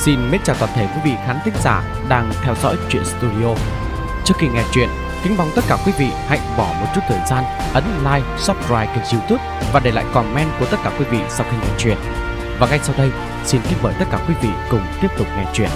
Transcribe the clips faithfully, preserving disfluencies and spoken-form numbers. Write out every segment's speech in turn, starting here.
Xin mến chào toàn thể quý vị khán thính giả đang theo dõi Truyện Studio. Trước khi nghe chuyện, kính mong tất cả quý vị hãy bỏ một chút thời gian ấn like, subscribe kênh YouTube và để lại comment của tất cả quý vị sau khi nghe chuyện. Và ngay sau đây, xin kính mời tất cả quý vị cùng tiếp tục nghe chuyện.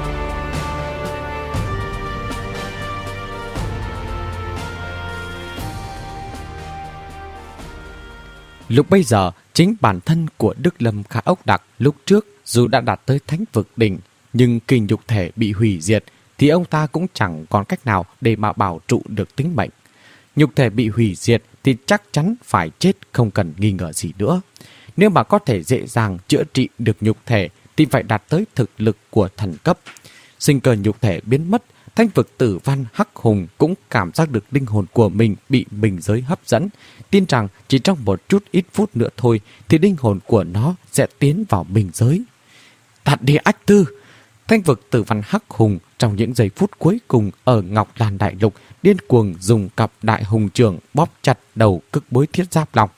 Lúc bây giờ, chính bản thân của Đức Lâm Khả Ốc Đặc lúc trước dù đã đạt tới thánh vực đỉnh, nhưng khi nhục thể bị hủy diệt thì ông ta cũng chẳng còn cách nào để mà bảo trụ được tính mệnh. Nhục thể bị hủy diệt thì chắc chắn phải chết không cần nghi ngờ gì nữa. Nếu mà có thể dễ dàng chữa trị được nhục thể thì phải đạt tới thực lực của thần cấp. Sinh cơ nhục thể biến mất, thánh vực Tử Văn Hắc Hùng cũng cảm giác được linh hồn của mình bị bình giới hấp dẫn, tin rằng chỉ trong một chút ít phút nữa thôi thì linh hồn của nó sẽ tiến vào bình giới. Tạt đi ách tư! Thánh vực Tử Văn Hắc Hùng trong những giây phút cuối cùng ở Ngọc Lan Đại Lục điên cuồng dùng cặp đại hùng trưởng bóp chặt đầu Cực Bối Thiết Giáp Long.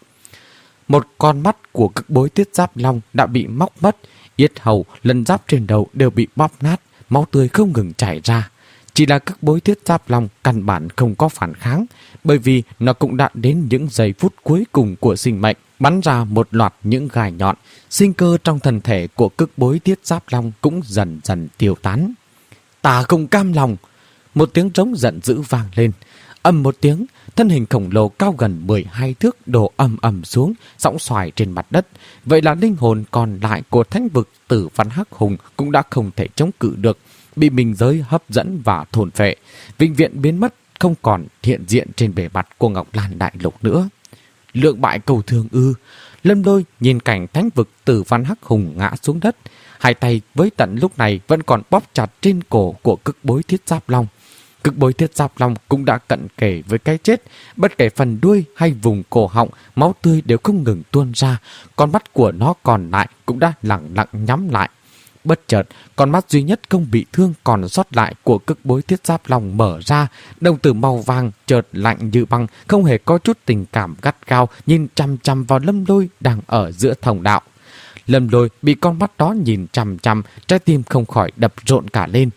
Một con mắt của Cực Bối Thiết Giáp Long đã bị móc mất, yết hầu, lân giáp trên đầu đều bị bóp nát, máu tươi không ngừng chảy ra. Chỉ là Cực Bối Thiết Giáp Long căn bản không có phản kháng, bởi vì nó cũng đã đến những giây phút cuối cùng của sinh mệnh, bắn ra một loạt những gai nhọn. Sinh cơ trong thân thể của Cực Bối Thiết Giáp Long cũng dần dần tiêu tán. Ta không cam lòng! Một tiếng trống giận dữ vang lên. Ầm một tiếng, thân hình khổng lồ cao gần mười hai thước đổ ầm ầm xuống, sõng xoài trên mặt đất. Vậy là linh hồn còn lại của thánh vực Tử Văn Hắc Hùng cũng đã không thể chống cự được, bị bình giới hấp dẫn và thôn phệ, vĩnh viễn biến mất, không còn hiện diện trên bề mặt của Ngọc Lan Đại Lục nữa. Lượng bại cầu thường ư? Lâm Lôi nhìn cảnh thánh vực Tử Văn Hắc Hùng ngã xuống đất, hai tay với tận lúc này vẫn còn bóp chặt trên cổ của Cực Bối Thiết Giáp Long. Cực Bối Thiết Giáp Long cũng đã cận kề với cái chết, bất kể phần đuôi hay vùng cổ họng, máu tươi đều không ngừng tuôn ra, con mắt của nó còn lại cũng đã lẳng lặng nhắm lại. Bất chợt, con mắt duy nhất không bị thương còn sót lại của Cực Bối Thiết Giáp Long mở ra, đồng tử màu vàng chợt lạnh như băng, không hề có chút tình cảm gắt gao, nhìn chằm chằm vào Lâm Lôi đang ở giữa thông đạo. Lâm Lôi bị con mắt đó nhìn chằm chằm, trái tim không khỏi đập rộn cả lên.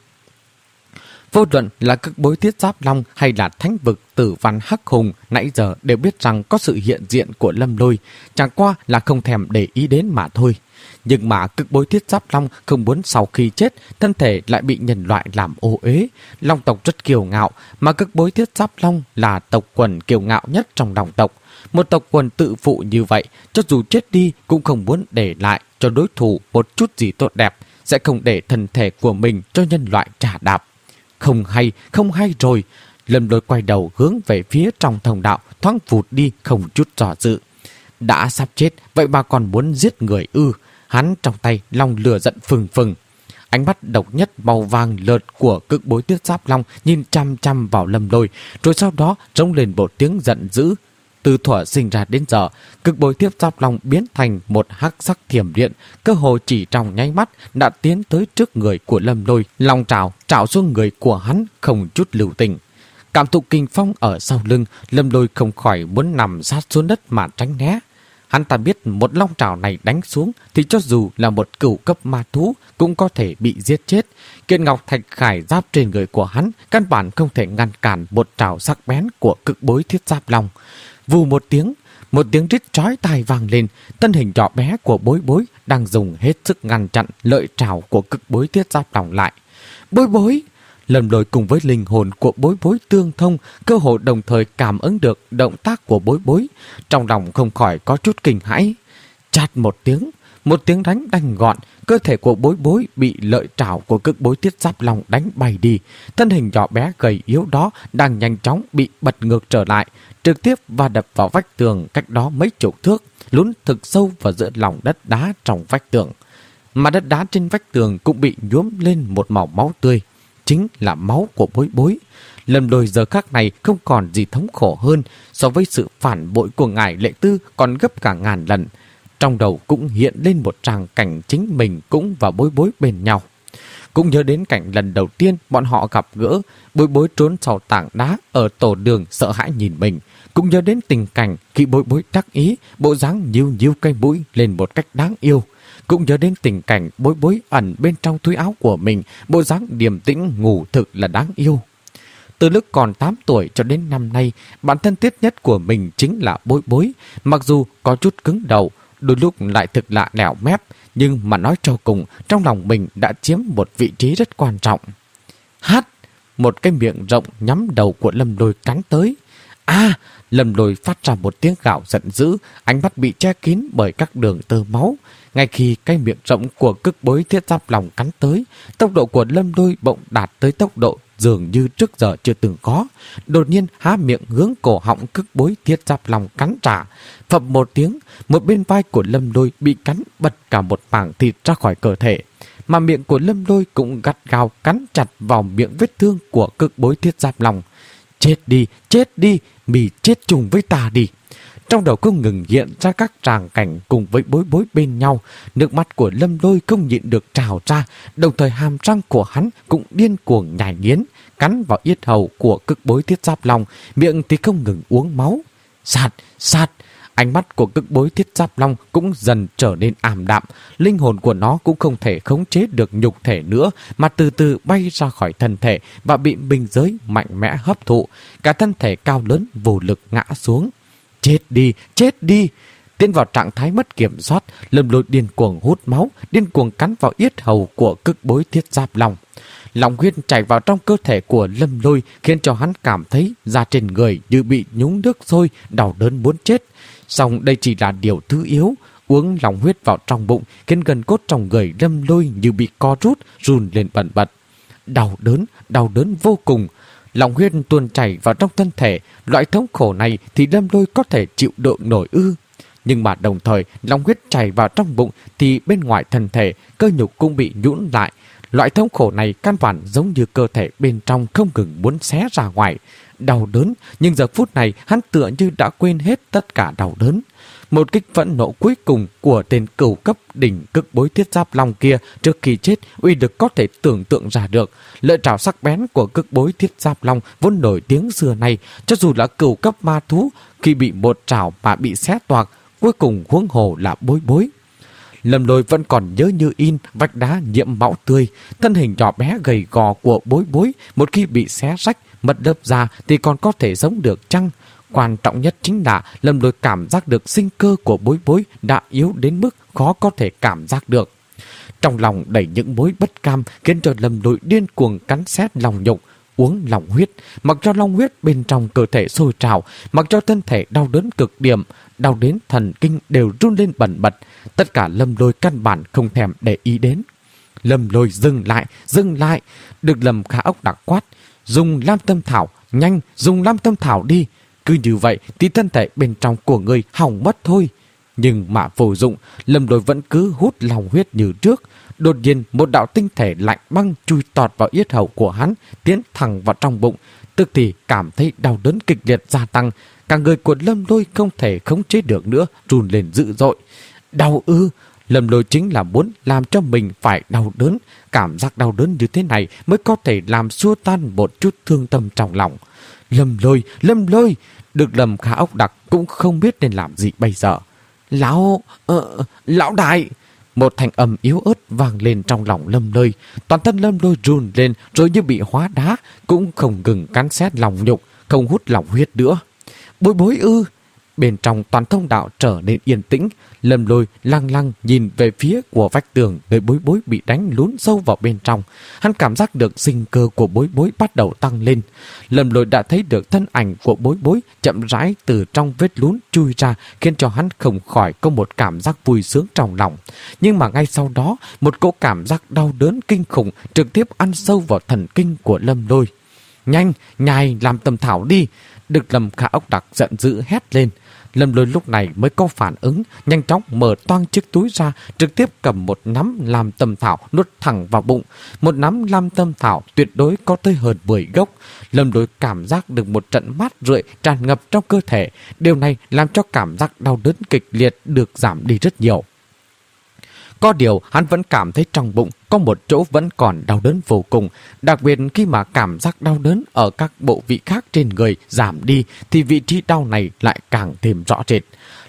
Vô luận là Cực Bối Thiết Giáp Long hay là thánh vực Tử Văn Hắc Hùng nãy giờ đều biết rằng có sự hiện diện của Lâm Lôi, chẳng qua là không thèm để ý đến mà thôi. Nhưng mà Cực Bối Thiết Giáp Long không muốn sau khi chết, thân thể lại bị nhân loại làm ô uế. Long tộc rất kiêu ngạo, mà Cực Bối Thiết Giáp Long là tộc quần kiêu ngạo nhất trong Long tộc. Một tộc quần tự phụ như vậy, cho dù chết đi cũng không muốn để lại cho đối thủ một chút gì tốt đẹp, sẽ không để thân thể của mình cho nhân loại trả đạp. Không hay, không hay rồi. Lâm Lôi quay đầu hướng về phía trong thông đạo, thoáng vụt đi không chút dò dự. Đã sắp chết, vậy mà còn muốn giết người ư? Hắn trong tay long lửa giận phừng phừng. Ánh mắt độc nhất màu vàng lợt của Cực Bối Thiết Giáp Long nhìn chăm chăm vào Lâm Lôi, rồi sau đó trống lên một tiếng giận dữ. Từ thuở sinh ra đến giờ, Cực Bối Thiết Giáp Long biến thành một hắc sắc thiểm điện, cơ hồ chỉ trong nháy mắt đã tiến tới trước người của Lâm Lôi, long trảo trảo xuống người của hắn không chút lưu tình. Cảm thụ kinh phong ở sau lưng, Lâm Lôi không khỏi muốn nằm sát xuống đất mà tránh né. Hắn ta biết một long trảo này đánh xuống thì cho dù là một cửu cấp ma thú cũng có thể bị giết chết. Kiện ngọc thạch khải giáp trên người của hắn căn bản không thể ngăn cản một trảo sắc bén của Cực Bối Thiết Giáp Long. Vù một tiếng, một tiếng rít chói tai vang lên, thân hình nhỏ bé của Bối Bối đang dùng hết sức ngăn chặn lợi trảo của Cực Bối Thiết Giáp Long lại. Bối Bối! Lâm Lôi cùng với linh hồn của Bối Bối tương thông, cơ hội đồng thời cảm ứng được động tác của Bối Bối, trong lòng không khỏi có chút kinh hãi. Chát một tiếng, một tiếng đánh đanh gọn, cơ thể của Bối Bối bị lợi trảo của Cực Bối Thiết Giáp Long đánh bay đi. Thân hình nhỏ bé gầy yếu đó đang nhanh chóng bị bật ngược trở lại, trực tiếp va đập vào vách tường cách đó mấy chục thước, lún thực sâu vào giữa lòng đất đá trong vách tường. Mà đất đá trên vách tường cũng bị nhuốm lên một màu máu tươi, chính là máu của Bối Bối. Lâm Lôi giờ khắc này không còn gì thống khổ hơn, so với sự phản bội của ngài Lệ Tư còn gấp cả ngàn lần. Trong đầu cũng hiện lên một tràng cảnh chính mình cũng và Bối Bối bên nhau. Cũng nhớ đến cảnh lần đầu tiên bọn họ gặp gỡ, Bối Bối trốn sau tảng đá ở tổ đường sợ hãi nhìn mình. Cũng nhớ đến tình cảnh khi Bối Bối đắc ý, bộ dáng nhíu nhíu cây mũi lên một cách đáng yêu. cũng nhớ đến tình cảnh Bối Bối ẩn bên trong túi áo của mình, bộ dáng điềm tĩnh ngủ thực là đáng yêu. Từ lúc còn tám tuổi cho đến năm nay, bạn thân thiết nhất của mình chính là Bối Bối. Mặc dù có chút cứng đầu, đôi lúc lại thực lạ lẻo mép, nhưng mà nói cho cùng, trong lòng mình đã chiếm một vị trí rất quan trọng. Hát! Một cái miệng rộng nhắm đầu của Lâm Lôi cắn tới. À! Lâm Lôi phát ra một tiếng gào giận dữ, ánh mắt bị che kín bởi các đường tơ máu. Ngay khi cái miệng rộng của Cực Bối Thiết Giáp Long cắn tới, tốc độ của Lâm Lôi bỗng đạt tới tốc độ dường như trước giờ chưa từng có. Đột nhiên há miệng hướng cổ họng Cực Bối Thiết Giáp Long cắn trả. Phập một tiếng, một bên vai của Lâm Lôi bị cắn bật cả một mảng thịt ra khỏi cơ thể. Mà miệng của Lâm Lôi cũng gắt gao cắn chặt vào miệng vết thương của Cực Bối Thiết Giáp Long. Chết đi, chết đi, mì chết chung với ta đi. Trong đầu không ngừng hiện ra các tràng cảnh cùng với Bối Bối bên nhau. Nước mắt của Lâm Lôi không nhịn được trào ra, đồng thời hàm răng của hắn cũng điên cuồng nhai nghiến, cắn vào yết hầu của Cực Bối Thiết Giáp Long, miệng thì không ngừng uống máu. Sạt, sạt! Ánh mắt của Cực Bối Thiết Giáp Long cũng dần trở nên ảm đạm, linh hồn của nó cũng không thể khống chế được nhục thể nữa mà từ từ bay ra khỏi thân thể và bị bình giới mạnh mẽ hấp thụ. Cả thân thể cao lớn vô lực ngã xuống. Chết đi, chết đi! Tiến vào trạng thái mất kiểm soát, Lâm Lôi điên cuồng hút máu, điên cuồng cắn vào yết hầu của Cực Bối Thiết Giáp Long. Lòng huyết chảy vào trong cơ thể của Lâm Lôi khiến cho hắn cảm thấy da trên người như bị nhúng nước sôi, đau đớn muốn chết. Song đây chỉ là điều thứ yếu, uống lòng huyết vào trong bụng khiến gần cốt trong người Lâm Lôi như bị co rút, run lên bần bật. Đau đớn, đau đớn vô cùng. Lòng huyết tuôn chảy vào trong thân thể, loại thống khổ này thì Lâm Lôi có thể chịu đựng nổi ư? Nhưng mà đồng thời, lòng huyết chảy vào trong bụng thì bên ngoài thân thể, cơ nhục cũng bị nhũn lại. Loại thống khổ này căn bản giống như cơ thể bên trong không ngừng muốn xé ra ngoài. Đau đớn, nhưng giờ phút này hắn tựa như đã quên hết tất cả đau đớn. Một kích phẫn nộ cuối cùng của tên cửu cấp đỉnh Cực Bối Thiết Giáp Long kia trước khi chết uy lực có thể tưởng tượng ra được. Lợi trảo sắc bén của Cực Bối Thiết Giáp Long vốn nổi tiếng xưa nay, cho dù là cửu cấp ma thú, khi bị một trảo mà bị xé toạc, cuối cùng huống hồ là Bối Bối. Lâm Lôi vẫn còn nhớ như in vách đá nhiễm máu tươi, thân hình nhỏ bé gầy gò của Bối Bối một khi bị xé rách, mất lớp da thì còn có thể sống được chăng? Quan trọng nhất chính là Lâm Lôi cảm giác được sinh cơ của Bối Bối đã yếu đến mức khó có thể cảm giác được. Trong lòng đầy những mối bất cam khiến cho Lâm Lôi điên cuồng cắn xé lòng nhục, uống lòng huyết, mặc cho long huyết bên trong cơ thể sôi trào, mặc cho thân thể đau đớn cực điểm, đau đến thần kinh đều run lên bần bật. Tất cả Lâm Lôi căn bản không thèm để ý đến. Lâm Lôi dừng lại, dừng lại, được Lâm Khả Ốc đặc quát, dùng lam tâm thảo, nhanh, dùng lam tâm thảo đi. Cứ như vậy thì thân thể bên trong của người hỏng mất thôi. Nhưng mà vô dụng, Lâm Lôi vẫn cứ hút lòng huyết như trước. Đột nhiên một đạo tinh thể lạnh băng chui tọt vào yết hầu của hắn, tiến thẳng vào trong bụng. Tức thì cảm thấy đau đớn kịch liệt gia tăng. Cả người của Lâm Lôi không thể khống chế được nữa, run lên dữ dội. Đau ư? Lâm Lôi chính là muốn làm cho mình phải đau đớn. Cảm giác đau đớn như thế này mới có thể làm xua tan một chút thương tâm trong lòng. Lâm Lôi, Lâm Lôi! Được Lâm Khả Ốc đặc cũng không biết nên làm gì bây giờ. Lão... Uh, lão đại! Một thanh âm yếu ớt vang lên trong lòng Lâm Lôi. Toàn thân Lâm Lôi run lên rồi như bị hóa đá, cũng không ngừng cắn xé lòng nhục, không hút lòng huyết nữa. Bối Bối ư? Bên trong toàn thông đạo trở nên yên tĩnh. Lâm Lôi lăng lăng nhìn về phía của vách tường nơi Bối Bối bị đánh lún sâu vào bên trong. Hắn cảm giác được sinh cơ của Bối Bối bắt đầu tăng lên. Lâm Lôi đã thấy được thân ảnh của Bối Bối chậm rãi từ trong vết lún chui ra, khiến cho hắn không khỏi có một cảm giác vui sướng trong lòng. Nhưng mà ngay sau đó, một cỗ cảm giác đau đớn kinh khủng trực tiếp ăn sâu vào thần kinh của Lâm Lôi. Nhanh, nhai làm tầm thảo đi! Được Lâm Khả Ốc đặc giận dữ hét lên. Lâm Lôi lúc này mới có phản ứng, nhanh chóng mở toang chiếc túi ra, trực tiếp cầm một nắm lam tâm thảo nuốt thẳng vào bụng. Một nắm lam tâm thảo tuyệt đối có tới hơn mười gốc. Lâm Lôi cảm giác được một trận mát rượi tràn ngập trong cơ thể. Điều này làm cho cảm giác đau đớn kịch liệt được giảm đi rất nhiều. Có điều hắn vẫn cảm thấy trong bụng có một chỗ vẫn còn đau đớn vô cùng. Đặc biệt khi mà cảm giác đau đớn ở các bộ vị khác trên người giảm đi thì vị trí đau này lại càng thêm rõ rệt.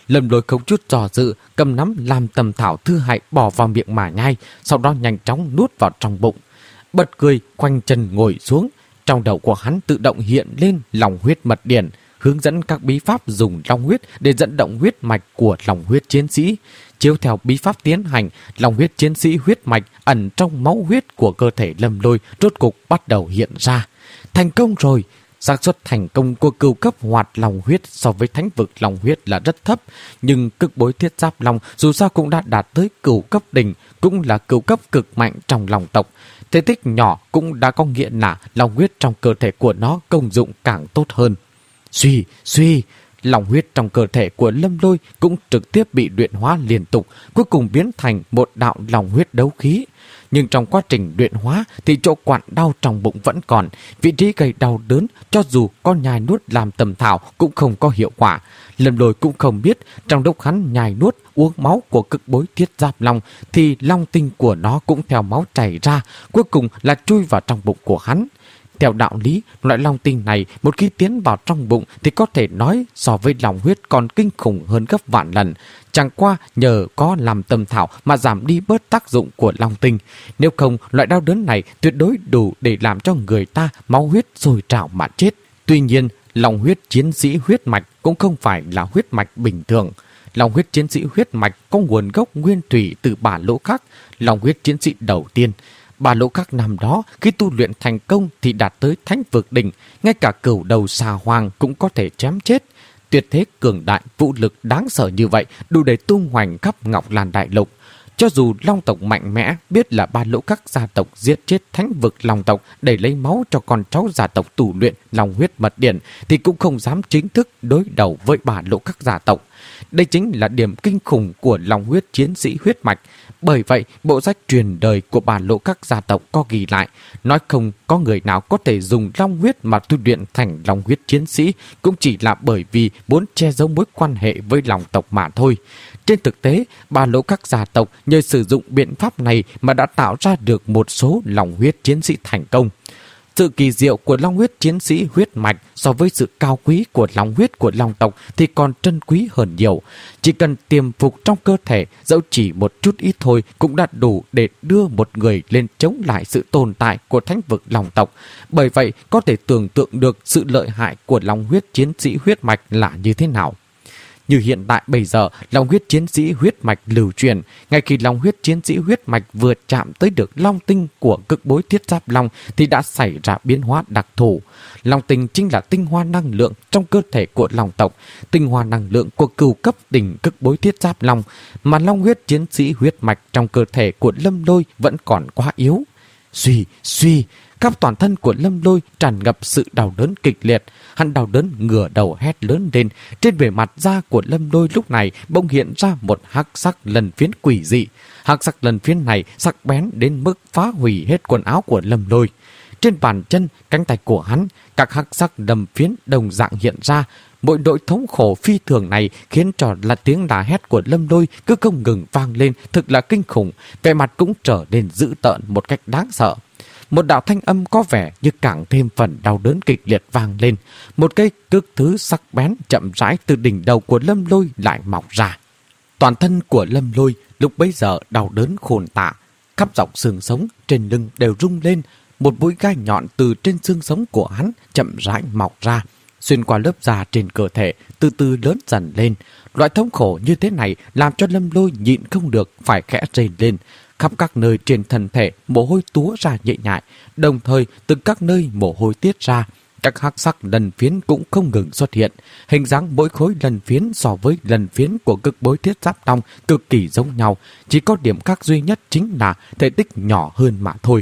Lâm Lôi không chút dò dự, cầm nắm làm tầm thảo thư hại bỏ vào miệng mà nhai, sau đó nhanh chóng nuốt vào trong bụng. Bật cười, khoanh chân ngồi xuống. Trong đầu của hắn tự động hiện lên lòng huyết mật điển, hướng dẫn các bí pháp dùng long huyết để dẫn động huyết mạch của lòng huyết chiến sĩ. Chiếu theo bí pháp tiến hành, lòng huyết chiến sĩ huyết mạch ẩn trong máu huyết của cơ thể Lâm Lôi rốt cục bắt đầu hiện ra. Thành công rồi! Xác suất thành công của cửu cấp hoạt lòng huyết so với thánh vực lòng huyết là rất thấp, nhưng cực bối thiết giáp long dù sao cũng đã đạt tới cửu cấp đỉnh, cũng là cửu cấp cực mạnh trong lòng tộc. Thể tích nhỏ cũng đã có nghĩa là lòng huyết trong cơ thể của nó công dụng càng tốt hơn. Suy, suy, lòng huyết trong cơ thể của Lâm Lôi cũng trực tiếp bị luyện hóa liên tục, cuối cùng biến thành một đạo lòng huyết đấu khí. Nhưng trong quá trình luyện hóa thì chỗ quặn đau trong bụng vẫn còn, vị trí gây đau đớn cho dù có nhai nuốt làm tầm thảo cũng không có hiệu quả. Lâm Lôi cũng không biết trong lúc hắn nhai nuốt uống máu của cực bối thiết giáp long thì long tinh của nó cũng theo máu chảy ra, cuối cùng là chui vào trong bụng của hắn. Theo đạo lý, loại long tinh này một khi tiến vào trong bụng thì có thể nói so với lòng huyết còn kinh khủng hơn gấp vạn lần. Chẳng qua nhờ có làm tầm thảo mà giảm đi bớt tác dụng của long tinh. Nếu không, loại đau đớn này tuyệt đối đủ để làm cho người ta máu huyết sôi trào mà chết. Tuy nhiên, lòng huyết chiến sĩ huyết mạch cũng không phải là huyết mạch bình thường. Lòng huyết chiến sĩ huyết mạch có nguồn gốc nguyên thủy từ Bà Lỗ Khắc, lòng huyết chiến sĩ đầu tiên. Bà Lỗ Khắc năm đó khi tu luyện thành công thì đạt tới thánh vực đỉnh, ngay cả cửu đầu xà hoàng cũng có thể chém chết. Tuyệt thế cường đại, vũ lực đáng sợ như vậy đủ để tung hoành khắp Ngọc Lan Đại Lục. Cho dù Long tộc mạnh mẽ biết là Bà Lỗ Khắc gia tộc giết chết thánh vực Long tộc để lấy máu cho con cháu gia tộc tu luyện lòng huyết mật điển thì cũng không dám chính thức đối đầu với Bà Lỗ Khắc gia tộc. Đây chính là điểm kinh khủng của lòng huyết chiến sĩ huyết mạch. Bởi vậy, bộ sách truyền đời của Bà Lỗ Khắc gia tộc có ghi lại, nói không có người nào có thể dùng long huyết mà tu luyện thành long huyết chiến sĩ cũng chỉ là bởi vì muốn che giấu mối quan hệ với lòng tộc mà thôi. Trên thực tế, Bà Lỗ Khắc gia tộc nhờ sử dụng biện pháp này mà đã tạo ra được một số lòng huyết chiến sĩ thành công. Sự kỳ diệu của long huyết chiến sĩ huyết mạch so với sự cao quý của long huyết của long tộc thì còn trân quý hơn nhiều. Chỉ cần tiềm phục trong cơ thể, dẫu chỉ một chút ít thôi cũng đã đủ để đưa một người lên chống lại sự tồn tại của thánh vực long tộc. Bởi vậy, có thể tưởng tượng được sự lợi hại của long huyết chiến sĩ huyết mạch là như thế nào. Như hiện tại bây giờ, long huyết chiến sĩ huyết mạch lưu truyền, ngay khi long huyết chiến sĩ huyết mạch vừa chạm tới được long tinh của cực bối thiết giáp long thì đã xảy ra biến hóa đặc thù. Long tinh chính là tinh hoa năng lượng trong cơ thể của long tộc, tinh hoa năng lượng của cửu cấp đỉnh cực bối thiết giáp long, mà long huyết chiến sĩ huyết mạch trong cơ thể của Lâm Lôi vẫn còn quá yếu. Suy, suy, khắp toàn thân của Lâm Lôi tràn ngập sự đau đớn kịch liệt. Hắn đau đớn ngửa đầu hét lớn lên. Trên bề mặt da của Lâm Lôi lúc này bỗng hiện ra một hắc sắc lần phiến quỷ dị. Hắc sắc lần phiến này sắc bén đến mức phá hủy hết quần áo của Lâm Lôi. Trên bàn chân, cánh tay của hắn, các hắc sắc đầm phiến đồng dạng hiện ra. Mỗi nỗi thống khổ phi thường này khiến cho là tiếng la hét của Lâm Lôi cứ không ngừng vang lên, thực là kinh khủng. Vẻ mặt cũng trở nên dữ tợn một cách đáng sợ. Một đạo thanh âm có vẻ như càng thêm phần đau đớn kịch liệt vang lên. Một cây cước thứ sắc bén chậm rãi từ đỉnh đầu của Lâm Lôi lại mọc ra. Toàn thân của Lâm Lôi lúc bấy giờ đau đớn khôn tả. Khắp dọc xương sống trên lưng đều rung lên. Một mũi gai nhọn từ trên xương sống của hắn chậm rãi mọc ra, xuyên qua lớp da trên cơ thể, từ từ lớn dần lên. Loại thống khổ như thế này làm cho Lâm Lôi nhịn không được phải khẽ rên lên. Khắp các nơi trên thân thể mồ hôi túa ra nhẹ nhại, đồng thời từ các nơi mồ hôi tiết ra. Các hắc sắc lần phiến cũng không ngừng xuất hiện. Hình dáng mỗi khối lần phiến so với lần phiến của cực bối thiết giáp long cực kỳ giống nhau, chỉ có điểm khác duy nhất chính là thể tích nhỏ hơn mà thôi.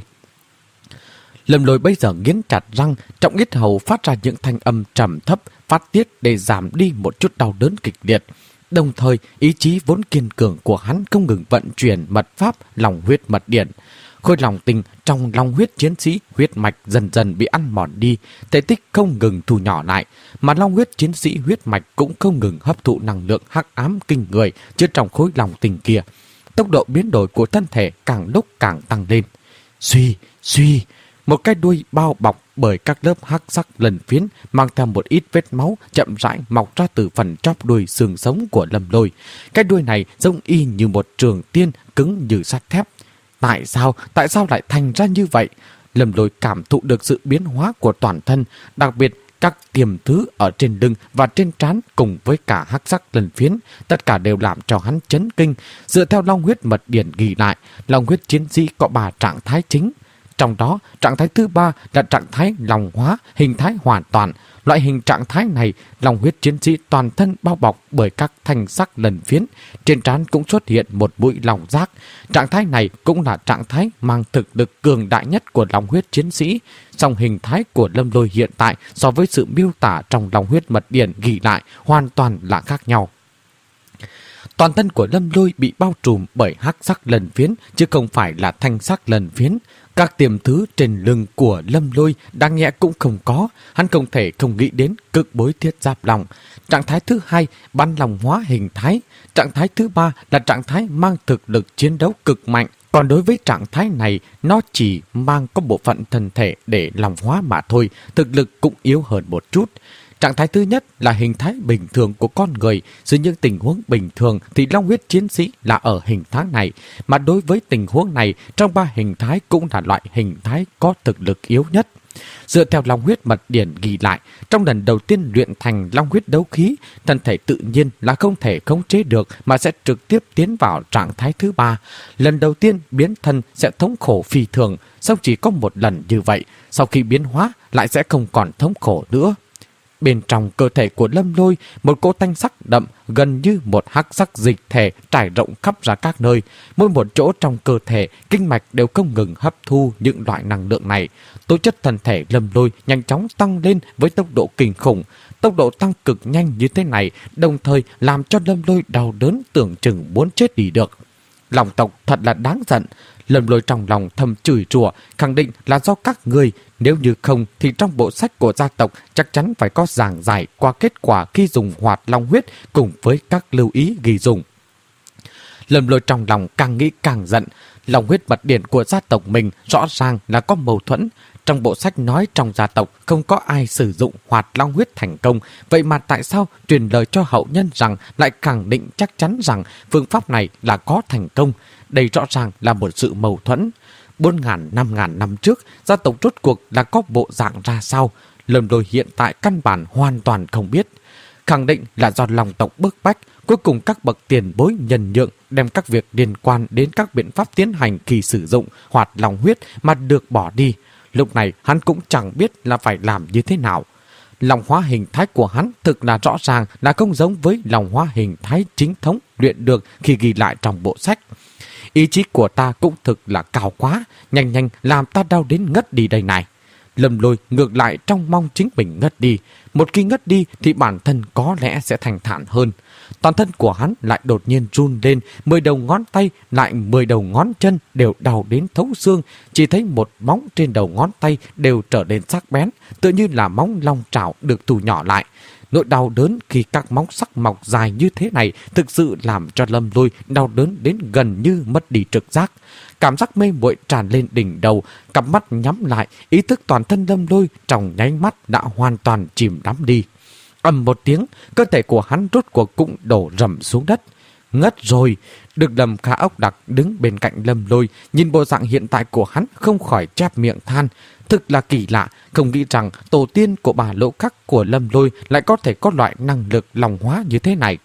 Lâm Lôi bây giờ nghiến chặt răng, trong yết hầu phát ra những thanh âm trầm thấp phát tiết để giảm đi một chút đau đớn kịch liệt. Đồng thời, ý chí vốn kiên cường của hắn không ngừng vận chuyển mật pháp lòng huyết mật điển. Khối lòng tinh trong lòng huyết chiến sĩ huyết mạch dần dần bị ăn mòn đi, thể tích không ngừng thu nhỏ lại, mà long huyết chiến sĩ huyết mạch cũng không ngừng hấp thụ năng lượng hắc ám kinh người chứa trong khối lòng tinh kia. Tốc độ biến đổi của thân thể càng lúc càng tăng lên. Suy, suy, một cái đuôi bao bọc bởi các lớp hắc sắc lần phiến mang theo một ít vết máu chậm rãi mọc ra từ phần chóp đuôi xương sống của Lâm Lôi. Cái đuôi này giống y như một trường tiên cứng như sắt thép. Tại sao? Tại sao lại thành ra như vậy? Lâm Lôi cảm thụ được sự biến hóa của toàn thân, đặc biệt các tiềm thứ ở trên lưng và trên trán cùng với cả hắc sắc lần phiến, tất cả đều làm cho hắn chấn kinh. Dựa theo Long huyết mật điển ghi lại, Long huyết chiến sĩ có ba trạng thái chính. Trong đó, trạng thái thứ ba là trạng thái lòng hóa, hình thái hoàn toàn. Loại hình trạng thái này, Long huyết chiến sĩ toàn thân bao bọc bởi các thanh sắc lần phiến. Trên trán cũng xuất hiện một mũi lòng giác. Trạng thái này cũng là trạng thái mang thực lực cường đại nhất của Long huyết chiến sĩ. Song hình thái của Lâm Lôi hiện tại so với sự miêu tả trong Long huyết mật điển ghi lại hoàn toàn là khác nhau. Toàn thân của Lâm Lôi bị bao trùm bởi hắc sắc lần phiến chứ không phải là thanh sắc lần phiến. Các tiềm thứ trên lưng của Lâm Lôi đáng nhẽ cũng không có, hắn không thể không nghĩ đến cực bối thiết giáp lòng. Trạng thái thứ hai, bắn lòng hóa hình thái. Trạng thái thứ ba là trạng thái mang thực lực chiến đấu cực mạnh. Còn đối với trạng thái này, nó chỉ mang có bộ phận thân thể để lòng hóa mà thôi, thực lực cũng yếu hơn một chút. Trạng thái thứ nhất là hình thái bình thường của con người. Dưới những tình huống bình thường thì Long huyết chiến sĩ là ở hình thái này. Mà đối với tình huống này, trong ba hình thái cũng là loại hình thái có thực lực yếu nhất. Dựa theo Long huyết mật điển ghi lại, trong lần đầu tiên luyện thành Long huyết đấu khí, thân thể tự nhiên là không thể khống chế được mà sẽ trực tiếp tiến vào trạng thái thứ ba. Lần đầu tiên biến thân sẽ thống khổ phi thường, sau chỉ có một lần như vậy, sau khi biến hóa lại sẽ không còn thống khổ nữa. Bên trong cơ thể của Lâm Lôi, một cỗ tanh sắc đậm gần như một hắc sắc dịch thể trải rộng khắp ra các nơi. Mỗi một chỗ trong cơ thể, kinh mạch đều không ngừng hấp thu những loại năng lượng này. Tố chất thân thể Lâm Lôi nhanh chóng tăng lên với tốc độ kinh khủng. Tốc độ tăng cực nhanh như thế này đồng thời làm cho Lâm Lôi đau đớn tưởng chừng muốn chết đi được. Lòng tộc thật là đáng giận. Lâm Lôi trong lòng thầm chửi rủa, khẳng định là do các người. Nếu như không thì trong bộ sách của gia tộc chắc chắn phải có giảng giải qua kết quả khi dùng hoạt long huyết cùng với các lưu ý ghi dùng. Lâm Lôi trong lòng càng nghĩ càng giận. Long huyết mật điển của gia tộc mình rõ ràng là có mâu thuẫn. Trong bộ sách nói trong gia tộc không có ai sử dụng hoạt long huyết thành công. Vậy mà tại sao truyền lời cho hậu nhân rằng lại khẳng định chắc chắn rằng phương pháp này là có thành công? Đây rõ ràng là một sự mâu thuẫn. Bốn ngàn, năm ngàn năm trước, gia tộc rốt cuộc là có bộ dạng ra sao? Lâm Lôi hiện tại căn bản hoàn toàn không biết. Khẳng định là do lòng tộc bức bách, cuối cùng các bậc tiền bối nhân nhượng đem các việc liên quan đến các biện pháp tiến hành khi sử dụng hoạt long huyết mà được bỏ đi. Lúc này hắn cũng chẳng biết là phải làm như thế nào. Lòng hóa hình thái của hắn thực là rõ ràng là không giống với lòng hóa hình thái chính thống luyện được khi ghi lại trong bộ sách. Ý chí của ta cũng thực là cao quá, nhanh nhanh làm ta đau đến ngất đi đây này. Lâm Lôi ngược lại trong mong chính mình ngất đi. Một khi ngất đi thì bản thân có lẽ sẽ thành thản hơn. Toàn thân của hắn lại đột nhiên run lên, mười đầu ngón tay lại mười đầu ngón chân đều đau đến thấu xương. Chỉ thấy một móng trên đầu ngón tay đều trở nên sắc bén, tựa như là móng long trảo được thu nhỏ lại. Nỗi đau đớn khi các móng sắc mọc dài như thế này thực sự làm cho Lâm Lôi đau đớn đến gần như mất đi trực giác. Cảm giác mê muội tràn lên đỉnh đầu, cặp mắt nhắm lại, ý thức toàn thân Lâm Lôi trong nháy mắt đã hoàn toàn chìm đắm đi. Ầm một tiếng, cơ thể của hắn rốt cuộc cũng đổ rầm xuống đất. Ngất rồi. Được Lâm Khả Ốc Đặc đứng bên cạnh Lâm Lôi, nhìn bộ dạng hiện tại của hắn không khỏi chép miệng than. Thực là kỳ lạ, không nghĩ rằng tổ tiên của bà Lỗ Khắc của Lâm Lôi lại có thể có loại năng lực lòng hóa như thế này.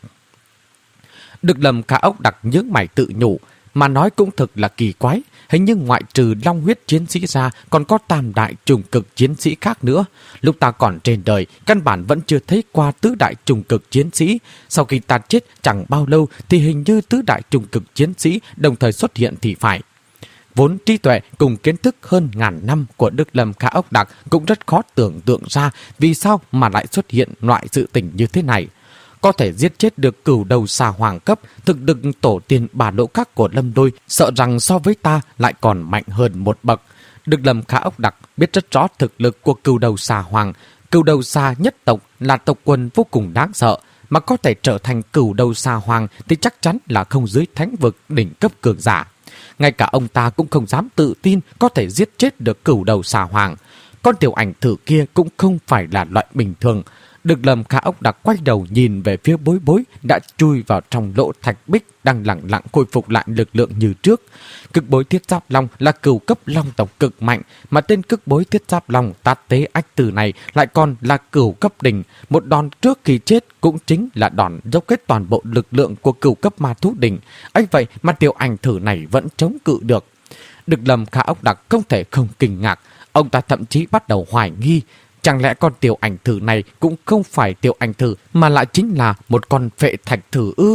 Được Lâm Khả Ốc Đặc nhướng mày tự nhủ, mà nói cũng thực là kỳ quái. Hình như ngoại trừ long huyết chiến sĩ ra còn có tam đại trùng cực chiến sĩ khác nữa. Lúc ta còn trên đời, căn bản vẫn chưa thấy qua tứ đại trùng cực chiến sĩ. Sau khi ta chết chẳng bao lâu thì hình như tứ đại trùng cực chiến sĩ đồng thời xuất hiện thì phải. Vốn trí tuệ cùng kiến thức hơn ngàn năm của Đức Lâm Khả Ốc Đặc cũng rất khó tưởng tượng ra vì sao mà lại xuất hiện loại sự tình như thế này. Có thể giết chết được cửu đầu xà hoàng cấp, thực lực tổ tiên bà Lỗ Khắc của Lâm Lôi sợ rằng so với ta lại còn mạnh hơn một bậc. Đức Lâm Khả Ốc Đặc biết rất rõ thực lực của cửu đầu xà hoàng. Cửu đầu xà nhất tộc là tộc quần vô cùng đáng sợ, mà có thể trở thành cửu đầu xà hoàng thì chắc chắn là không dưới thánh vực đỉnh cấp cường giả. Ngay cả ông ta cũng không dám tự tin có thể giết chết được cửu đầu xà hoàng. con tiểu ảnh thử kia cũng không phải là loại bình thường. Được lầm Khả Ốc Đặc quay đầu nhìn về phía Bối Bối đã chui vào trong lỗ thạch bích đang lặng lặng khôi phục lại lực lượng như trước. Cực Bối Thiết Giáp Long là cửu cấp long tộc cực mạnh, mà tên Cực Bối Thiết Giáp Long Tát Tế Ách Tử này lại còn là cửu cấp đỉnh. Một đòn trước khi chết cũng chính là đòn dốc hết toàn bộ lực lượng của cửu cấp ma thú đỉnh. ấy vậy mà tiểu ảnh thử này vẫn chống cự được. Được lầm Khả Ốc Đặc không thể không kinh ngạc. Ông ta thậm chí bắt đầu hoài nghi, chẳng lẽ con tiểu ảnh thử này cũng không phải tiểu ảnh thử mà lại chính là một con phệ thạch thử ư?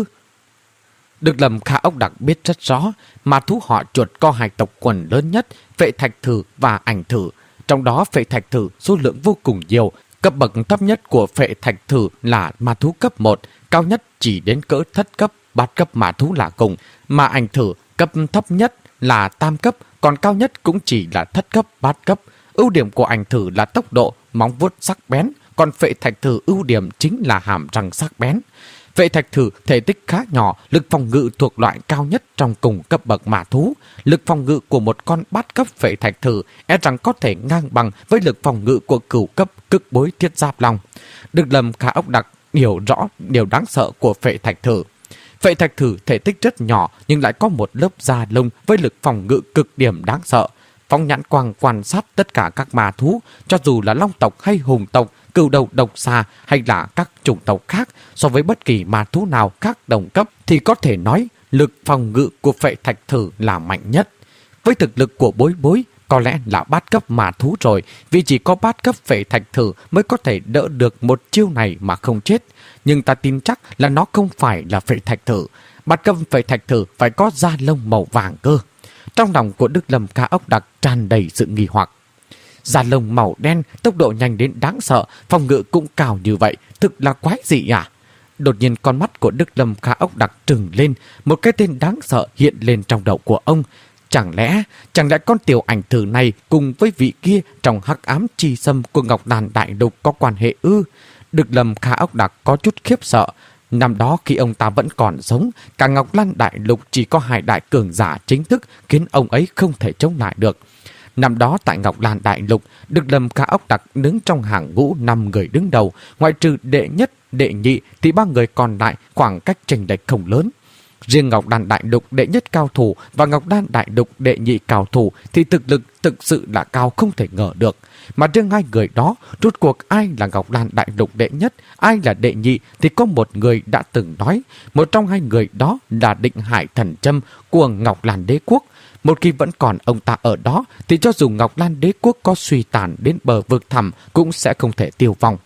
Được lầm Khả Ốc Đặc biết rất rõ, mà thú họ chuột có hai tộc quần lớn nhất, phệ thạch thử và ảnh thử. Trong đó phệ thạch thử số lượng vô cùng nhiều, cấp bậc thấp nhất của phệ thạch thử là ma thú cấp một, cao nhất chỉ đến cỡ thất cấp, bát cấp ma thú là cùng, mà ảnh thử cấp thấp nhất là tam cấp, còn cao nhất cũng chỉ là thất cấp, bát cấp. Ưu điểm của ảnh thử là tốc độ, móng vuốt sắc bén, còn phệ thạch thử ưu điểm chính là hàm răng sắc bén. Phệ thạch thử thể tích khá nhỏ, lực phòng ngự thuộc loại cao nhất trong cùng cấp bậc ma thú. Lực phòng ngự của một con bát cấp phệ thạch thử e rằng có thể ngang bằng với lực phòng ngự của cửu cấp Cực Bối Thiết Giáp Long. Được lầm Khả Ốc Đặc hiểu rõ điều đáng sợ của phệ thạch thử. Phệ thạch thử thể tích rất nhỏ nhưng lại có một lớp da lông với lực phòng ngự cực điểm đáng sợ. Phóng nhãn quang quan sát tất cả các ma thú, cho dù là long tộc hay hùng tộc, cừu đầu độc xà hay là các chủng tộc khác, so với bất kỳ ma thú nào khác đồng cấp thì có thể nói lực phòng ngự của phệ thạch thử là mạnh nhất. Với thực lực của Bối Bối, có lẽ là bát cấp ma thú rồi, vì chỉ có bát cấp phệ thạch thử mới có thể đỡ được một chiêu này mà không chết. Nhưng ta tin chắc là nó không phải là phệ thạch thử. Bát cấp phệ thạch thử phải có da lông màu vàng cơ. Trong lòng của Đức Lâm Khả Ốc Đặc tràn đầy sự nghi hoặc. Da lông màu đen, tốc độ nhanh đến đáng sợ, phòng ngự cũng cao như vậy, thực là quái gì à? Đột nhiên con mắt của Đức Lâm Khả Ốc Đặc trừng lên, một cái tên đáng sợ hiện lên trong đầu của ông. Chẳng lẽ, chẳng lẽ con tiểu ảnh thử này cùng với vị kia trong hắc ám chi xâm của Ngọc Đàn Đại Lục có quan hệ ư? Đức Lâm Khả Ốc Đặc có chút khiếp sợ. Năm đó khi ông ta vẫn còn sống, cả Ngọc Lan Đại Lục chỉ có hai đại cường giả chính thức khiến ông ấy không thể chống lại được. Năm đó tại Ngọc Lan Đại Lục, Đức Lâm Khả Ốc Đặc đứng trong hàng ngũ năm người đứng đầu, ngoại trừ đệ nhất, đệ nhị thì ba người còn lại khoảng cách chênh lệch không lớn. Riêng Ngọc Đan Đại Lục đệ nhất cao thủ và Ngọc Đan Đại Lục đệ nhị cao thủ thì thực lực thực sự là cao không thể ngờ được. Mà riêng hai người đó, rốt cuộc ai là Ngọc Đan Đại Lục đệ nhất, ai là đệ nhị thì có một người đã từng nói. Một trong hai người đó là Định Hải Thần Châm của Ngọc Lan Đế Quốc. Một khi vẫn còn ông ta ở đó thì cho dù Ngọc Lan Đế Quốc có suy tàn đến bờ vực thẳm cũng sẽ không thể tiêu vong.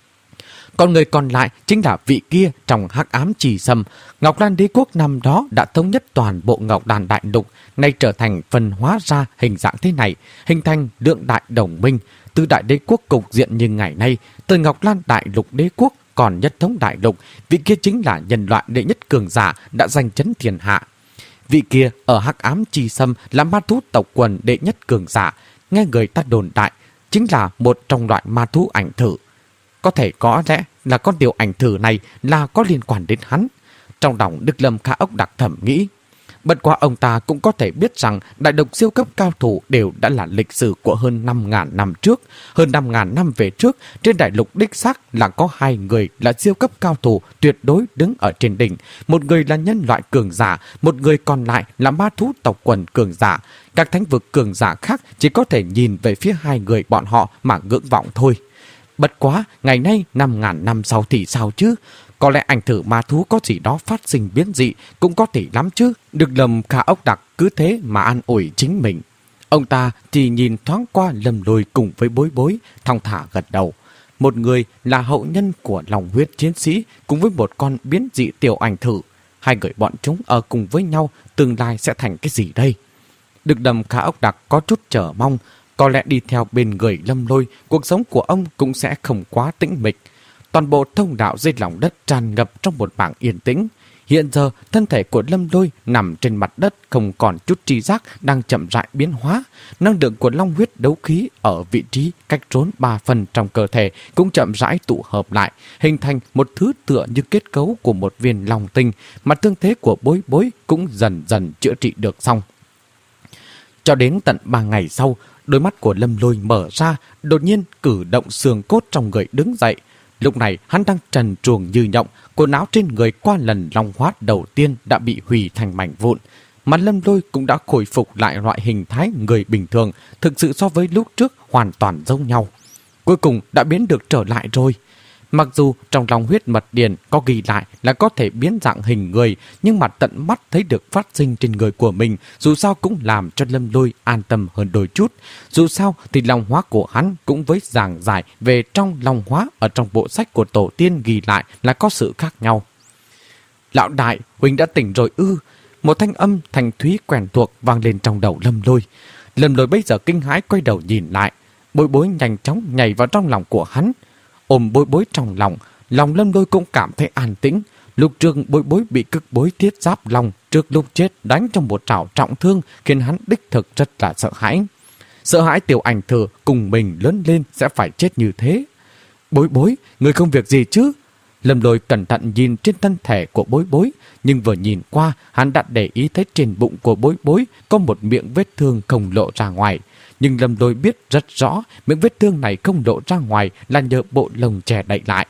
Còn người còn lại chính là vị kia trong hắc ám trì xâm. Ngọc Lan Đế Quốc năm đó đã thống nhất toàn bộ Ngọc Đan Đại Lục, nay trở thành phân hóa ra hình dạng thế này, hình thành lượng đại đồng minh. Từ Đại Đế Quốc cục diện như ngày nay, từ Ngọc Lan Đại Lục Đế Quốc còn nhất thống đại lục, vị kia chính là nhân loại đệ nhất cường giả đã giành chấn thiên hạ. Vị kia ở hắc ám trì xâm là ma thú tộc quần đệ nhất cường giả, nghe người ta đồn đại chính là một trong loại ma thú ảnh thử. Có thể có lẽ là con tiểu ảnh thử này là có liên quan đến hắn. Trong lòng Đức Lâm Khả Ốc Đặc thầm nghĩ. Bất quá ông ta cũng có thể biết rằng đại độc siêu cấp cao thủ đều đã là lịch sử của hơn năm nghìn năm trước. Hơn năm nghìn năm về trước, trên đại lục đích xác là có hai người là siêu cấp cao thủ tuyệt đối đứng ở trên đỉnh. Một người là nhân loại cường giả, một người còn lại là ma thú tộc quần cường giả. Các thánh vực cường giả khác chỉ có thể nhìn về phía hai người bọn họ mà ngưỡng vọng thôi. Bất quá, ngày nay năm nghìn năm sau thì sao chứ? Có lẽ ảnh thử ma thú có gì đó phát sinh biến dị cũng có thể lắm chứ. Được Lâm Khả Ốc Đặc cứ thế mà an ủi chính mình. Ông ta chỉ nhìn thoáng qua Lâm Lôi cùng với Bối Bối, thong thả gật đầu. Một người là hậu nhân của lòng huyết chiến sĩ cùng với một con biến dị tiểu ảnh thử. Hai người bọn chúng ở cùng với nhau, tương lai sẽ thành cái gì đây? Được Lâm Khả Ốc Đặc có chút chờ mong. Có lẽ đi theo bên người Lâm Lôi, cuộc sống của ông cũng sẽ không quá tĩnh mịch. Toàn bộ thông đạo dưới lòng đất tràn ngập trong một mảng yên tĩnh. Hiện giờ, thân thể của Lâm Lôi nằm trên mặt đất không còn chút tri giác đang chậm rãi biến hóa. Năng lượng của long huyết đấu khí ở vị trí cách trốn ba phần trong cơ thể cũng chậm rãi tụ hợp lại, hình thành một thứ tựa như kết cấu của một viên long tinh, mà thương thế của Bối Bối cũng dần dần chữa trị được xong. Cho đến tận ba ngày sau, đôi mắt của Lâm Lôi mở ra, đột nhiên cử động xương cốt trong người đứng dậy. Lúc này hắn đang trần truồng như nhộng, quần áo trên người qua lần long hóa đầu tiên đã bị hủy thành mảnh vụn. Mà Lâm Lôi cũng đã khôi phục lại loại hình thái người bình thường, thực sự so với lúc trước hoàn toàn giống nhau. Cuối cùng đã biến được trở lại rồi. Mặc dù trong lòng huyết mật điển có ghi lại là có thể biến dạng hình người, nhưng mà tận mắt thấy được phát sinh trên người của mình, dù sao cũng làm cho Lâm Lôi an tâm hơn đôi chút. Dù sao thì long hóa của hắn cũng với giảng giải về trong long hóa ở trong bộ sách của tổ tiên ghi lại là có sự khác nhau. Lão đại, huynh đã tỉnh rồi ư? Một thanh âm thanh thúy quen thuộc vang lên trong đầu Lâm Lôi. Lâm Lôi bây giờ kinh hãi quay đầu nhìn lại. Bối Bối nhanh chóng nhảy vào trong lòng của hắn. Ôm Bối Bối trong lòng, lòng Lâm Lôi cũng cảm thấy an tĩnh. Lúc trước Bối Bối bị cực bối thiết giáp lòng trước lúc chết đánh trong một trảo trọng thương, khiến hắn đích thực rất là sợ hãi. Sợ hãi Tiểu Ảnh Thừa cùng mình lớn lên sẽ phải chết như thế. Bối Bối, người không việc gì chứ? Lâm Lôi cẩn thận nhìn trên thân thể của Bối Bối, nhưng vừa nhìn qua, hắn đã để ý thấy trên bụng của Bối Bối có một miệng vết thương không lộ ra ngoài. Nhưng Lâm Lôi biết rất rõ miệng vết thương này không lộ ra ngoài là nhờ bộ lông che đậy lại.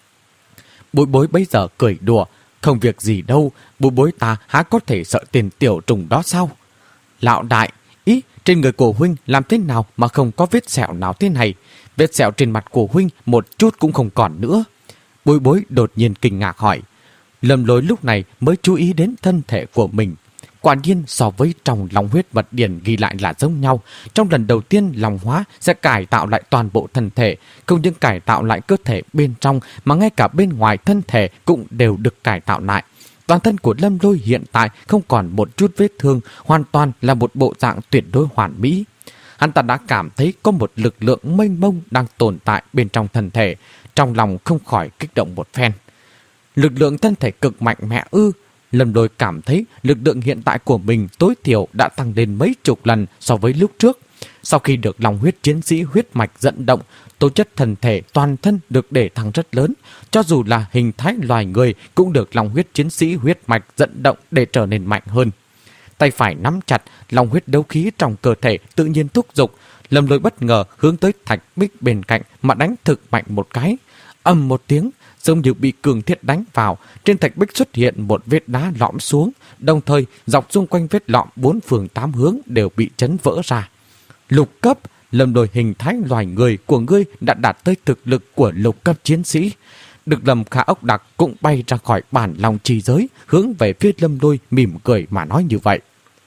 Bối Bối bây giờ cười đùa, không việc gì đâu, Bối Bối ta há có thể sợ tiền tiểu trùng đó sao? Lão đại, ý, trên người của huynh làm thế nào mà không có vết sẹo nào thế này? Vết sẹo trên mặt của huynh một chút cũng không còn nữa. Bối Bối đột nhiên kinh ngạc hỏi. Lâm Lôi lúc này mới chú ý đến thân thể của mình. Quả nhiên so với trong long huyết mật điển ghi lại là giống nhau. Trong lần đầu tiên long hóa sẽ cải tạo lại toàn bộ thân thể, không những cải tạo lại cơ thể bên trong mà ngay cả bên ngoài thân thể cũng đều được cải tạo lại. Toàn thân của Lâm Lôi hiện tại không còn một chút vết thương, hoàn toàn là một bộ dạng tuyệt đối hoàn mỹ. Hắn ta đã cảm thấy có một lực lượng mênh mông đang tồn tại bên trong thân thể, trong lòng không khỏi kích động một phen. Lực lượng thân thể cực mạnh mẽ ư? Lâm Lôi cảm thấy lực lượng hiện tại của mình tối thiểu đã tăng lên mấy chục lần so với lúc trước. Sau khi được long huyết chiến sĩ huyết mạch dẫn động, tố chất thân thể toàn thân được để thăng rất lớn. Cho dù là hình thái loài người cũng được long huyết chiến sĩ huyết mạch dẫn động để trở nên mạnh hơn. Tay phải nắm chặt, long huyết đấu khí trong cơ thể tự nhiên thúc giục. Lâm Lôi bất ngờ hướng tới thạch bích bên cạnh mà đánh thực mạnh một cái. Ầm một tiếng, giống như bị cường thiết đánh vào, trên thạch bích xuất hiện một vết đá lõm xuống, đồng thời dọc xung quanh vết lõm bốn phương tám hướng đều bị chấn vỡ ra. Lục cấp, Lâm Lôi hình thái loài người của ngươi đã đạt tới thực lực của lục cấp chiến sĩ. Được Lâm Khả Ốc Đặc cũng bay ra khỏi bản lòng trì giới, hướng về phía Lâm Lôi mỉm cười mà nói như vậy.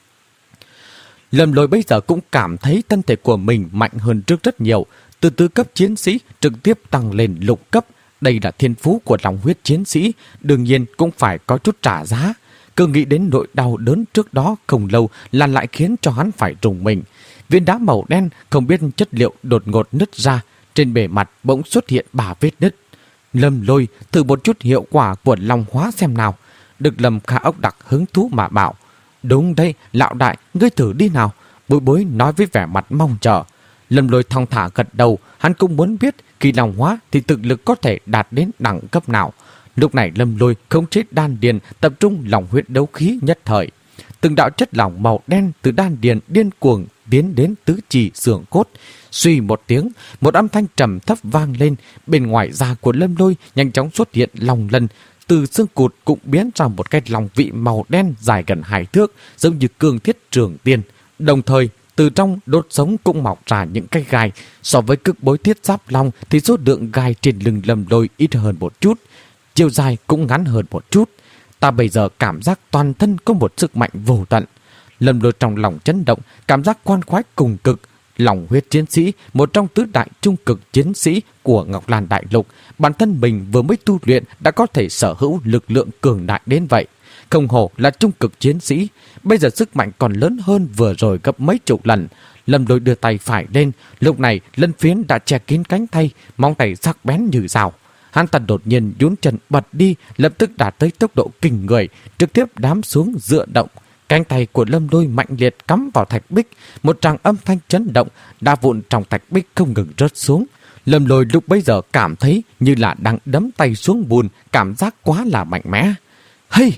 Lâm Lôi bây giờ cũng cảm thấy thân thể của mình mạnh hơn trước rất nhiều, từ tứ cấp chiến sĩ trực tiếp tăng lên lục cấp. Đây là thiên phú của long huyết chiến sĩ, đương nhiên cũng phải có chút trả giá. Cứ nghĩ đến nỗi đau đớn trước đó không lâu là lại khiến cho hắn phải rùng mình. Viên đá màu đen không biết chất liệu đột ngột nứt ra, trên bề mặt bỗng xuất hiện ba vết nứt. Lâm Lôi thử một chút hiệu quả của long hóa xem nào. Được Lâm Khả Ốc Đặc hứng thú mà bảo. Đúng đây, lão đại, ngươi thử đi nào. Bối Bối nói với vẻ mặt mong chờ. Lâm Lôi thong thả gật đầu, hắn cũng muốn biết khi long hóa thì thực lực có thể đạt đến đẳng cấp nào. Lúc này Lâm Lôi không chế đan điền, tập trung lòng huyết đấu khí nhất thời. Từng đạo chất lỏng màu đen từ đan điền điên cuồng tiến đến tứ chi xương cốt. Suy một tiếng, một âm thanh trầm thấp vang lên. Bên ngoài da của Lâm Lôi nhanh chóng xuất hiện lòng lân, từ xương cụt cũng biến ra một cái lòng vị màu đen dài gần hai thước, giống như cương thiết trường tiên. Đồng thời từ trong đốt sống cũng mọc ra những cái gai. So với cực bối thiết giáp long thì số lượng gai trên lưng Lâm Lôi ít hơn một chút, chiều dài cũng ngắn hơn một chút. Ta bây giờ cảm giác toàn thân có một sức mạnh vô tận. Lâm Lôi trong lòng chấn động, cảm giác khoan khoái cùng cực. Lòng huyết chiến sĩ, một trong tứ đại trung cực chiến sĩ của Ngọc Lan Đại Lục, bản thân mình vừa mới tu luyện đã có thể sở hữu lực lượng cường đại đến vậy. Không hổ là trung cực chiến sĩ, bây giờ sức mạnh còn lớn hơn vừa rồi gấp mấy chục lần. Lâm Lôi đưa tay phải lên, lúc này lân phiến đã che kín cánh tay, móng tay sắc bén như dao. Hắn ta đột nhiên nhún chân bật đi, lập tức đạt tới tốc độ kinh người, trực tiếp đám xuống dựa động. Cánh tay của Lâm Lôi mạnh liệt cắm vào thạch bích, một tràng âm thanh chấn động, đá vụn trong thạch bích không ngừng rớt xuống. Lâm Lôi lúc bấy giờ cảm thấy như là đang đấm tay xuống bùn, cảm giác quá là mạnh mẽ. Hey!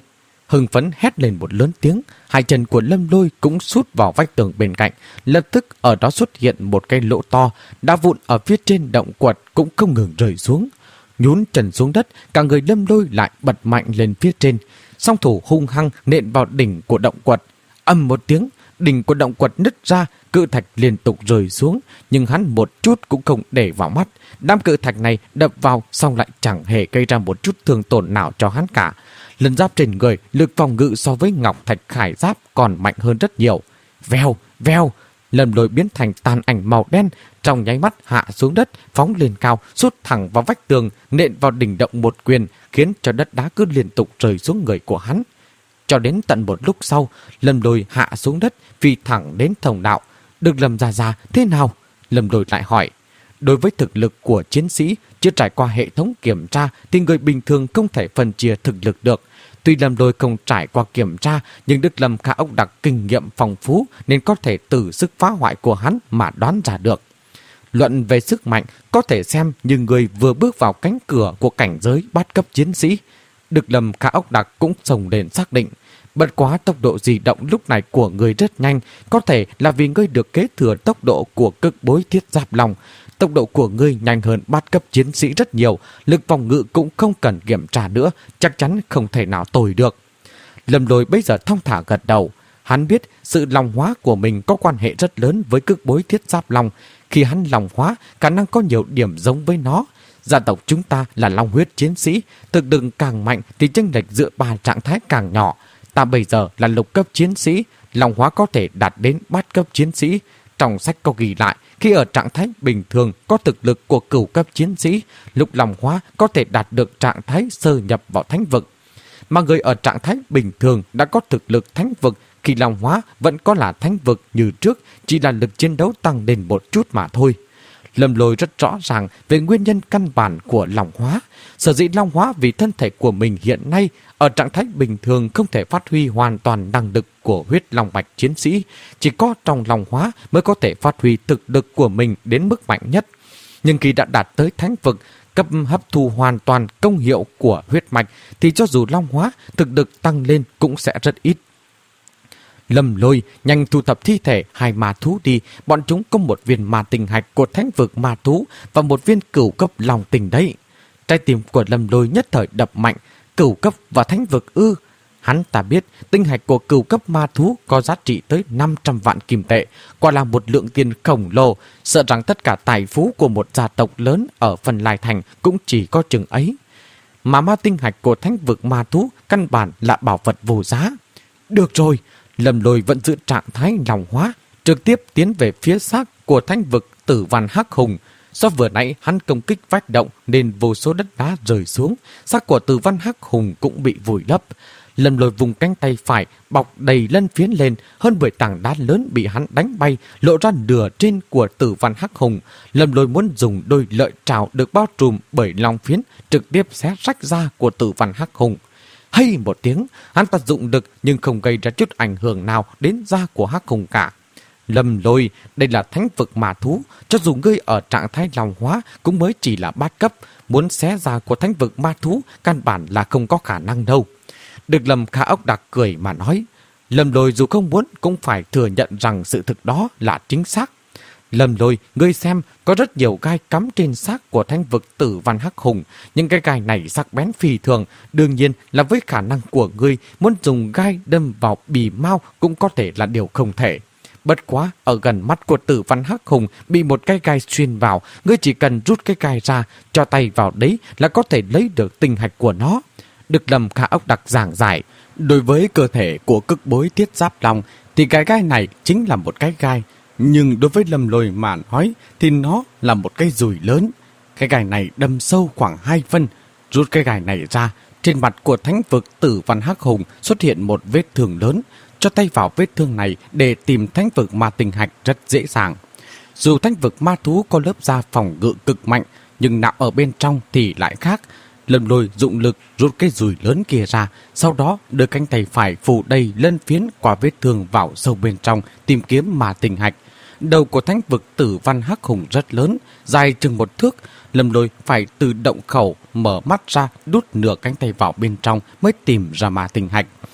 hưng phấn hét lên một lớn tiếng, hai chân của Lâm Lôi cũng sút vào vách tường bên cạnh, lập tức ở đó xuất hiện một cái lỗ to, đá vụn ở phía trên động quật cũng không ngừng rơi xuống. Nhún chân xuống đất, cả người Lâm Lôi lại bật mạnh lên phía trên, song thủ hung hăng nện vào đỉnh của động quật. Ầm một tiếng, đỉnh của động quật nứt ra, cự thạch liên tục rơi xuống, nhưng hắn một chút cũng không để vào mắt. Đám cự thạch này đập vào xong lại chẳng hề gây ra một chút thương tổn nào cho hắn cả. Lần giáp trên người, lực phòng ngự so với ngọc thạch khải giáp còn mạnh hơn rất nhiều. Vèo, vèo, Lâm Lôi biến thành tàn ảnh màu đen, trong nháy mắt hạ xuống đất, phóng lên cao, sút thẳng vào vách tường, nện vào đỉnh động một quyền, khiến cho đất đá cứ liên tục rơi xuống người của hắn. Cho đến tận một lúc sau, Lâm Lôi hạ xuống đất, phi thẳng đến thông đạo. Được Lâm Gia Gia thế nào? Lâm Lôi lại hỏi. Đối với thực lực của chiến sĩ, chưa trải qua hệ thống kiểm tra thì người bình thường không thể phân chia thực lực được. Tuy Lâm Lôi không trải qua kiểm tra, nhưng Đức Lâm Khả Ốc Đặc kinh nghiệm phong phú nên có thể từ sức phá hoại của hắn mà đoán ra được. Luận về sức mạnh, có thể xem như người vừa bước vào cánh cửa của cảnh giới bát cấp chiến sĩ. Đức Lâm Khả Ốc Đặc cũng xông lên xác định. Bất quá tốc độ di động lúc này của người rất nhanh, có thể là vì ngươi được kế thừa tốc độ của cực bối thiết giáp long. Tốc độ của ngươi nhanh hơn bát cấp chiến sĩ rất nhiều, lực phòng ngự cũng không cần kiểm tra nữa, chắc chắn không thể nào tồi được. Lâm Lôi bây giờ thong thả gật đầu. Hắn biết sự long hóa của mình có quan hệ rất lớn với cực bối thiết giáp long. Khi hắn long hóa, khả năng có nhiều điểm giống với nó. Gia tộc chúng ta là long huyết chiến sĩ, thực lực càng mạnh thì chênh lệch giữa ba trạng thái càng nhỏ. Ta bây giờ là lục cấp chiến sĩ, long hóa có thể đạt đến bát cấp chiến sĩ. Trong sách có ghi lại, khi ở trạng thái bình thường có thực lực của cửu cấp chiến sĩ, lúc long hóa có thể đạt được trạng thái sơ nhập vào thánh vực. Mà người ở trạng thái bình thường đã có thực lực thánh vực, khi long hóa vẫn có là thánh vực như trước, chỉ là lực chiến đấu tăng lên một chút mà thôi. Lâm Lôi rất rõ ràng về nguyên nhân căn bản của long hóa. Sở dĩ long hóa vì thân thể của mình hiện nay ở trạng thái bình thường không thể phát huy hoàn toàn năng lực của huyết long mạch chiến sĩ. Chỉ có trong long hóa mới có thể phát huy thực lực của mình đến mức mạnh nhất. Nhưng khi đã đạt tới thánh vực, cấp hấp thu hoàn toàn công hiệu của huyết mạch, thì cho dù long hóa, thực lực tăng lên cũng sẽ rất ít. Lâm Lôi nhanh thu thập thi thể hai ma thú đi, bọn chúng có một viên ma tinh hạch của thánh vực ma thú và một viên cửu cấp long tinh đấy. Trái tim của Lâm Lôi nhất thời đập mạnh. Cửu cấp và thánh vực ư? Hắn ta biết tinh hạch của cửu cấp ma thú có giá trị tới năm trăm vạn kim tệ, quả là một lượng tiền khổng lồ, sợ rằng tất cả tài phú của một gia tộc lớn ở Vân Lai Thành cũng chỉ có chừng ấy. Mà ma tinh hạch của thánh vực ma thú căn bản là bảo vật vô giá. Được rồi, Lâm Lôi vẫn giữ trạng thái lòng hóa, trực tiếp tiến về phía xác của thánh vực Tử Văn Hắc Hùng. Do vừa nãy hắn công kích vách động nên vô số đất đá rơi xuống, xác của Tử Văn Hắc Hùng cũng bị vùi lấp. Lâm Lôi vùng cánh tay phải bọc đầy lân phiến lên, hơn mười tảng đá lớn bị hắn đánh bay, lộ ra nửa trên của Tử Văn Hắc Hùng. Lâm Lôi muốn dùng đôi lợi trảo được bao trùm bởi long phiến trực tiếp xé rách da của Tử Văn Hắc Hùng. Hay một tiếng, hắn ta dụng lực nhưng không gây ra chút ảnh hưởng nào đến da của Hắc Hùng cả. Lâm Lôi, đây là thánh vực ma thú, cho dù ngươi ở trạng thái long hóa cũng mới chỉ là bát cấp, muốn xé da của thánh vực ma thú căn bản là không có khả năng đâu. Được Lâm Khả Ốc Đặc cười mà nói. Lâm Lôi dù không muốn cũng phải thừa nhận rằng sự thực đó là chính xác. Lâm Lôi, ngươi xem, có rất nhiều gai cắm trên xác của thánh vực Tử Văn Hắc Hùng, nhưng cái gai này sắc bén phi thường, đương nhiên là với khả năng của ngươi muốn dùng gai đâm vào bì mao cũng có thể là điều không thể. Bất quá, ở gần mắt của Tử Văn Hắc Hùng bị một cái gai xuyên vào, ngươi chỉ cần rút cái gai ra, cho tay vào đấy là có thể lấy được tinh hạch của nó. Được Lâm Khả Ốc Đặc giảng giải, đối với cơ thể của cực bối thiết giáp long thì cái gai này chính là một cái gai, nhưng đối với Lâm Lôi mà nói thì nó là một cái dùi lớn. Cái gai này đâm sâu khoảng hai phân. Rút cái gai này ra, trên mặt của thánh vực Tử Văn Hắc Hùng xuất hiện một vết thương lớn. Cho tay vào vết thương này để tìm thánh vực ma tinh hạch rất dễ dàng. Dù thánh vực ma thú có lớp da phòng ngự cực mạnh, nhưng nạo ở bên trong thì lại khác. Lâm Lôi dụng lực rút cái dùi lớn kia ra, sau đó đưa cánh tay phải phủ đầy lân phiến qua vết thương vào sâu bên trong tìm kiếm ma tinh hạch. Đầu của thánh vực Tử Văn Hắc Hùng rất lớn, dài chừng một thước. Lâm Lôi phải từ động khẩu mở mắt ra đút nửa cánh tay vào bên trong mới tìm ra ma tinh hạch.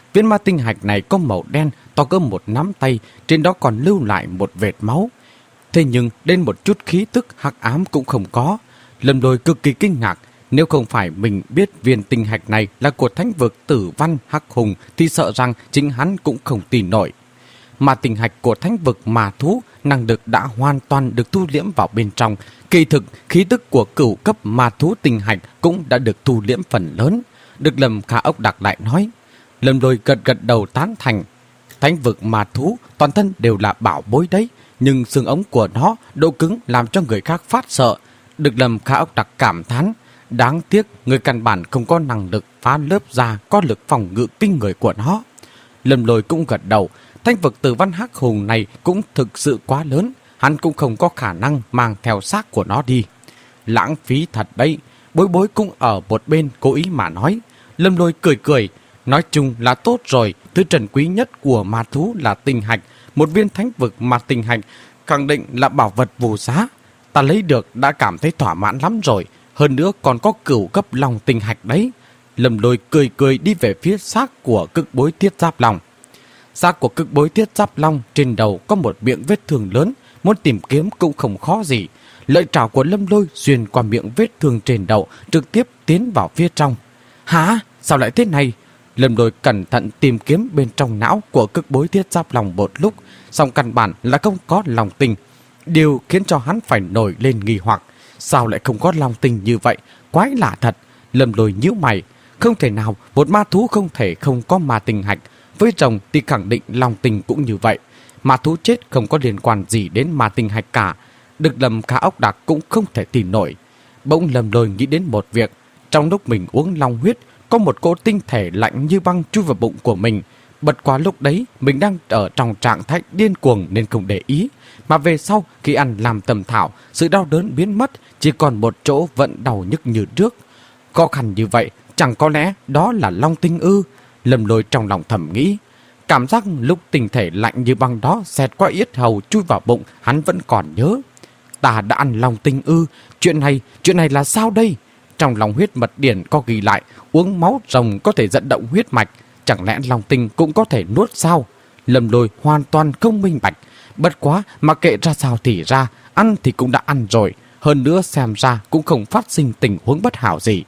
Viên ma tinh hạch này có màu đen, to cỡ một nắm tay, trên đó còn lưu lại một vệt máu. Thế nhưng đến một chút khí tức hắc ám cũng không có. Lâm Lôi cực kỳ kinh ngạc, nếu không phải mình biết viên tinh hạch này là của thánh vực Tử Văn Hắc Hùng thì sợ rằng chính hắn cũng không tin nổi. Mà tinh hạch của thánh vực Ma Thú năng lực đã hoàn toàn được thu liễm vào bên trong. Kỳ thực, khí tức của cửu cấp ma thú tinh hạch cũng đã được thu liễm phần lớn. Được Lâm Khả Ốc Đặc lại nói. Lâm Lôi gật gật đầu tán thành. Thánh vực ma thú toàn thân đều là bảo bối đấy, nhưng xương ống của nó độ cứng làm cho người khác phát sợ. Được Lâm Khả Ốc Đặc cảm thán. Đáng tiếc người căn bản không có năng lực phá lớp da có lực phòng ngự kinh người của nó. Lâm Lôi cũng gật đầu. Thánh vực Tử Văn Hắc Hùng này cũng thực sự quá lớn, hắn cũng không có khả năng mang theo xác của nó đi. Lãng phí thật đấy. Bối Bối cũng ở một bên cố ý mà nói. Lâm Lôi cười cười, nói chung là tốt rồi. Thứ trân quý nhất của ma thú là tinh hạch. Một viên thánh vực ma tinh hạch khẳng định là bảo vật vô giá. Ta lấy được đã cảm thấy thỏa mãn lắm rồi. Hơn nữa còn có cửu cấp long tinh hạch đấy. Lâm Lôi cười cười đi về phía xác của Cực Bối Thiết Giáp Long. Xác của Cực Bối Thiết Giáp Long trên đầu có một miệng vết thương lớn, muốn tìm kiếm cũng không khó gì. Lợi trảo của Lâm Lôi xuyên qua miệng vết thương trên đầu, trực tiếp tiến vào phía trong. Hả? Sao lại thế này? Lâm Lôi cẩn thận tìm kiếm bên trong não của Cực Bối Thiết Giáp Long một lúc, song căn bản là không có lòng tinh. Điều khiến cho hắn phải nổi lên nghi hoặc. Sao lại không có lòng tinh như vậy? Quái lạ thật. Lâm Lôi nhíu mày. Không thể nào, một ma thú không thể không có ma tinh hạch. Với rồng thì khẳng định lòng tình cũng như vậy. Ma thú chết không có liên quan gì đến ma tinh hạch cả. Được Lâm Khả Ốc Đặc cũng không thể tin nổi. Bỗng Lâm Lôi nghĩ đến một việc. Trong lúc mình uống long huyết, có một cỗ tinh thể lạnh như băng chui vào bụng của mình. Bật qua lúc đấy mình đang ở trong trạng thái điên cuồng nên không để ý. Mà về sau khi ăn làm tầm thảo, sự đau đớn biến mất, chỉ còn một chỗ vẫn đau nhức như trước. Khó khăn như vậy, chẳng có lẽ đó là long tinh ư? Lâm Lôi trong lòng thầm nghĩ. Cảm giác lúc tinh thể lạnh như băng đó xẹt qua yết hầu chui vào bụng, hắn vẫn còn nhớ. Ta đã ăn long tinh ư? Chuyện này, chuyện này là sao đây? Trong lòng huyết mật điển có ghi lại, uống máu rồng có thể vận động huyết mạch, chẳng lẽ long tinh cũng có thể nuốt sao? Lâm Lôi hoàn toàn không minh bạch. Bất quá mà kệ ra sao thì ra, ăn thì cũng đã ăn rồi. Hơn nữa xem ra cũng không phát sinh tình huống bất hảo gì.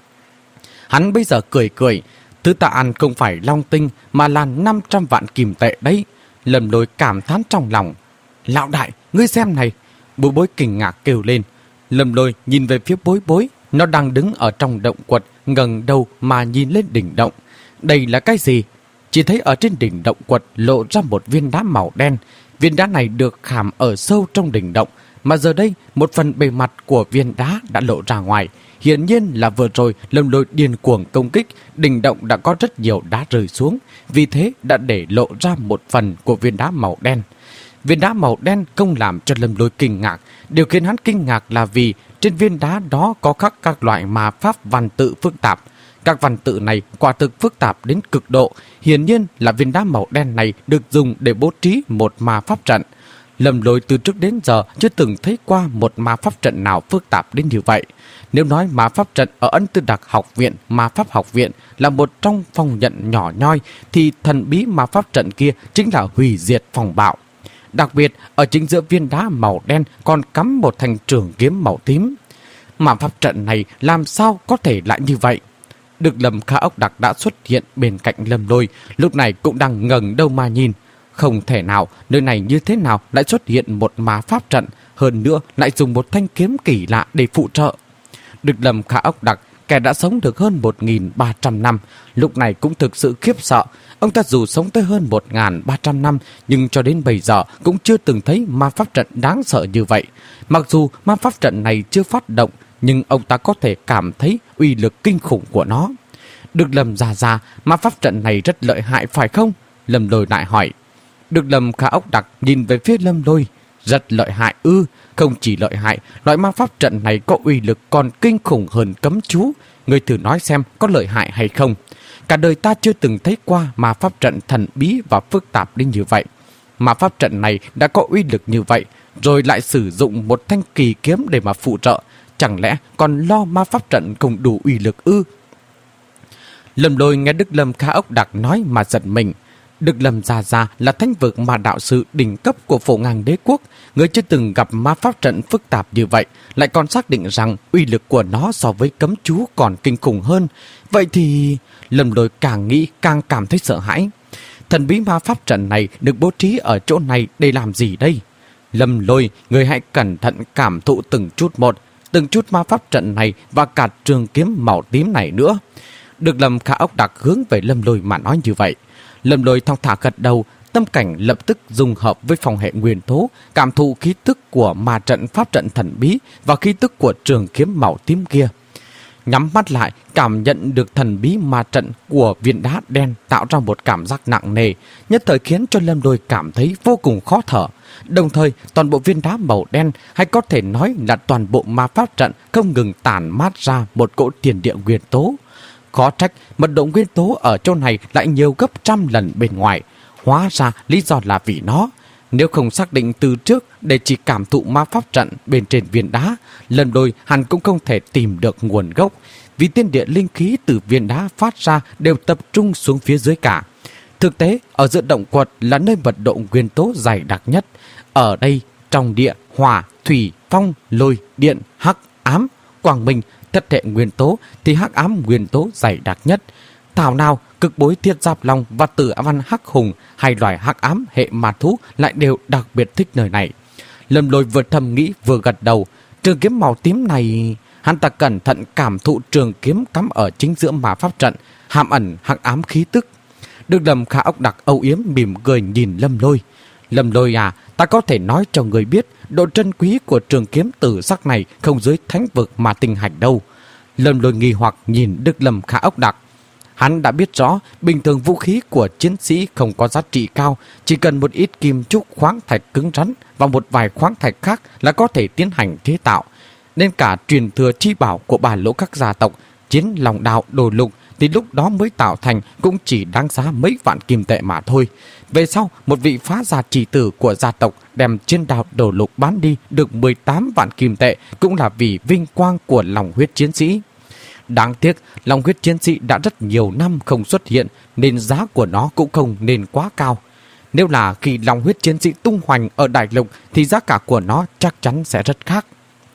Hắn bây giờ cười cười. Thứ ta ăn không phải long tinh mà là năm trăm vạn kim tệ đấy. Lâm Lôi cảm thán trong lòng. Lão đại, ngươi xem này. Bối Bối kinh ngạc kêu lên. Lâm Lôi nhìn về phía Bối Bối. Nó đang đứng ở trong động quật, ngẩng đầu mà nhìn lên đỉnh động. Đây là cái gì? Chỉ thấy ở trên đỉnh động quật lộ ra một viên đá màu đen. Viên đá này được khảm ở sâu trong đỉnh động, mà giờ đây một phần bề mặt của viên đá đã lộ ra ngoài. Hiển nhiên là vừa rồi Lâm Lôi điên cuồng công kích, đỉnh động đã có rất nhiều đá rơi xuống, vì thế đã để lộ ra một phần của viên đá màu đen. Viên đá màu đen không làm cho Lâm Lôi kinh ngạc. Điều khiến hắn kinh ngạc là vì trên viên đá đó có khắc các loại ma pháp văn tự phức tạp. Các văn tự này quả thực phức tạp đến cực độ. Hiển nhiên là viên đá màu đen này được dùng để bố trí một ma pháp trận. Lâm Lôi từ trước đến giờ chưa từng thấy qua một ma pháp trận nào phức tạp đến như vậy. Nếu nói ma pháp trận ở Ân Tư Đặc học viện, ma pháp học viện là một trong phong nhận nhỏ nhoi, thì thần bí ma pháp trận kia chính là hủy diệt phòng bạo. Đặc biệt ở chính giữa viên đá màu đen còn cắm một thanh trường kiếm màu tím. Ma pháp trận này làm sao có thể lại như vậy? Được Lâm Khả Ốc Đặc đã xuất hiện bên cạnh Lâm Lôi, lúc này cũng đang ngẩng đầu mà nhìn. Không thể nào, nơi này như thế nào lại xuất hiện một ma pháp trận, hơn nữa lại dùng một thanh kiếm kỳ lạ để phụ trợ. Được Lâm Khả Ốc Đặc, kẻ đã sống được hơn một nghìn ba trăm năm, lúc này cũng thực sự khiếp sợ. Ông ta dù sống tới hơn một nghìn ba trăm năm, nhưng cho đến bây giờ cũng chưa từng thấy ma pháp trận đáng sợ như vậy. Mặc dù ma pháp trận này chưa phát động, nhưng ông ta có thể cảm thấy uy lực kinh khủng của nó. Được Lâm già già, ma pháp trận này rất lợi hại phải không? Lâm Lôi lại hỏi. Được Lâm Khả Ốc Đặc nhìn về phía Lâm Lôi. Rất lợi hại ư? Không chỉ lợi hại, loại ma pháp trận này có uy lực còn kinh khủng hơn cấm chú. Người thử nói xem có lợi hại hay không. Cả đời ta chưa từng thấy qua ma pháp trận thần bí và phức tạp đến như vậy. Ma pháp trận này đã có uy lực như vậy, rồi lại sử dụng một thanh kỳ kiếm để mà phụ trợ. Chẳng lẽ còn lo ma pháp trận không đủ uy lực ư? Lâm Lôi nghe Đức Lâm Khá Ốc Đặc nói mà giật mình. Đức Lâm Gia Gia là thánh vực ma đạo sư đỉnh cấp của Phổ Ngang Đế Quốc. Người chưa từng gặp ma pháp trận phức tạp như vậy, lại còn xác định rằng uy lực của nó so với cấm chú còn kinh khủng hơn. Vậy thì Lâm Lôi càng nghĩ càng cảm thấy sợ hãi. Thần bí ma pháp trận này được bố trí ở chỗ này để làm gì đây? Lâm Lôi, người hãy cẩn thận cảm thụ từng chút một, từng chút ma pháp trận này và cả trường kiếm màu tím này nữa. Được Lâm Khá Ốc Đặc hướng về Lâm Lôi mà nói như vậy. Lâm Lôi thong thả gật đầu, tâm cảnh lập tức dung hợp với phong hệ nguyên tố, cảm thụ khí tức của ma trận pháp trận thần bí và khí tức của trường kiếm màu tím kia. Nhắm mắt lại, cảm nhận được thần bí ma trận của viên đá đen tạo ra một cảm giác nặng nề, nhất thời khiến cho Lâm Lôi cảm thấy vô cùng khó thở. Đồng thời, toàn bộ viên đá màu đen, hay có thể nói là toàn bộ ma pháp trận, không ngừng tản mát ra một cỗ tiền địa nguyên tố. Khó trách mật độ nguyên tố ở chỗ này lại nhiều gấp trăm lần bên ngoài. Hóa ra lý do là vì nó. Nếu không xác định từ trước để chỉ cảm thụ ma pháp trận bên trên viên đá, lần đôi hắn cũng không thể tìm được nguồn gốc. Vì tiên địa linh khí từ viên đá phát ra đều tập trung xuống phía dưới cả. Thực tế, ở giữa động quật là nơi mật độ nguyên tố dày đặc nhất. Ở đây, trong địa, hỏa, thủy, phong, lôi, điện, hắc, ám, quang minh, thất hệ nguyên tố thì hắc ám nguyên tố dày đặc nhất. Thảo nào cực bối thiết giáp long và tử văn hắc hùng, hai loài hắc ám hệ ma thú lại đều đặc biệt thích nơi này. Lâm Lôi vừa thầm nghĩ vừa gật đầu. Trường kiếm màu tím này, hắn ta cẩn thận cảm thụ trường kiếm cắm ở chính giữa ma pháp trận, hàm ẩn hắc ám khí tức. Được Lâm Khá Ốc Đặc âu yếm mỉm cười nhìn Lâm Lôi. Lâm Lôi à, ta có thể nói cho người biết, độ trân quý của trường kiếm tử sắc này không dưới thánh vực mà tinh hạch đâu. Lâm Lôi nghi hoặc nhìn Đức Lâm Khá Ốc Đặc. Hắn đã biết rõ, bình thường vũ khí của chiến sĩ không có giá trị cao, chỉ cần một ít kim trúc khoáng thạch cứng rắn và một vài khoáng thạch khác là có thể tiến hành chế tạo. Nên cả truyền thừa chi bảo của bà lỗ các gia tộc, chiến lòng đào đồ lục, thì lúc đó mới tạo thành cũng chỉ đáng giá mấy vạn kim tệ mà thôi. Về sau, một vị phá gia chỉ tử của gia tộc đem chiến đào đồ lục bán đi được mười tám vạn kim tệ, cũng là vì vinh quang của lòng huyết chiến sĩ. Đáng tiếc, lòng huyết chiến sĩ đã rất nhiều năm không xuất hiện, nên giá của nó cũng không nên quá cao. Nếu là khi lòng huyết chiến sĩ tung hoành ở đại lục thì giá cả của nó chắc chắn sẽ rất khác.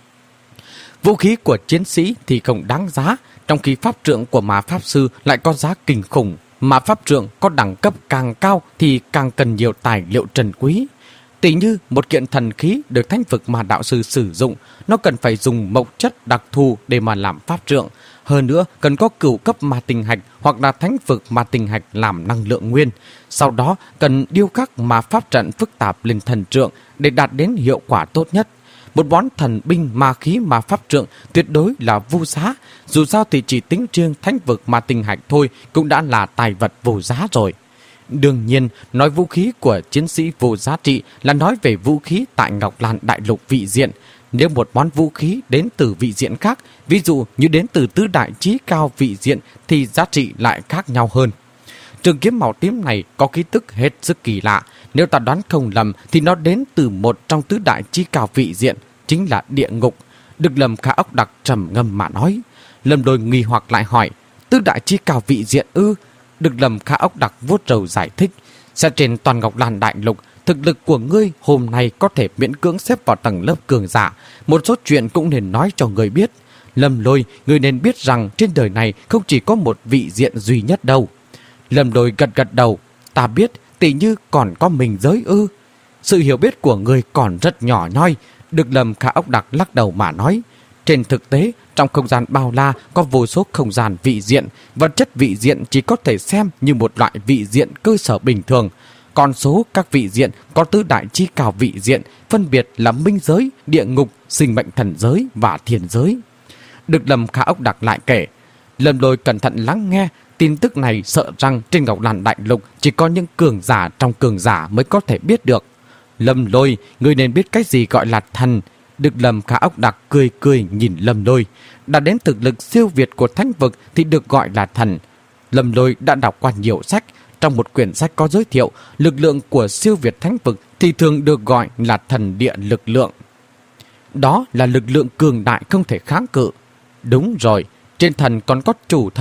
Vũ khí của chiến sĩ thì không đáng giá, trong khi pháp trượng của ma pháp sư lại có giá kinh khủng. Mà pháp trượng có đẳng cấp càng cao thì càng cần nhiều tài liệu trân quý. Tỷ như một kiện thần khí được thánh vực ma đạo sư sử dụng, nó cần phải dùng mộc chất đặc thù để mà làm pháp trượng. Hơn nữa cần có cửu cấp ma tinh hạch hoặc là thánh vực ma tinh hạch làm năng lượng nguyên. Sau đó cần điêu khắc ma pháp trận phức tạp lên thần trượng để đạt đến hiệu quả tốt nhất. Một món thần binh ma khí ma pháp trượng tuyệt đối là vô giá. Dù sao thì chỉ tính riêng thánh vực ma tinh hạch thôi cũng đã là tài vật vô giá rồi. Đương nhiên, nói vũ khí của chiến sĩ vô giá trị là nói về vũ khí tại Ngọc Lan Đại Lục vị diện. Nếu một món vũ khí đến từ vị diện khác, ví dụ như đến từ tứ đại chí cao vị diện, thì giá trị lại khác nhau hơn. Trường kiếm màu tím này có khí tức hết sức kỳ lạ. Nếu ta đoán không lầm thì nó đến từ một trong tứ đại chí cao vị diện, chính là địa ngục. Đức Lâm Khá Ốc Đặc trầm ngâm mà nói. Lâm Lôi nghi hoặc lại hỏi, tứ đại chí cao vị diện ư? Đức Lâm Khá Ốc Đặc vuốt râu giải thích. Sẽ trên toàn Ngọc Lan Đại Lục, thực lực của ngươi hôm nay có thể miễn cưỡng xếp vào tầng lớp cường giả. Một số chuyện cũng nên nói cho ngươi biết. Lâm Lôi, ngươi nên biết rằng trên đời này không chỉ có một vị diện duy nhất đâu. Lâm Lôi gật gật đầu. Ta biết, tỷ như còn có mình giới ư? Sự hiểu biết của ngươi còn rất nhỏ nhoi. Đức Lâm Khá Ốc Đặc lắc đầu mà nói. Trên thực tế, trong không gian bao la có vô số không gian vị diện. Vật chất vị diện chỉ có thể xem như một loại vị diện cơ sở bình thường. Còn số các vị diện có tứ đại chí cao vị diện, phân biệt là minh giới, địa ngục, sinh mệnh thần giới và thiên giới. Đức Lâm Khá Ốc Đặc lại kể. Lâm Lôi cẩn thận lắng nghe. Tin tức này sợ rằng trên Ngọc Lan Đại Lục chỉ có những cường giả trong cường giả mới có thể biết được. Lâm Lôi, ngươi nên biết cái gì gọi là thần. Đức Lâm Khá Ốc Đặc cười cười nhìn Lâm Lôi. Đã đến thực lực siêu việt của thánh vực thì được gọi là thần. Lâm Lôi đã đọc qua nhiều sách. Trong một quyển sách có giới thiệu, lực lượng của siêu việt thánh vực thì thường được gọi là thần địa lực lượng. Đó là lực lượng cường đại không thể kháng cự. Đúng rồi, trên thần còn có chủ thần.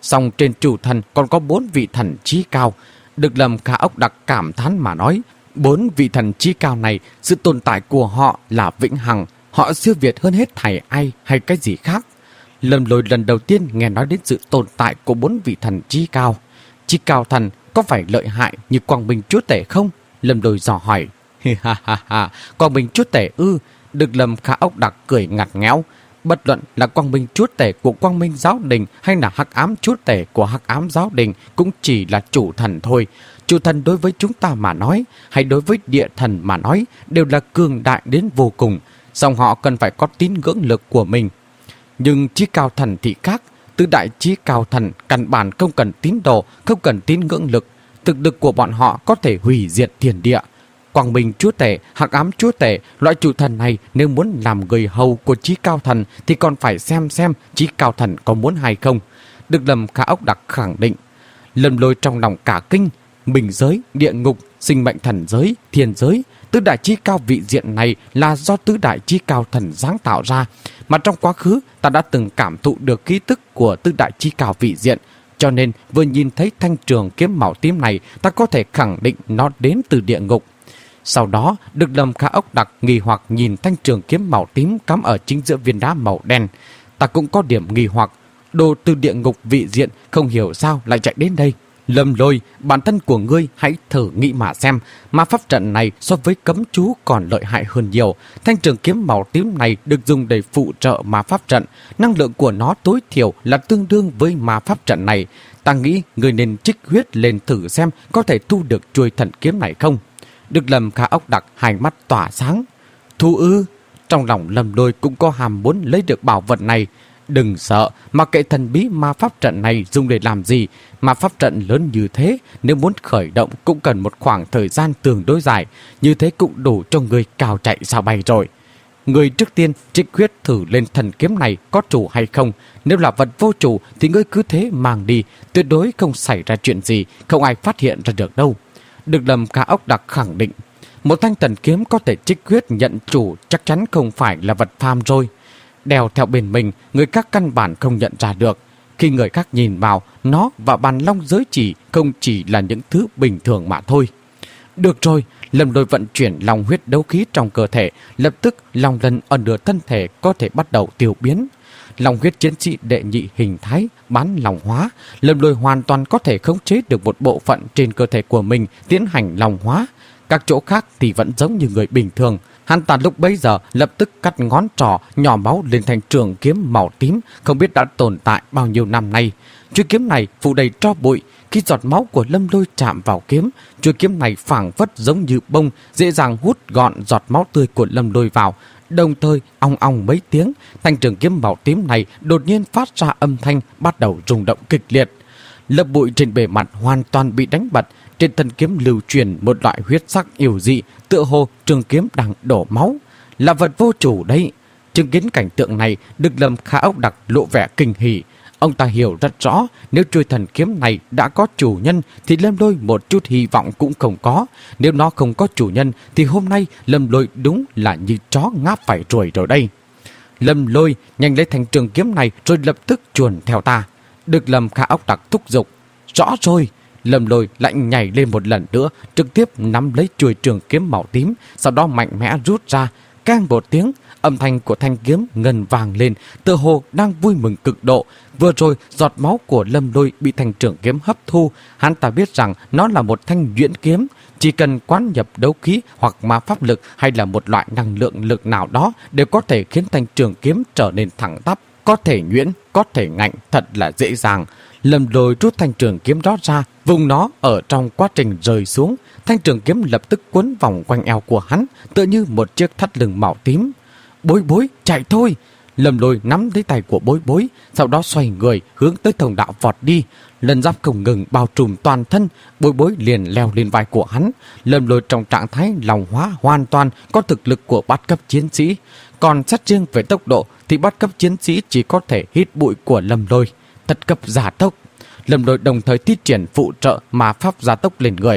Song trên chủ thần còn có bốn vị thần trí cao. Được Lâm Khả Ốc Đặc cảm thán mà nói, bốn vị thần trí cao này, sự tồn tại của họ là vĩnh hằng, họ siêu việt hơn hết thảy ai hay cái gì khác. Lâm Lôi lần đầu tiên nghe nói đến sự tồn tại của bốn vị thần trí cao. Trí cao thần có phải lợi hại như Quang Minh Chúa Tể không? Lâm Lôi dò hỏi. Ha ha ha, Quang Minh Chúa Tể ư? Được Lâm Khả Ốc Đặc cười ngặt nghẽo. Bất luận là Quang Minh Chúa Tể của Quang Minh Giáo Đình hay là Hắc Ám Chúa Tể của Hắc Ám Giáo Đình cũng chỉ là chủ thần thôi. Chủ thần đối với chúng ta mà nói, hay đối với địa thần mà nói, đều là cường đại đến vô cùng. Song họ cần phải có tín ngưỡng lực của mình. Nhưng chí cao thần thì khác. Tứ đại chí cao thần căn bản không cần tín đồ, không cần tín ngưỡng lực. Thực lực của bọn họ có thể hủy diệt thiên địa. Quang Minh Chúa Tể, Hắc Ám Chúa Tể, loại chủ thần này nếu muốn làm người hầu của chí cao thần thì còn phải xem xem chí cao thần có muốn hay không. Được Lâm Khả Ốc Đặc khẳng định. Lâm Lôi trong lòng cả kinh. Minh giới, địa ngục, sinh mệnh thần giới, thiên giới, tứ đại chí cao vị diện này là do tứ đại chí cao thần sáng tạo ra. Mà trong quá khứ ta đã từng cảm thụ được khí tức của tứ đại chí cao vị diện. Cho nên vừa nhìn thấy thanh trường kiếm màu tím này, ta có thể khẳng định nó đến từ địa ngục. Sau đó, Được Lâm Khả Ốc Đặc nghi hoặc nhìn thanh trường kiếm màu tím cắm ở chính giữa viên đá màu đen. Ta cũng có điểm nghi hoặc, đồ từ địa ngục vị diện không hiểu sao lại chạy đến đây. Lâm Lôi, bản thân của ngươi hãy thử nghĩ mà xem, ma pháp trận này so với cấm chú còn lợi hại hơn nhiều. Thanh trường kiếm màu tím này được dùng để phụ trợ ma pháp trận, năng lượng của nó tối thiểu là tương đương với ma pháp trận này. Ta nghĩ ngươi nên trích huyết lên thử xem có thể thu được chuôi thần kiếm này không. Được Lâm Khả Ốc Đặc hai mắt tỏa sáng. Thu ư? Trong lòng Lâm Lôi cũng có hàm muốn lấy được bảo vật này. Đừng sợ, mà kệ thần bí ma pháp trận này dùng để làm gì. Ma pháp trận lớn như thế, nếu muốn khởi động cũng cần một khoảng thời gian tương đối dài. Như thế cũng đủ cho người cao chạy sao bay rồi. Người trước tiên trích huyết thử lên thần kiếm này có chủ hay không. Nếu là vật vô chủ thì ngươi cứ thế mang đi, tuyệt đối không xảy ra chuyện gì, không ai phát hiện ra được đâu. Được Lâm Khả Ốc Đặc khẳng định. Một thanh thần kiếm có thể trích huyết nhận chủ chắc chắn không phải là vật phàm rồi. Đeo theo bên mình, người khác căn bản không nhận ra được. Khi người khác nhìn vào, nó và bàn long giới chỉ không chỉ là những thứ bình thường mà thôi. Được rồi, Lâm Lôi vận chuyển long huyết đấu khí trong cơ thể, lập tức long lân ở nửa thân thể có thể bắt đầu tiêu biến. Long huyết chiến sĩ đệ nhị hình thái, bán long hóa, Lâm Lôi hoàn toàn có thể khống chế được một bộ phận trên cơ thể của mình tiến hành long hóa. Các chỗ khác thì vẫn giống như người bình thường. Hắn ta lúc bấy giờ lập tức cắt ngón trỏ nhỏ máu lên thành trường kiếm màu tím, không biết đã tồn tại bao nhiêu năm nay. Chuôi kiếm này phủ đầy tro bụi. Khi giọt máu của Lâm Lôi chạm vào kiếm, chuôi kiếm này phảng phất giống như bông, dễ dàng hút gọn giọt máu tươi của Lâm Lôi vào. Đồng thời ong ong mấy tiếng, thanh trường kiếm màu tím này đột nhiên phát ra âm thanh, bắt đầu rung động kịch liệt. Lớp bụi trên bề mặt hoàn toàn bị đánh bật. Trên thân kiếm lưu truyền một loại huyết sắc yêu dị, tựa hồ trường kiếm đang đổ máu. Là vật vô chủ đấy. Chứng kiến cảnh tượng này, Được Lâm Khả Ốc Đặc lộ vẻ kinh hỉ. Ông ta hiểu rất rõ, nếu chuôi thần kiếm này đã có chủ nhân thì Lâm Lôi một chút hy vọng cũng không có. Nếu nó không có chủ nhân thì hôm nay Lâm Lôi đúng là như chó ngáp phải ruồi rồi đây. Lâm Lôi nhanh lấy thanh trường kiếm này rồi lập tức chuồn theo ta. Được Lâm Khả Ốc Đặc thúc giục. Rõ rồi. Lâm Lôi lại nhảy lên một lần nữa, trực tiếp nắm lấy chuôi trường kiếm màu tím, sau đó mạnh mẽ rút ra. Keng một tiếng, âm thanh của thanh kiếm ngân vàng lên, tựa hồ đang vui mừng cực độ. Vừa rồi giọt máu của Lâm Lôi bị thanh trường kiếm hấp thu, hắn ta biết rằng nó là một thanh nhuyễn kiếm, chỉ cần quán nhập đấu khí hoặc ma pháp lực hay là một loại năng lượng lực nào đó đều có thể khiến thanh trường kiếm trở nên thẳng tắp, có thể nhuyễn, có thể ngạnh, thật là dễ dàng. Lâm Lôi rút thanh trường kiếm đó ra, vùng nó ở trong quá trình rơi xuống. Thanh trường kiếm lập tức quấn vòng quanh eo của hắn, tựa như một chiếc thắt lưng màu tím. Bối Bối, chạy thôi! Lâm Lôi nắm lấy tay của Bối Bối, sau đó xoay người hướng tới thông đạo vọt đi. Lần giáp không ngừng bao trùm toàn thân, Bối Bối liền leo lên vai của hắn. Lâm Lôi trong trạng thái lòng hóa hoàn toàn, có thực lực của bát cấp chiến sĩ. Còn xét riêng về tốc độ thì bát cấp chiến sĩ chỉ có thể hít bụi của Lâm Lôi. Thật cấp giả tốc. Lâm Lôi đồng thời thi triển phụ trợ mà pháp gia tốc lên người.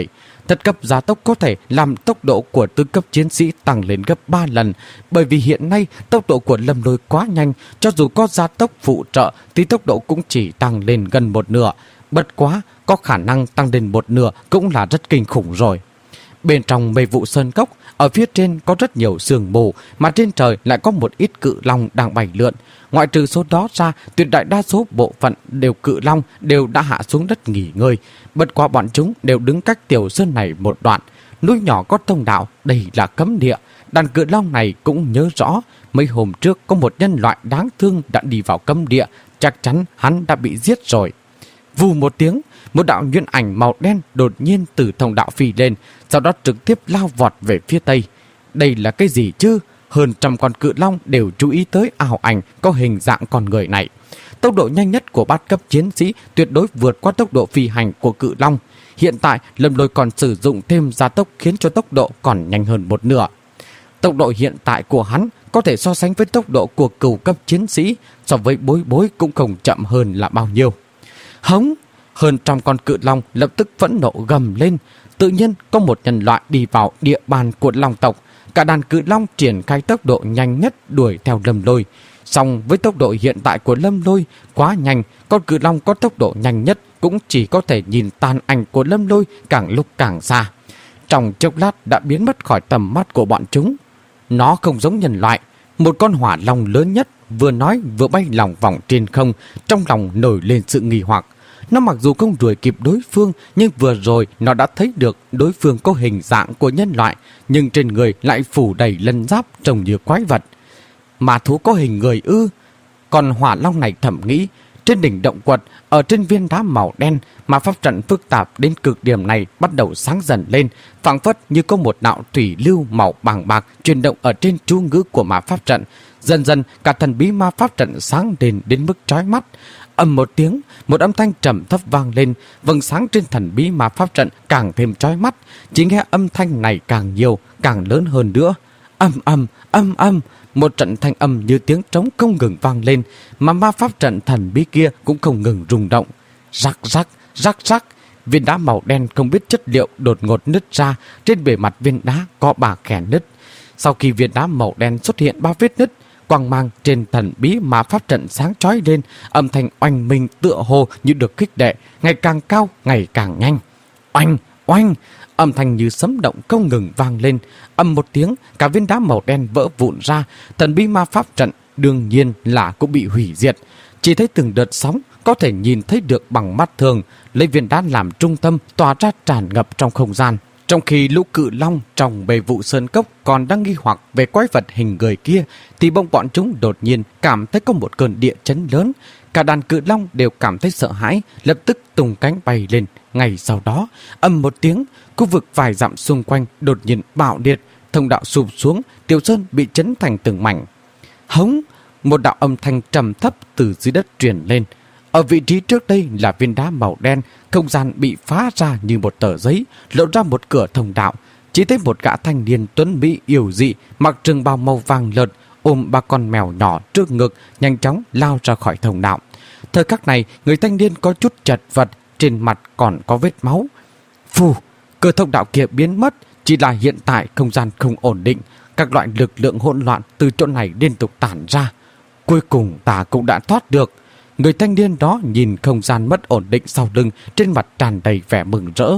Thất cấp gia tốc có thể làm tốc độ của tứ cấp chiến sĩ tăng lên gấp ba lần, bởi vì hiện nay tốc độ của Lâm Lôi quá nhanh, cho dù có gia tốc phụ trợ thì tốc độ cũng chỉ tăng lên gần một nửa. Bất quá, có khả năng tăng lên một nửa cũng là rất kinh khủng rồi. Bên trong mây vụ sơn cốc, ở phía trên có rất nhiều sương mù, mà trên trời lại có một ít cự long đang bay lượn. Ngoại trừ số đó ra, tuyệt đại đa số bộ phận đều cự long đều đã hạ xuống đất nghỉ ngơi. Bất quá bọn chúng đều đứng cách tiểu sơn này một đoạn. Núi nhỏ có thông đạo, đây là cấm địa. Đàn cự long này cũng nhớ rõ, mấy hôm trước có một nhân loại đáng thương đã đi vào cấm địa, chắc chắn hắn đã bị giết rồi. Vù một tiếng, một đạo nhuyễn ảnh màu đen đột nhiên từ thông đạo phi lên, sau đó trực tiếp lao vọt về phía tây. Đây là cái gì chứ? Hơn trăm con cự long đều chú ý tới ảo ảnh có hình dạng con người này. Tốc độ nhanh nhất của bát cấp chiến sĩ tuyệt đối vượt qua tốc độ phi hành của cự long. Hiện tại, Lâm Lôi còn sử dụng thêm gia tốc khiến cho tốc độ còn nhanh hơn một nửa. Tốc độ hiện tại của hắn có thể so sánh với tốc độ của cửu cấp chiến sĩ, so với Bối Bối cũng không chậm hơn là bao nhiêu. Hống! Hơn trăm con cự long lập tức phẫn nộ gầm lên. Tự nhiên có một nhân loại đi vào địa bàn của long tộc. Cả đàn cự long triển khai tốc độ nhanh nhất đuổi theo Lâm Lôi. Song với tốc độ hiện tại của Lâm Lôi quá nhanh, con cự long có tốc độ nhanh nhất cũng chỉ có thể nhìn tàn ảnh của Lâm Lôi càng lúc càng xa. Trong chốc lát đã biến mất khỏi tầm mắt của bọn chúng. Nó không giống nhân loại. Một con hỏa long lớn nhất vừa nói vừa bay lòng vòng trên không, trong lòng nổi lên sự nghi hoặc. Nó mặc dù không đuổi kịp đối phương, nhưng vừa rồi nó đã thấy được đối phương có hình dạng của nhân loại, nhưng trên người lại phủ đầy lân giáp trông như quái vật. Mà thú có hình người ư? Còn hỏa long này thầm nghĩ, trên đỉnh động quật, ở trên viên đá màu đen, mà pháp trận phức tạp đến cực điểm này bắt đầu sáng dần lên, phảng phất như có một đạo thủy lưu màu bàng bạc chuyển động ở trên chú ngữ của ma pháp trận. Dần dần cả thần bí ma pháp trận sáng đến đến mức chói mắt. Ầm một tiếng, một âm thanh trầm thấp vang lên, vầng sáng trên thần bí ma pháp trận càng thêm chói mắt. Chỉ nghe âm thanh này càng nhiều, càng lớn hơn nữa. Âm âm, âm âm, một trận thanh âm như tiếng trống không ngừng vang lên, mà ma pháp trận thần bí kia cũng không ngừng rung động. Rắc rắc, rắc rắc, viên đá màu đen không biết chất liệu đột ngột nứt ra, trên bề mặt viên đá có ba khe nứt. Sau khi viên đá màu đen xuất hiện ba vết nứt, quang mang trên thần bí ma pháp trận sáng chói lên, âm thanh oanh minh tựa hồ như được khích lệ, ngày càng cao, ngày càng nhanh. Oanh, oanh, âm thanh như sấm động không ngừng vang lên. Ầm một tiếng, cả viên đá màu đen vỡ vụn ra, thần bí ma pháp trận đương nhiên là cũng bị hủy diệt. Chỉ thấy từng đợt sóng có thể nhìn thấy được bằng mắt thường, lấy viên đá làm trung tâm tỏa ra tràn ngập trong không gian. Trong khi lũ cự long trong bề vụ sơn cốc còn đang nghi hoặc về quái vật hình người kia, thì bỗng bọn chúng đột nhiên cảm thấy có một cơn địa chấn lớn. Cả đàn cự long đều cảm thấy sợ hãi, lập tức tung cánh bay lên. Ngay sau đó, ầm một tiếng, khu vực vài dặm xung quanh đột nhiên bạo liệt, thông đạo sụp xuống, tiểu sơn bị chấn thành từng mảnh. Hống! Một đạo âm thanh trầm thấp từ dưới đất truyền lên. Ở vị trí trước đây là viên đá màu đen, không gian bị phá ra như một tờ giấy, lộ ra một cửa thông đạo. Chỉ thấy một gã thanh niên tuấn mỹ yêu dị, mặc trường bào màu vàng lợt, ôm ba con mèo nhỏ trước ngực, nhanh chóng lao ra khỏi thông đạo. Thời khắc này, người thanh niên có chút chật vật, trên mặt còn có vết máu. Phù! Cửa thông đạo kia biến mất, chỉ là hiện tại không gian không ổn định, các loại lực lượng hỗn loạn từ chỗ này liên tục tản ra. Cuối cùng ta cũng đã thoát được. Người thanh niên đó nhìn không gian mất ổn định sau lưng, trên mặt tràn đầy vẻ mừng rỡ.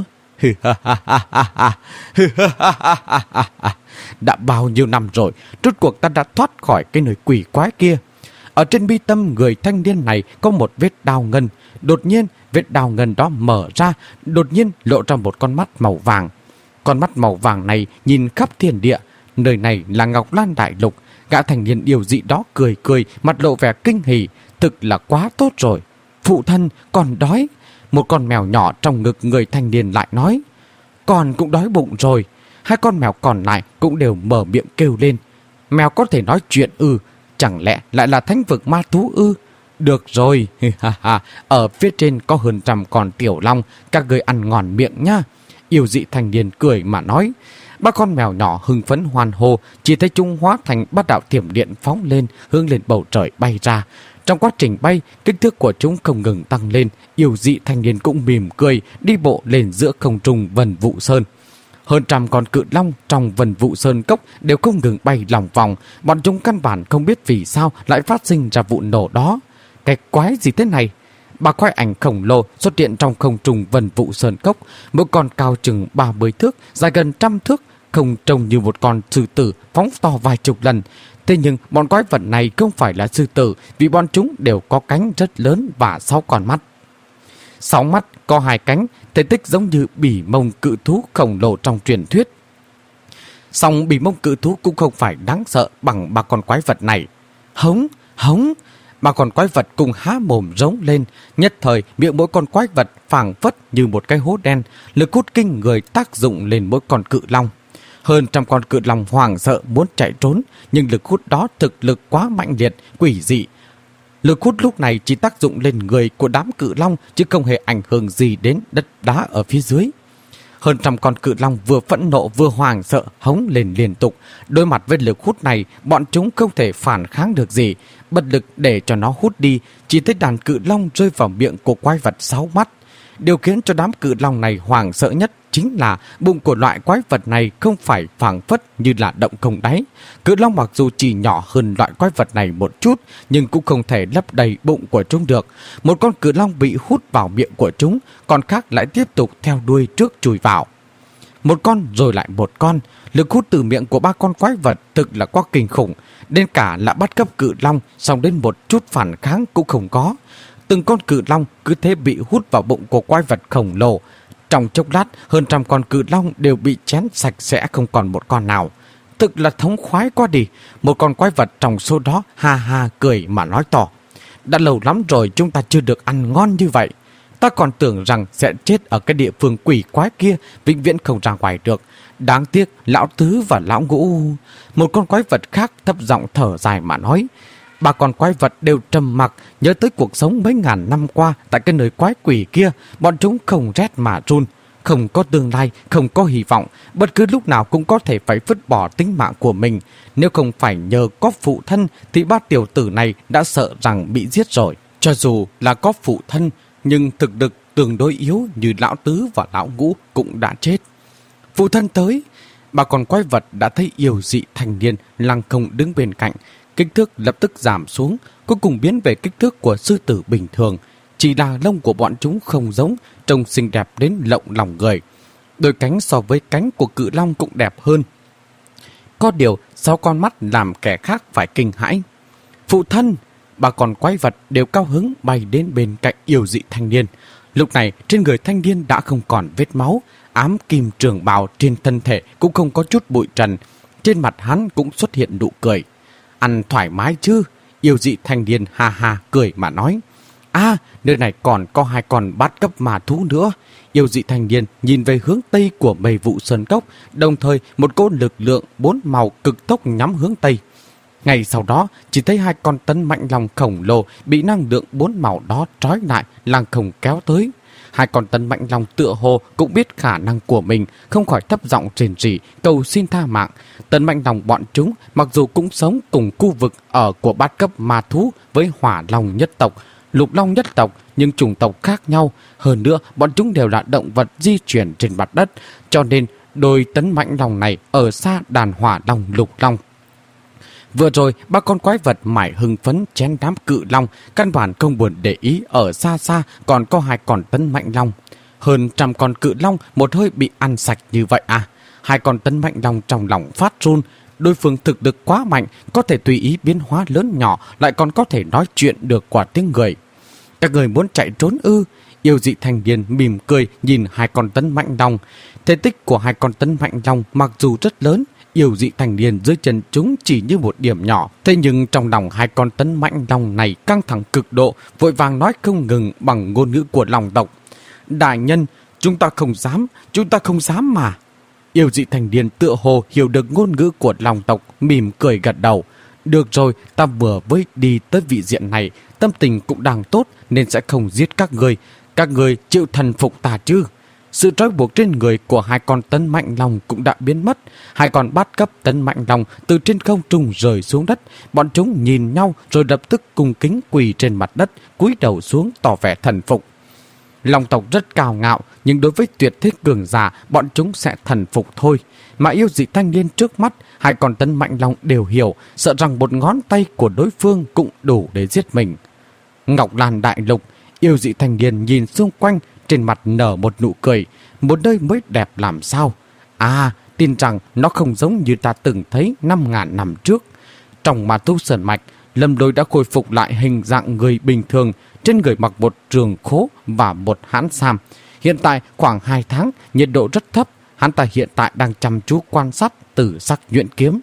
Đã bao nhiêu năm rồi, rốt cuộc ta đã thoát khỏi cái nơi quỷ quái kia. Ở trên mi tâm người thanh niên này có một vết đao ngân. Đột nhiên, vết đao ngân đó mở ra, đột nhiên lộ ra một con mắt màu vàng. Con mắt màu vàng này nhìn khắp thiên địa. Nơi này là Ngọc Lan Đại Lục. Gã thanh niên điều dị đó cười cười, mặt lộ vẻ kinh hỉ. Thực là quá tốt rồi. Phụ thân, còn đói. Một con mèo nhỏ trong ngực người thanh niên lại nói. Con cũng đói bụng rồi. Hai con mèo còn lại cũng đều mở miệng kêu lên. Mèo có thể nói chuyện ư? Chẳng lẽ lại là thánh vực ma thú ư? Được rồi. Ở phía trên có hơn trăm con tiểu long, các người ăn ngon miệng nhá. Yêu dị thanh niên cười mà nói. Ba con mèo nhỏ hưng phấn hoan hô, chỉ thấy chúng hóa thành bát đạo thiểm điện phóng lên, hướng lên bầu trời bay ra. Trong quá trình bay, kích thước của chúng không ngừng tăng lên, yêu dị thanh niên cũng mỉm cười, đi bộ lên giữa không trung vần vụ sơn. Hơn trăm con cự long trong vần vụ sơn cốc đều không ngừng bay lòng vòng. Bọn chúng căn bản không biết vì sao lại phát sinh ra vụ nổ đó. Cái quái gì thế này? Ba quái ảnh khổng lồ xuất hiện trong không trung vần vụ sơn cốc. Mỗi con cao chừng ba mươi thước, dài gần trăm thước, không trông như một con sư tử phóng to vài chục lần. Thế nhưng bọn quái vật này không phải là sư tử, vì bọn chúng đều có cánh rất lớn và sáu con mắt. Sáu mắt có hai cánh, thể tích giống như bỉ mông cự thú khổng lồ trong truyền thuyết. Song bỉ mông cự thú cũng không phải đáng sợ bằng ba con quái vật này. Hống, hống, ba con quái vật cùng há mồm rống lên. Nhất thời miệng mỗi con quái vật phảng phất như một cái hố đen, lực hút kinh người tác dụng lên mỗi con cự long. Hơn trăm con cự long hoảng sợ muốn chạy trốn, nhưng lực hút đó thực lực quá mạnh liệt, quỷ dị. Lực hút lúc này chỉ tác dụng lên người của đám cự long, chứ không hề ảnh hưởng gì đến đất đá ở phía dưới. Hơn trăm con cự long vừa phẫn nộ vừa hoảng sợ hống lên liên tục. Đối mặt với lực hút này, bọn chúng không thể phản kháng được gì. Bất lực để cho nó hút đi, chỉ thấy đàn cự long rơi vào miệng của quái vật sáu mắt. Điều khiến cho đám cự long này hoảng sợ nhất chính là bụng của loại quái vật này không phải phảng phất như là động không đáy. Cự long mặc dù chỉ nhỏ hơn loại quái vật này một chút, nhưng cũng không thể lấp đầy bụng của chúng được. Một con cự long bị hút vào miệng của chúng, con khác lại tiếp tục theo đuôi trước chui vào. Một con rồi lại một con, lực hút từ miệng của ba con quái vật thực là quá kinh khủng. Đến cả là bắt cấp cự long, xong đến một chút phản kháng cũng không có. Từng con cự long cứ thế bị hút vào bụng của quái vật khổng lồ. Trong chốc lát, hơn trăm con cự long đều bị chén sạch sẽ, không còn một con nào. Thực là thống khoái quá đi. Một con quái vật trong số đó ha ha cười mà nói to: đã lâu lắm rồi chúng ta chưa được ăn ngon như vậy. Ta còn tưởng rằng sẽ chết ở cái địa phương quỷ quái kia, vĩnh viễn không ra ngoài được. Đáng tiếc lão tứ và lão ngũ. Một con quái vật khác thấp giọng thở dài mà nói. Ba con quái vật đều trầm mặc, nhớ tới cuộc sống mấy ngàn năm qua tại cái nơi quái quỷ kia. Bọn chúng không rét mà run, không có tương lai, không có hy vọng, bất cứ lúc nào cũng có thể phải vứt bỏ tính mạng của mình. Nếu không phải nhờ có phụ thân thì ba tiểu tử này đã sợ rằng bị giết rồi. Cho dù là có phụ thân, nhưng thực lực tương đối yếu như lão tứ và lão ngũ cũng đã chết. Phụ thân tới, ba con quái vật đã thấy yêu dị thanh niên lăng không đứng bên cạnh. Kích thước lập tức giảm xuống, cuối cùng biến về kích thước của sư tử bình thường. Chỉ là lông của bọn chúng không giống, trông xinh đẹp đến lộng lòng người. Đôi cánh so với cánh của cự long cũng đẹp hơn. Có điều, sáu con mắt làm kẻ khác phải kinh hãi. Phụ thân! Ba con quái vật đều cao hứng bay đến bên cạnh yêu dị thanh niên. Lúc này, trên người thanh niên đã không còn vết máu, ám kim trường bào trên thân thể cũng không có chút bụi trần. Trên mặt hắn cũng xuất hiện nụ cười. Ăn thoải mái chứ? Yêu dị thanh niên ha ha cười mà nói. À, nơi này còn có hai con bát cấp ma thú nữa. Yêu dị thanh niên nhìn về hướng tây của mây vụ sơn cốc, đồng thời một cỗ lực lượng bốn màu cực tốc nhắm hướng tây. Ngay sau đó, chỉ thấy hai con tấn mạnh long khổng lồ bị năng lượng bốn màu đó trói lại, lăng không kéo tới. Hai con tấn mạnh long tựa hồ cũng biết khả năng của mình, không khỏi thấp giọng rền rỉ cầu xin tha mạng. Tấn mạnh long bọn chúng mặc dù cũng sống cùng khu vực ở của bát cấp ma thú với hỏa long nhất tộc, lục long nhất tộc, nhưng chủng tộc khác nhau. Hơn nữa, bọn chúng đều là động vật di chuyển trên mặt đất, cho nên đôi tấn mạnh long này ở xa đàn hỏa long lục long. Vừa rồi, ba con quái vật mải hưng phấn chén đám cự long, căn bản không buồn để ý ở xa xa còn có hai con tấn mạnh long. Hơn trăm con cự long một hơi bị ăn sạch như vậy à? Hai con tấn mạnh long trong lòng phát run. Đối phương thực lực quá mạnh, có thể tùy ý biến hóa lớn nhỏ, lại còn có thể nói chuyện được qua tiếng người. Các người muốn chạy trốn ư? Yêu dị thanh niên mỉm cười nhìn hai con tấn mạnh long. Thể tích của hai con tấn mạnh long mặc dù rất lớn, yêu dị thanh niên dưới chân chúng chỉ như một điểm nhỏ. Thế nhưng trong lòng hai con tấn mạnh long này căng thẳng cực độ, vội vàng nói không ngừng bằng ngôn ngữ của long tộc. Đại nhân, chúng ta không dám, chúng ta không dám mà. Yêu dị thanh niên tựa hồ hiểu được ngôn ngữ của long tộc, mỉm cười gật đầu. Được rồi, ta vừa mới đi tới vị diện này, tâm tình cũng đang tốt nên sẽ không giết các người. Các người chịu thần phục ta chứ? Sự trói buộc trên người của hai con tấn mạnh long cũng đã biến mất. Hai con bát cấp tấn mạnh long từ trên không trung rơi xuống đất. Bọn chúng nhìn nhau rồi lập tức cung kính quỳ trên mặt đất, cúi đầu xuống tỏ vẻ thần phục. Long tộc rất cao ngạo, nhưng đối với tuyệt thế cường giả, bọn chúng sẽ thần phục thôi. Mà yêu dị thanh niên trước mắt, hai con Tân Mạnh Long đều hiểu, sợ rằng một ngón tay của đối phương cũng đủ để giết mình. Ngọc Lan đại lục, yêu dị thanh niên nhìn xung quanh, trên mặt nở một nụ cười. Một nơi mới đẹp làm sao? À, tin rằng nó không giống như ta từng thấy năm ngàn năm trước. Trong Ma Thú Sơn Mạch, Lâm Lôi đã khôi phục lại hình dạng người bình thường, trên người mặc một trường khố và một hãn sam. Hiện tại khoảng hai tháng, nhiệt độ rất thấp. Hắn ta hiện tại đang chăm chú quan sát tử sắc nhuyễn kiếm.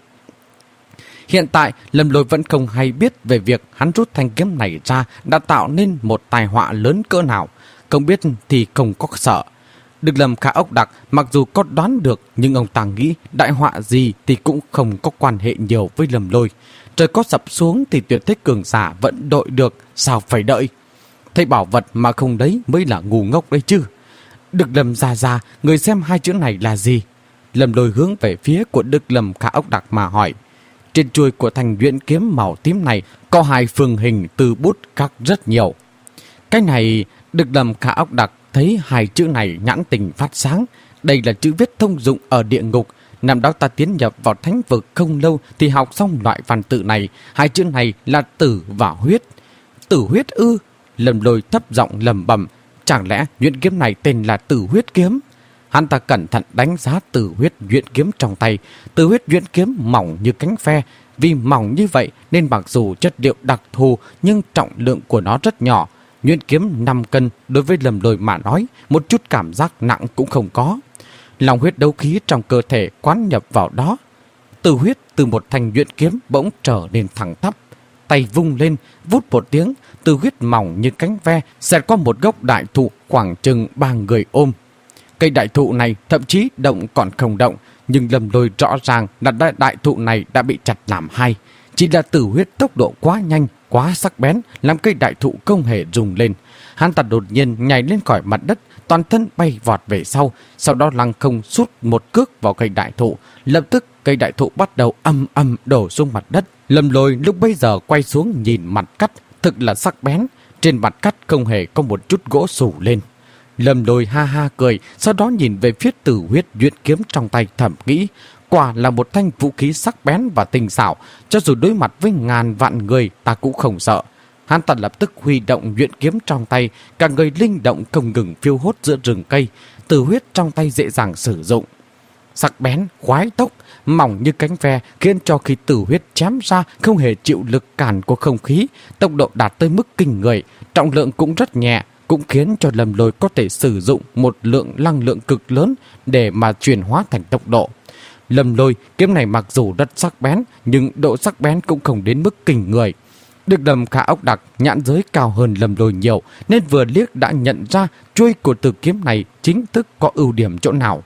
Hiện tại, Lâm Lôi vẫn không hay biết về việc hắn rút thanh kiếm này ra đã tạo nên một tai họa lớn cỡ nào. Không biết thì không có sợ. Đức Lâm Khả Ốc Đặc mặc dù có đoán được, nhưng ông ta nghĩ đại họa gì thì cũng không có quan hệ nhiều với Lâm Lôi. Trời có sập xuống thì tuyệt thế cường giả vẫn đội được, sao phải đợi. Thấy bảo vật mà không đấy mới là ngu ngốc đấy chứ. Đức Lâm ra ra, người xem hai chữ này là gì? Lâm Lôi hướng về phía của Đức Lâm Khả Ốc Đặc mà hỏi. Trên chuôi của thanh nhuyễn kiếm màu tím này có hai phương hình từ bút khắc rất nhiều. Cái này, Đức Lâm Khả Ốc Đặc thấy hai chữ này nhãn tình phát sáng. Đây là chữ viết thông dụng ở địa ngục. Năm đó ta tiến nhập vào thánh vực không lâu thì học xong loại văn tự này. Hai chữ này là tử và huyết. Tử huyết ư? Lâm Lôi thấp giọng lẩm bẩm. Chẳng lẽ nhuyễn kiếm này tên là tử huyết kiếm? Hắn ta cẩn thận đánh giá tử huyết nhuyễn kiếm trong tay. Tử huyết nhuyễn kiếm mỏng như cánh ve. Vì mỏng như vậy nên mặc dù chất liệu đặc thù nhưng trọng lượng của nó rất nhỏ. Nhuyễn kiếm năm cân đối với Lâm Lôi mà nói, một chút cảm giác nặng cũng không có. Lòng huyết đấu khí trong cơ thể quán nhập vào đó. Tử huyết từ một thanh nhuyễn kiếm bỗng trở nên thẳng tắp. Tay vung lên, vút một tiếng, tử huyết mỏng như cánh ve xẹt qua một gốc đại thụ khoảng chừng ba người ôm. Cây đại thụ này thậm chí động còn không động, nhưng Lâm Lôi rõ ràng là đại, đại thụ này đã bị chặt làm hai. Chỉ là tử huyết tốc độ quá nhanh, quá sắc bén, làm cây đại thụ không hề rung lên. Hắn ta đột nhiên nhảy lên khỏi mặt đất, toàn thân bay vọt về sau, sau đó lăng không sút một cước vào cây đại thụ. Lập tức cây đại thụ bắt đầu âm âm đổ xuống mặt đất. Lâm Lôi lúc bấy giờ quay xuống nhìn mặt cắt, thực là sắc bén. Trên mặt cắt không hề có một chút gỗ xù lên. Lâm Lôi ha ha cười, sau đó nhìn về phía tử huyết nhuyễn kiếm trong tay thầm nghĩ. Quả là một thanh vũ khí sắc bén và tinh xảo, cho dù đối mặt với ngàn vạn người ta cũng không sợ. Hắn ta lập tức huy động nhuyễn kiếm trong tay, cả người linh động không ngừng phiêu hốt giữa rừng cây, tử huyết trong tay dễ dàng sử dụng. Sắc bén, khoái tốc, mỏng như cánh ve khiến cho khi tử huyết chém ra không hề chịu lực cản của không khí, tốc độ đạt tới mức kinh người, trọng lượng cũng rất nhẹ, cũng khiến cho Lâm Lôi có thể sử dụng một lượng năng lượng cực lớn để mà chuyển hóa thành tốc độ. Lâm Lôi kiếm này mặc dù rất sắc bén, nhưng độ sắc bén cũng không đến mức kinh người. Được Lâm Khả Ốc Đặc nhãn giới cao hơn Lâm Lôi nhiều, nên vừa liếc đã nhận ra chuôi của tử kiếm này chính thức có ưu điểm chỗ nào.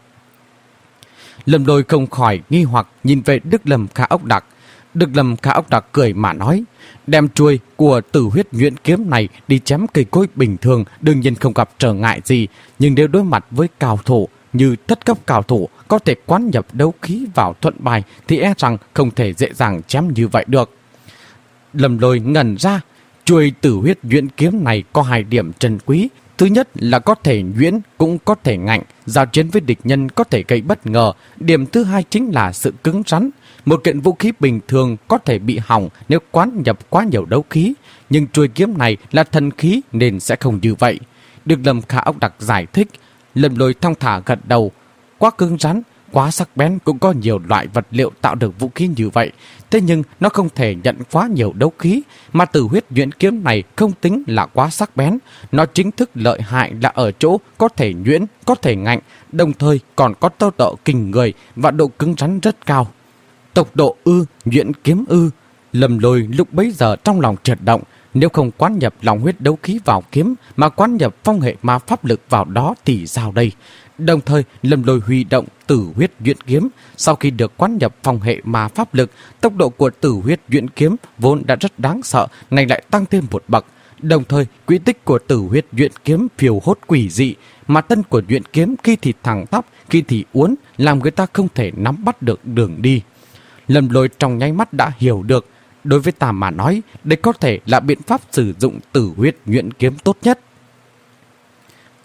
Lâm Lôi không khỏi nghi hoặc nhìn về Đức Lâm Khả Ốc Đặc. Đức Lâm Khả Ốc Đặc cười mà nói, đem chuôi của tử huyết nhuyễn kiếm này đi chém cây cối bình thường đương nhiên không gặp trở ngại gì, nhưng nếu đối mặt với cao thủ như thất cấp cao thủ có thể quán nhập đấu khí vào thuận bài thì e rằng không thể dễ dàng chém như vậy được. Lâm Lôi ngẩn ra, chuôi tử huyết nhuyễn kiếm này có hai điểm trân quý. Thứ nhất là có thể nhuyễn cũng có thể ngạnh, giao chiến với địch nhân có thể gây bất ngờ. Điểm thứ hai chính là sự cứng rắn. Một kiện vũ khí bình thường có thể bị hỏng nếu quán nhập quá nhiều đấu khí, nhưng chuôi kiếm này là thần khí nên sẽ không như vậy. Được Lâm Khả Ốc Đặc giải thích. Lâm Lôi thong thả gật đầu. Quá cứng rắn, quá sắc bén cũng có nhiều loại vật liệu tạo được vũ khí như vậy. Thế nhưng nó không thể nhận quá nhiều đấu khí, mà tử huyết nhuyễn kiếm này không tính là quá sắc bén. Nó chính thức lợi hại là ở chỗ có thể nhuyễn, có thể ngạnh, đồng thời còn có tốc độ kinh người và độ cứng rắn rất cao. Tốc độ ư, nhuyễn kiếm ư. Lâm Lôi lúc bấy giờ trong lòng chợt động. Nếu không quán nhập lòng huyết đấu khí vào kiếm mà quán nhập phong hệ ma pháp lực vào đó thì sao đây? Đồng thời Lâm Lôi huy động tử huyết nhuyễn kiếm. Sau khi được quán nhập phong hệ ma pháp lực, tốc độ của tử huyết nhuyễn kiếm vốn đã rất đáng sợ, này lại tăng thêm một bậc. Đồng thời quỹ tích của tử huyết nhuyễn kiếm phiêu hốt quỷ dị, mà thân của nhuyễn kiếm khi thì thẳng tắp, khi thì uốn, làm người ta không thể nắm bắt được đường đi. Lâm Lôi trong nháy mắt đã hiểu được. Đối với ta mà nói, đây có thể là biện pháp sử dụng tử huyết nhuyễn kiếm tốt nhất.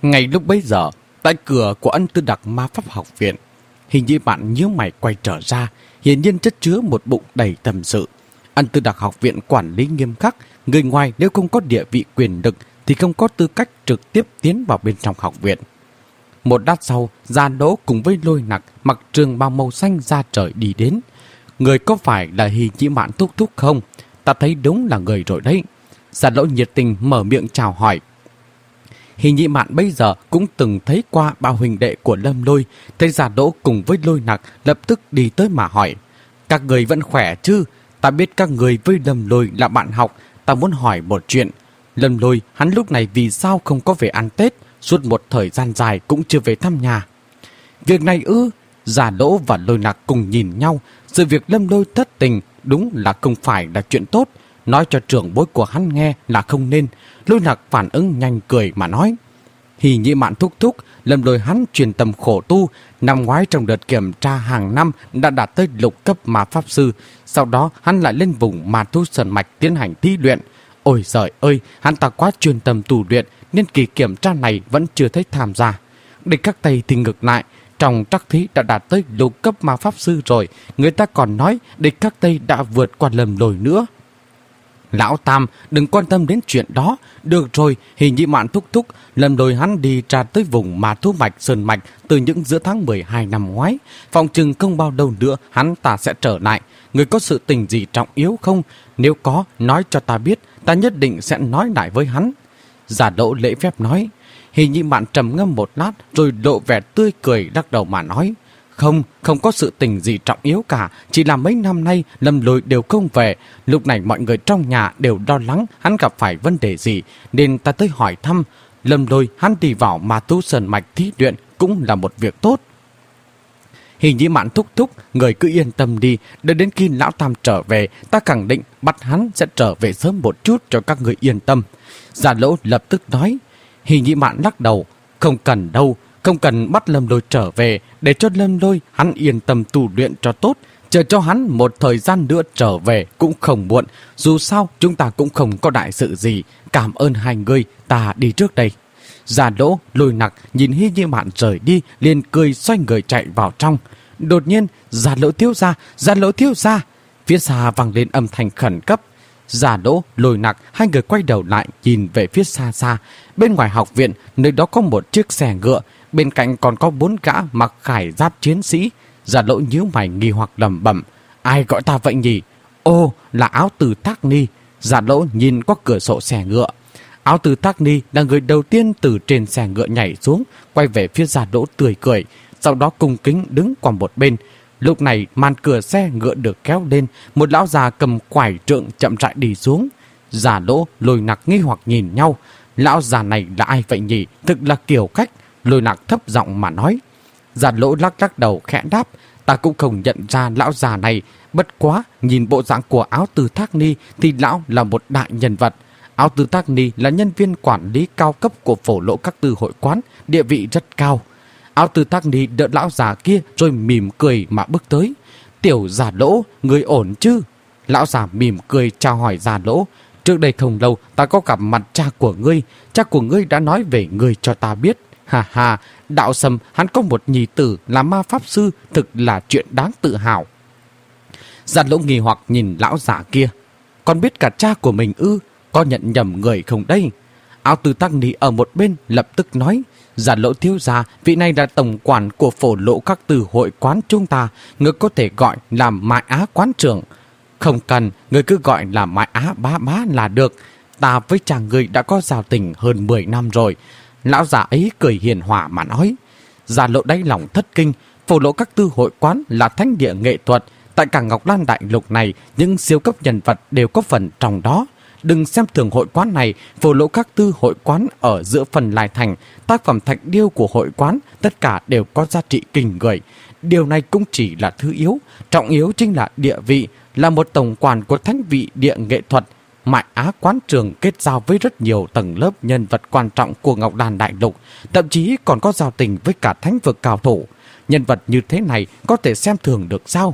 Ngay lúc bấy giờ, tại cửa của Ân Tư Đặc Ma Pháp Học Viện, Hình Nhĩ Mạn nhíu mày quay trở ra, hiển nhiên chất chứa một bụng đầy tâm sự. Ân Tư Đặc Học Viện quản lý nghiêm khắc, người ngoài nếu không có địa vị quyền lực thì không có tư cách trực tiếp tiến vào bên trong học viện. Một lát sau, Gia Đỗ cùng với Lôi Nặc mặc trường bào màu xanh ra trời đi đến. Người có phải là Hình Nhĩ Mạn thúc thúc không? Ta thấy đúng là người rồi đấy. Gia Đỗ nhiệt tình mở miệng chào hỏi. Hình Nhĩ Mạn bây giờ cũng từng thấy qua bao huynh đệ của Lâm Lôi, thấy Gia Đỗ cùng với Lôi Nặc lập tức đi tới mà hỏi: các người vẫn khỏe chứ? Ta biết các người với Lâm Lôi là bạn học, ta muốn hỏi một chuyện. Lâm Lôi hắn lúc này vì sao không có về ăn Tết, suốt một thời gian dài cũng chưa về thăm nhà? Việc này ư? Gia Đỗ và Lôi Nặc cùng nhìn nhau, sự việc Lâm Lôi thất tình đúng là không phải là chuyện tốt, nói cho trưởng bối của hắn nghe là không nên. Lôi Nặc phản ứng nhanh cười mà nói: Hình Nhĩ Mạn thúc thúc, Lâm Lôi hắn truyền tâm khổ tu, năm ngoái trong đợt kiểm tra hàng năm đã đạt tới lục cấp ma pháp sư, sau đó hắn lại lên vùng ma thú sơn mạch tiến hành thí luyện. Ôi giời ơi, hắn ta quá chuyên tâm tu luyện nên kỳ kiểm tra này vẫn chưa thấy tham gia. Địch các Tây thì ngược lại, trong trắc thí đã đạt tới lục cấp ma pháp sư rồi, người ta còn nói địch các Tây đã vượt qua Lâm Lôi nữa. Lão Tam, đừng quan tâm đến chuyện đó. Được rồi, Hình Nhĩ Mạn thúc thúc, Lâm Lôi hắn đi ra tới vùng ma thú mạch sơn mạch từ những giữa tháng mười hai năm ngoái. Phòng chừng không bao lâu nữa hắn ta sẽ trở lại. Người có sự tình gì trọng yếu không? Nếu có, nói cho ta biết, ta nhất định sẽ nói lại với hắn. Gia Đỗ lễ phép nói. Hình Nhĩ Mạn trầm ngâm một lát rồi lộ vẻ tươi cười lắc đầu mà nói: Không, không có sự tình gì trọng yếu cả, chỉ là mấy năm nay Lâm Lôi đều không về, lúc này mọi người trong nhà đều lo lắng hắn gặp phải vấn đề gì, nên ta tới hỏi thăm. Lâm Lôi hắn đi vào ma thú sơn mạch thí luyện cũng là một việc tốt. Hình Nhĩ Mạn thúc thúc, người cứ yên tâm đi, đợi đến khi lão Tam trở về, ta khẳng định bắt hắn sẽ trở về sớm một chút cho các người yên tâm. Gia Lỗ lập tức nói. Hình Nhĩ Mạn lắc đầu: Không cần đâu, không cần bắt Lâm Lôi trở về, để cho Lâm Lôi hắn yên tâm tu luyện cho tốt, chờ cho hắn một thời gian nữa trở về cũng không muộn, dù sao chúng ta cũng không có đại sự gì. Cảm ơn hai người, ta đi trước đây. Gia Đỗ, Lôi Nặc nhìn Hình Nhĩ Mạn rời đi liền cười xoay người chạy vào trong. Đột nhiên, Gia Lỗ thiếu gia, Gia Lỗ thiếu gia, phía xa vang lên âm thanh khẩn cấp. Gia Đỗ, Lôi Nặc hai người quay đầu lại nhìn về phía xa xa. Bên ngoài học viện, nơi đó có một chiếc xe ngựa, bên cạnh còn có bốn gã mặc khải giáp chiến sĩ. Gia Lỗ nhíu mày nghi hoặc lẩm bẩm: Ai gọi ta vậy nhỉ? Ô, là Áo Từ Thác Ni. Gia Lỗ nhìn qua cửa sổ xe ngựa. Áo Từ Thác Ni là người đầu tiên từ trên xe ngựa nhảy xuống, quay về phía Gia Lỗ tươi cười, sau đó cung kính đứng qua một bên. Lúc này màn cửa xe ngựa được kéo lên, một lão già cầm quải trượng chậm rãi đi xuống. Gia Lỗ, Lôi Nặc nghi hoặc nhìn nhau. Lão già này là ai vậy nhỉ? Thực là kiểu cách. Lôi Nặc thấp giọng mà nói. Gia Lỗ lắc lắc đầu khẽ đáp: Ta cũng không nhận ra lão già này, bất quá nhìn bộ dạng của Áo Từ Thác Ni thì lão là một đại nhân vật. Áo Từ Thác Ni là nhân viên quản lý cao cấp của Phổ Lộ Các Tư hội quán, địa vị rất cao. Áo Từ Thác Ni đỡ lão già kia rồi mỉm cười mà bước tới. Tiểu Gia Lỗ, người ổn chứ? Lão già mỉm cười chào hỏi Gia Lỗ. Trước đây không lâu ta có gặp mặt cha của ngươi, cha của ngươi đã nói về ngươi cho ta biết. Hà hà, Đạo Sâm hắn có một nhì tử là ma pháp sư, thực là chuyện đáng tự hào. Gia Lỗ nghi hoặc nhìn lão già kia. Còn biết cả cha của mình ư? Có nhận nhầm người không đây? Áo Từ Thác Ni ở một bên lập tức nói. Gia Lỗ thiếu gia, vị này là tổng quản của Phổ Lộ Các Tư hội quán chúng ta, người có thể gọi là Mại Á quán trưởng. Không cần, người cứ gọi là Mại Á bá bá là được. Ta với chàng người đã có giao tình hơn mười năm rồi. Lão già ấy cười hiền hòa mà nói. Gia Lỗ đáy lòng thất kinh. Phổ Lộ Các Tư hội quán là thánh địa nghệ thuật. Tại cả Ngọc Lan Đại Lục này, những siêu cấp nhân vật đều có phần trong đó. Đừng xem thường hội quán này, Phổ Lộ Các Tư hội quán ở giữa phần Lai Thành, tác phẩm thạch điêu của hội quán tất cả đều có giá trị kinh người. Điều này cũng chỉ là thứ yếu, trọng yếu chính là địa vị, là một tổng quản của thánh vị địa nghệ thuật. Mại Á quán trường kết giao với rất nhiều tầng lớp nhân vật quan trọng của Ngọc Đàn Đại Lục, thậm chí còn có giao tình với cả thánh vực cao thủ. Nhân vật như thế này có thể xem thường được sao?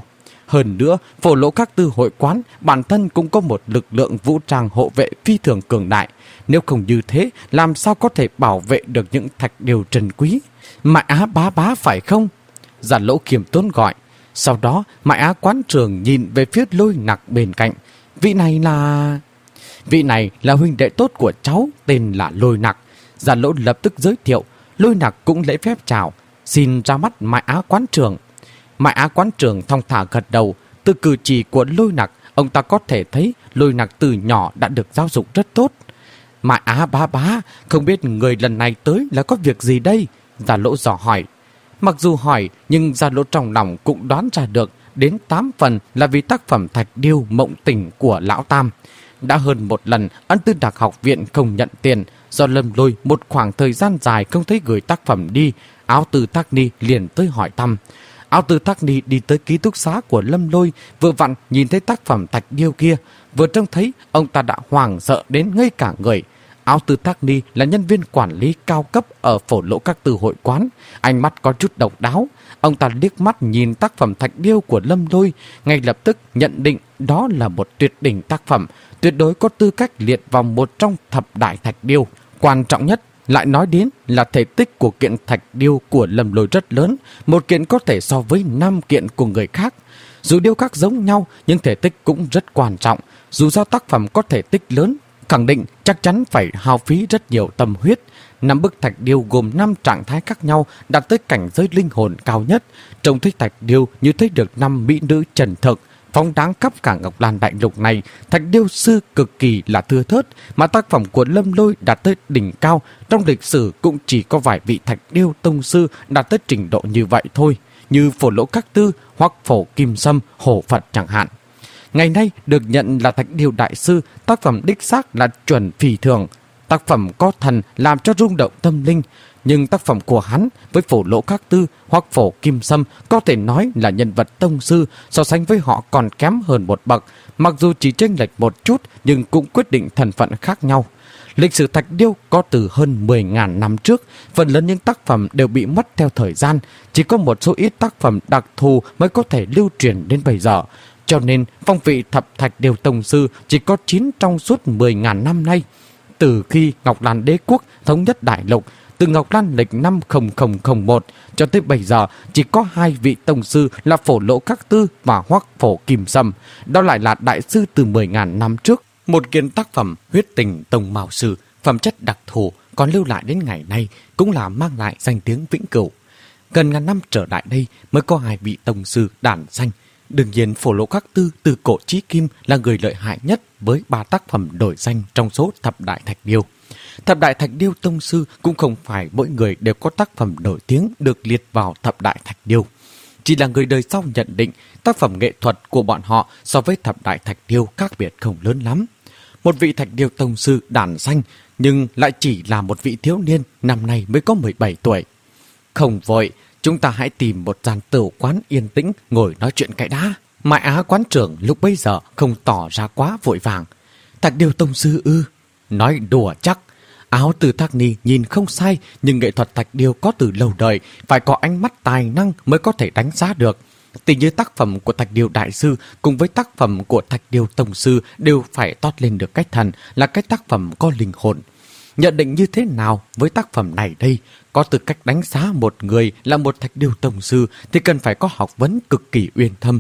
Hơn nữa, Phổ Lỗ Các Tư hội quán bản thân cũng có một lực lượng vũ trang hộ vệ phi thường cường đại. Nếu không như thế, làm sao có thể bảo vệ được những thạch điều trân quý? Mại Á bá bá phải không? Giả Lỗ khiêm tốn gọi. Sau đó, Mại Á quán trưởng nhìn về phía Lôi Nặc bên cạnh. Vị này là... Vị này là huynh đệ tốt của cháu, tên là Lôi Nặc. Giả Lỗ lập tức giới thiệu. Lôi Nặc cũng lễ phép chào. Xin ra mắt Mại Á quán trưởng. Mại Á quán trưởng thong thả gật đầu. Từ cử chỉ của Lôi Nặc, ông ta có thể thấy Lôi Nặc từ nhỏ đã được giáo dục rất tốt. Mại Á bá bá, không biết người lần này tới là có việc gì đây? Giả Lỗ dò hỏi. Mặc dù hỏi, nhưng Giả Lỗ trong lòng cũng đoán ra được đến tám phần là vì tác phẩm Thạch Điêu Mộng Tình của Lão Tam. Đã hơn một lần, Ân Tư Đạc học viện không nhận tiền, do Lâm Lôi một khoảng thời gian dài không thấy gửi tác phẩm đi, Áo Tư Thác Ni liền tới hỏi thăm. Áo Tư Thác Ni đi tới ký túc xá của Lâm Lôi, vừa vặn nhìn thấy tác phẩm Thạch Điêu kia, vừa trông thấy ông ta đã hoảng sợ đến ngây cả người. Áo Tư Thác Ni là nhân viên quản lý cao cấp ở Phổ Lỗ Các Tư hội quán, ánh mắt có chút độc đáo. Ông ta liếc mắt nhìn tác phẩm Thạch Điêu của Lâm Lôi, ngay lập tức nhận định đó là một tuyệt đỉnh tác phẩm, tuyệt đối có tư cách liệt vào một trong thập đại Thạch Điêu. Quan trọng nhất lại nói đến là thể tích của kiện Thạch Điêu của Lâm Lôi rất lớn, một kiện có thể so với năm kiện của người khác. Dù điêu khắc giống nhau nhưng thể tích cũng rất quan trọng. Dù do tác phẩm có thể tích lớn, khẳng định chắc chắn phải hao phí rất nhiều tâm huyết. Năm bức Thạch Điêu gồm năm trạng thái khác nhau, đạt tới cảnh giới linh hồn cao nhất. Trông thấy Thạch Điêu như thấy được năm mỹ nữ trần thực, phóng đáng khắp cả Ngọc Lan Đại Lục này. Thạch Điêu sư cực kỳ là thưa thớt, mà tác phẩm của Lâm Lôi đạt tới đỉnh cao. Trong lịch sử cũng chỉ có vài vị Thạch Điêu tông sư đạt tới trình độ như vậy thôi, như Phổ Lỗ Các Tư hoặc Phổ Kim Sâm, Hổ Phật chẳng hạn. Ngày nay được nhận là Thạch Điêu đại sư, tác phẩm đích xác là chuẩn phi thường. Tác phẩm có thần làm cho rung động tâm linh, nhưng tác phẩm của hắn với Phổ Lỗ Các Tư hoặc Phổ Kim Sâm có thể nói là nhân vật tông sư, so sánh với họ còn kém hơn một bậc. Mặc dù chỉ chênh lệch một chút nhưng cũng quyết định thân phận khác nhau. Lịch sử Thạch Điêu có từ hơn mười nghìn năm trước, phần lớn những tác phẩm đều bị mất theo thời gian, chỉ có một số ít tác phẩm đặc thù mới có thể lưu truyền đến bây giờ. Cho nên phong vị thập Thạch Điêu tông sư chỉ có chín trong suốt mười nghìn năm nay. Từ khi Ngọc Lan Đế quốc thống nhất đại lục, từ Ngọc Lan lịch năm không không không một cho tới bây giờ, chỉ có hai vị tông sư là Phổ Lỗ Các Tư và Hoắc Phổ Kim Sâm. Đó lại là đại sư từ mười nghìn năm trước. Một kiện tác phẩm huyết tình tông mào sư, phẩm chất đặc thù còn lưu lại đến ngày nay, cũng là mang lại danh tiếng vĩnh cửu. Gần ngàn năm trở lại đây mới có hai vị tông sư đản sanh. Đương nhiên Phổ Lỗ Các Tư từ cổ chí kim là người lợi hại nhất với ba tác phẩm nổi danh trong số thập đại Thạch Điêu. Thập đại Thạch Điêu tông sư cũng không phải mỗi người đều có tác phẩm nổi tiếng được liệt vào thập đại Thạch Điêu. Chỉ là người đời sau nhận định tác phẩm nghệ thuật của bọn họ so với thập đại Thạch Điêu khác biệt không lớn lắm. Một vị Thạch Điêu tông sư đản sanh nhưng lại chỉ là một vị thiếu niên, năm nay mới có mười bảy tuổi. Không vội, chúng ta hãy tìm một gian tửu quán yên tĩnh ngồi nói chuyện cái đã. Mại Á quán trưởng lúc bấy giờ không tỏ ra quá vội vàng. Thạch Điêu tông sư ư? Nói đùa chắc. Áo Tư Thác Ni nhìn không sai, nhưng nghệ thuật Thạch Điêu có từ lâu đời, phải có ánh mắt tài năng mới có thể đánh giá được. Tỷ như tác phẩm của Thạch Điêu đại sư cùng với tác phẩm của Thạch Điêu tông sư đều phải toát lên được cái thần, là cái tác phẩm có linh hồn. Nhận định như thế nào với tác phẩm này đây? Có tư cách đánh giá một người là một Thạch Điêu tông sư thì cần phải có học vấn cực kỳ uyên thâm.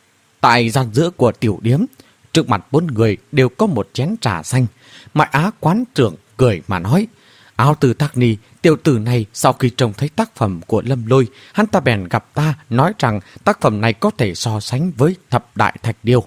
Tại gian giữa của tiểu điếm, trước mặt bốn người đều có một chén trà xanh. Mại Á quán trưởng cười mà nói: Áo Tư Thác Ni, tiểu tử này sau khi trông thấy tác phẩm của Lâm Lôi, hắn ta bèn gặp ta nói rằng tác phẩm này có thể so sánh với thập đại Thạch Điêu.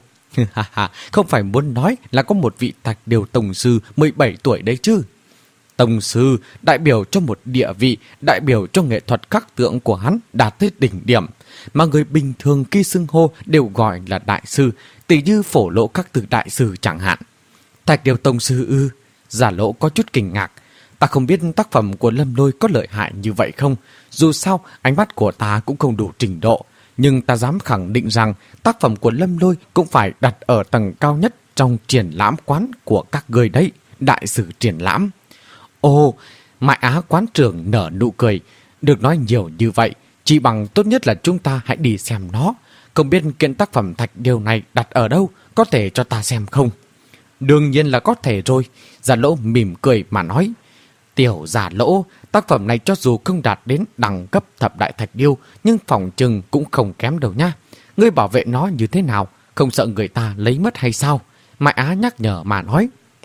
Không phải muốn nói là có một vị Thạch Điêu tông sư mười bảy tuổi đấy chứ. Tông sư đại biểu cho một địa vị, đại biểu cho nghệ thuật khắc tượng của hắn đạt tới đỉnh điểm, mà người bình thường khi xưng hô đều gọi là đại sư, tỷ như Phổ Lỗ Các Tư đại sư chẳng hạn. Thạch Điêu tông sư ư? Giả Lỗ có chút kinh ngạc. Ta không biết tác phẩm của Lâm Lôi có lợi hại như vậy không. Dù sao ánh mắt của ta cũng không đủ trình độ, nhưng ta dám khẳng định rằng tác phẩm của Lâm Lôi cũng phải đặt ở tầng cao nhất trong triển lãm quán của các người đấy, đại sử triển lãm. Ồ, Mại Á quán trưởng nở nụ cười. Được nói nhiều như vậy, chỉ bằng tốt nhất là chúng ta hãy đi xem nó. không biết kiện tác phẩm thạch điêu này đặt ở đâu, có thể cho ta xem không? Đương nhiên là có thể rồi. Giả Lỗ mỉm cười mà nói. Tiểu Giả Lỗ, tác phẩm này cho dù không đạt đến đẳng cấp thập đại thạch điêu, nhưng phòng trừng cũng không kém đâu nha. Ngươi bảo vệ nó như thế nào, không sợ người ta lấy mất hay sao? Mai Á nhắc nhở mà nói.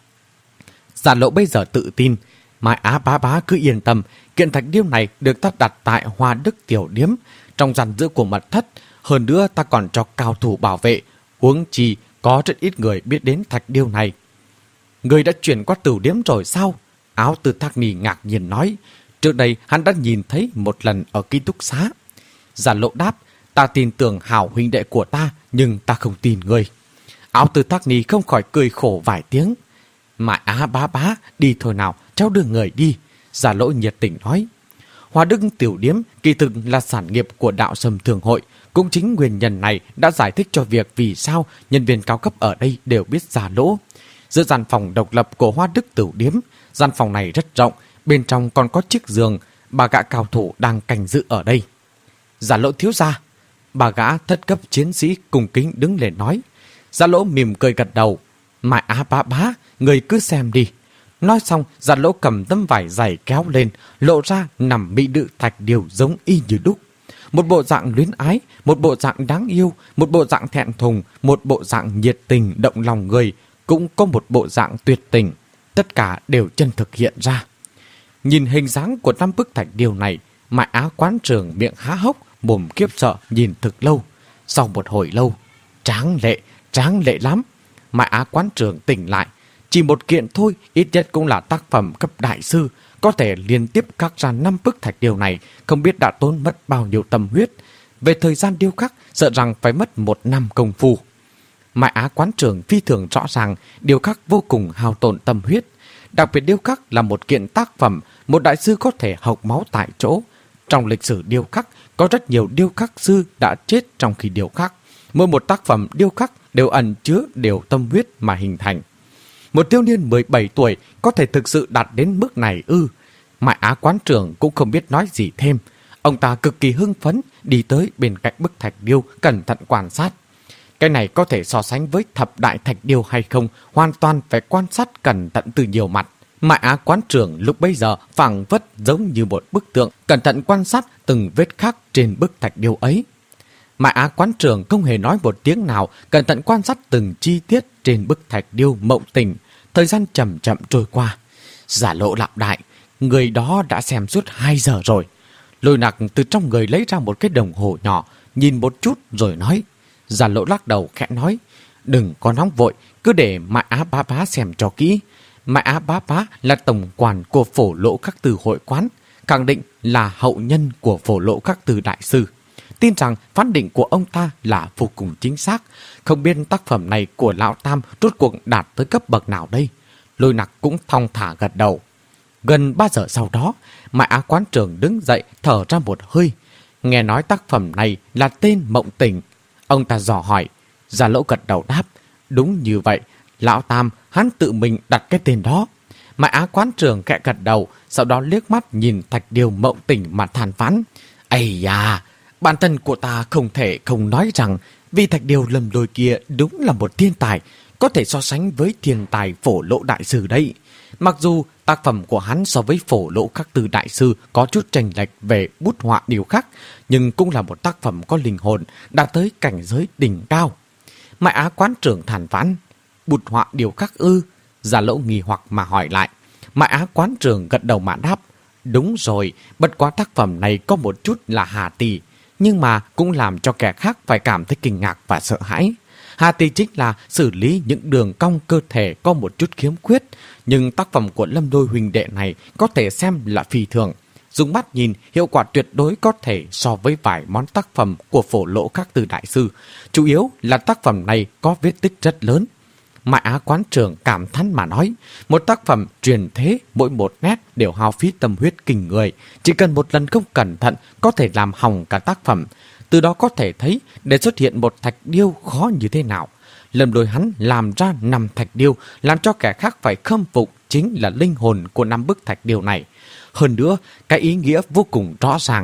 Giả Lỗ bây giờ tự tin. Mai Á bá bá cứ yên tâm, kiện thạch điêu này được ta đặt tại Hoa Đức Tiểu Điếm, trong gian giữ của mật thất. Hơn nữa ta còn cho cao thủ bảo vệ. Huống chi có rất ít người biết đến thạch điêu này. Người đã chuyển qua Tử Điếm rồi sao? Áo Tư Thác Ni ngạc nhiên nói. Trước đây hắn đã nhìn thấy một lần ở ký túc xá. Giả Lộ đáp. Ta tin tưởng hảo huynh đệ của ta, nhưng ta không tin ngươi. Áo Tư Thác Ni không khỏi cười khổ vài tiếng. Mai Á bá bá, đi thôi nào, cháu đưa người đi. Giả Lỗ nhiệt tình nói. Hoa Đức Tiểu Điếm kỳ thực là sản nghiệp của Đạo Sâm Thường Hội. Cũng chính nguyên nhân này đã giải thích cho việc vì sao nhân viên cao cấp ở đây đều biết Giả Lỗ. Giữa gian phòng độc lập của Hoa Đức Tiểu Điếm, gian phòng này rất rộng, bên trong còn có chiếc giường, bà gã cao thủ đang canh giữ ở đây. Giả Lỗ thiếu gia. Bà gã thất cấp chiến sĩ cung kính đứng lên nói. Giả Lỗ mỉm cười gật đầu. Mai Á bá bá, người cứ xem đi. Nói xong, Giả Lỗ cầm tấm vải dày kéo lên, lộ ra nằm mỹ nữ thạch điêu giống y như đúc. Một bộ dạng luyến ái, một bộ dạng đáng yêu, một bộ dạng thẹn thùng, một bộ dạng nhiệt tình động lòng người, cũng có một bộ dạng tuyệt tình. Tất cả đều chân thực hiện ra. Nhìn hình dáng của năm bức thạch điêu này, Mai Á quán trưởng miệng há hốc, mồm khiếp sợ nhìn thực lâu. Sau một hồi lâu, tráng lệ, tráng lệ lắm. Mai Á quán trưởng tỉnh lại. Chỉ một kiện thôi, ít nhất cũng là tác phẩm cấp đại sư. Có thể liên tiếp khắc ra năm bức thạch điêu này, không biết đã tốn mất bao nhiêu tâm huyết. Về thời gian điêu khắc, sợ rằng phải mất một năm công phu. Mai Á quán trưởng phi thường rõ ràng, điêu khắc vô cùng hao tổn tâm huyết. Đặc biệt điêu khắc là một kiện tác phẩm, một đại sư có thể hộc máu tại chỗ. Trong lịch sử điêu khắc, có rất nhiều điêu khắc sư đã chết trong khi điêu khắc. Mỗi một tác phẩm điêu khắc đều ẩn chứa đều tâm huyết mà hình thành. Một thiếu niên mười bảy tuổi có thể thực sự đạt đến mức này ư? Mai Á quán trưởng cũng không biết nói gì thêm. Ông ta cực kỳ hưng phấn đi tới bên cạnh bức thạch điêu, cẩn thận quan sát. Cái này có thể so sánh với thập đại thạch điêu hay không, hoàn toàn phải quan sát cẩn thận từ nhiều mặt. Mai Á quán trưởng lúc bấy giờ phảng phất giống như một bức tượng, cẩn thận quan sát từng vết khắc trên bức thạch điêu ấy. Mai Á quán trưởng không hề nói một tiếng nào, cẩn thận quan sát từng chi tiết trên bức thạch điêu mộng tình. Thời gian chậm chậm trôi qua. Giả Lộ lặp đại, người đó đã xem suốt hai giờ rồi. Lôi Nặc từ trong người lấy ra một cái đồng hồ nhỏ, nhìn một chút rồi nói. Giả Lộ lắc đầu khẽ nói, đừng có nóng vội, cứ để Mai Á bá bá xem cho kỹ. Mai Á bá bá là tổng quản của Phổ Lỗ Khắc Từ hội quán, khẳng định là hậu nhân của Phổ Lỗ Khắc Từ đại sư. Tin rằng phán định của ông ta là vô cùng chính xác. Không biết tác phẩm này của Lão Tam rốt cuộc đạt tới cấp bậc nào đây? Lôi Nặc cũng thong thả gật đầu. Gần ba giờ sau đó, Mai Á quán trưởng đứng dậy thở ra một hơi. Nghe nói tác phẩm này là tên Mộng Tình. Ông ta dò hỏi. Giả Lỗ gật đầu đáp. Đúng như vậy, Lão Tam hắn tự mình đặt cái tên đó. Mai Á quán trưởng kẹ gật đầu, sau đó liếc mắt nhìn thạch điêu Mộng Tình mà than vãn. Ây da, bản thân của ta không thể không nói rằng vì thạch điêu Lâm Lôi kia đúng là một thiên tài, có thể so sánh với thiên tài Phổ Lỗ đại sư đấy. Mặc dù tác phẩm của hắn so với Phổ Lỗ Khắc Từ đại sư có chút chênh lệch về bút họa điêu khắc, nhưng cũng là một tác phẩm có linh hồn, đạt tới cảnh giới đỉnh cao. Mai Á quán trưởng thản vãn, bút họa điêu khắc ư? Giả Lỗ nghi hoặc mà hỏi lại. Mai Á quán trưởng gật đầu mà đáp. Đúng rồi, bất quá tác phẩm này có một chút là hà tì, nhưng mà cũng làm cho kẻ khác phải cảm thấy kinh ngạc và sợ hãi. Hà tì chính là xử lý những đường cong cơ thể có một chút khiếm khuyết, nhưng tác phẩm của Lâm Lôi huynh đệ này có thể xem là phi thường. Dùng mắt nhìn, hiệu quả tuyệt đối có thể so với vài món tác phẩm của Phổ Lỗ Khắc Từ đại sư. Chủ yếu là tác phẩm này có vết tích rất lớn. Mai Á quán trưởng cảm thán mà nói, một tác phẩm truyền thế mỗi một nét đều hao phí tâm huyết kinh người, chỉ cần một lần không cẩn thận có thể làm hỏng cả tác phẩm. Từ đó có thể thấy để xuất hiện một thạch điêu khó như thế nào. Lâm Lôi hắn làm ra năm thạch điêu, làm cho kẻ khác phải khâm phục chính là linh hồn của năm bức thạch điêu này. Hơn nữa, cái ý nghĩa vô cùng rõ ràng.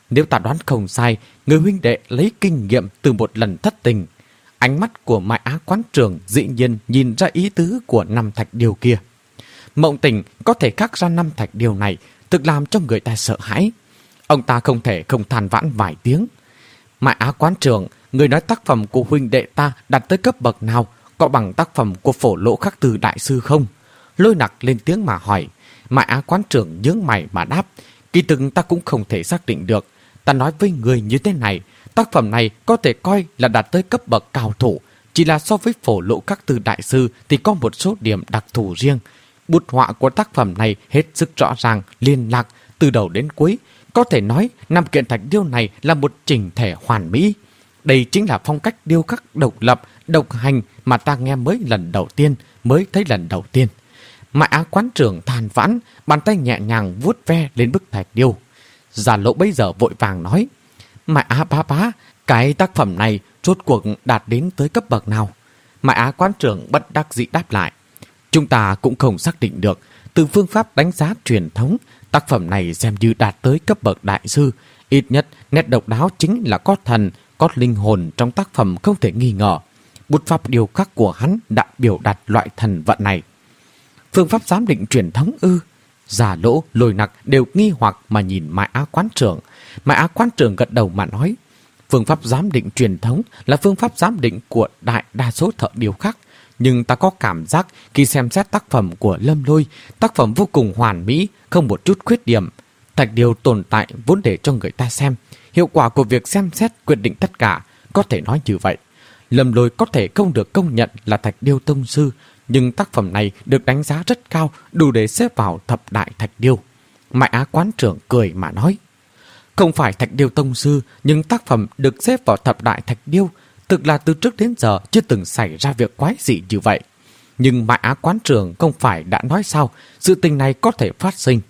Nếu ta đoán không sai, người huynh đệ lấy kinh nghiệm từ một lần thất tình. Ánh mắt của Mai Á quán trưởng dĩ nhiên nhìn ra ý tứ của năm thạch điêu kia. Mộng Tình có thể khắc ra năm thạch điêu này, thực làm cho người ta sợ hãi. Ông ta không thể không than vãn vài tiếng. Mai Á quán trưởng, người nói tác phẩm của huynh đệ ta đạt tới cấp bậc nào, có bằng tác phẩm của Phổ Lỗ Khắc Từ đại sư không? Lôi Nặc lên tiếng mà hỏi. Mai Á quán trưởng nhướng mày mà đáp. Kỳ thực ta cũng không thể xác định được. Ta nói với người như thế này, tác phẩm này có thể coi là đạt tới cấp bậc cao thủ, chỉ là so với Phổ Lỗ Khắc Từ đại sư thì có một số điểm đặc thù riêng. Bút họa của tác phẩm này hết sức rõ ràng, liên lạc từ đầu đến cuối. Có thể nói năm kiện thạch điêu này là một chỉnh thể hoàn mỹ. Đây chính là phong cách điêu khắc độc lập, độc hành mà ta nghe mới lần đầu tiên, mới thấy lần đầu tiên. Mai Á quán trưởng than vãn, bàn tay nhẹ nhàng vuốt ve lên bức thạch điêu. Giả Lỗ bây giờ vội vàng nói: Mai Á bá bá, cái tác phẩm này rốt cuộc đạt đến tới cấp bậc nào? Mai Á quán trưởng bất đắc dĩ đáp lại: Chúng ta cũng không xác định được. Từ phương pháp đánh giá truyền thống, tác phẩm này xem như đạt tới cấp bậc đại sư. Ít nhất, nét độc đáo chính là có thần, có linh hồn trong tác phẩm không thể nghi ngờ. Bút pháp điêu khắc của hắn đã biểu đạt loại thần vận này. Phương pháp giám định truyền thống ư? Giả Lỗ, Lôi Nặc đều nghi hoặc mà nhìn Mai Á quán trưởng. Mai Á quán trưởng gật đầu mà nói: Phương pháp giám định truyền thống là phương pháp giám định của đại đa số thợ điêu khắc. Nhưng ta có cảm giác khi xem xét tác phẩm của Lâm Lôi, tác phẩm vô cùng hoàn mỹ, không một chút khuyết điểm. Thạch điêu tồn tại vốn để cho người ta xem. Hiệu quả của việc xem xét quyết định tất cả, có thể nói như vậy. Lâm Lôi có thể không được công nhận là thạch điêu tông sư, nhưng tác phẩm này được đánh giá rất cao, đủ để xếp vào thập đại thạch điêu. Mai Á quán trưởng cười mà nói: Không phải thạch điêu tông sư, nhưng tác phẩm được xếp vào thập đại thạch điêu. Thực là từ trước đến giờ chưa từng xảy ra việc quái dị như vậy. Nhưng Mai Á quán trưởng không phải đã nói sao sự tình này có thể phát sinh.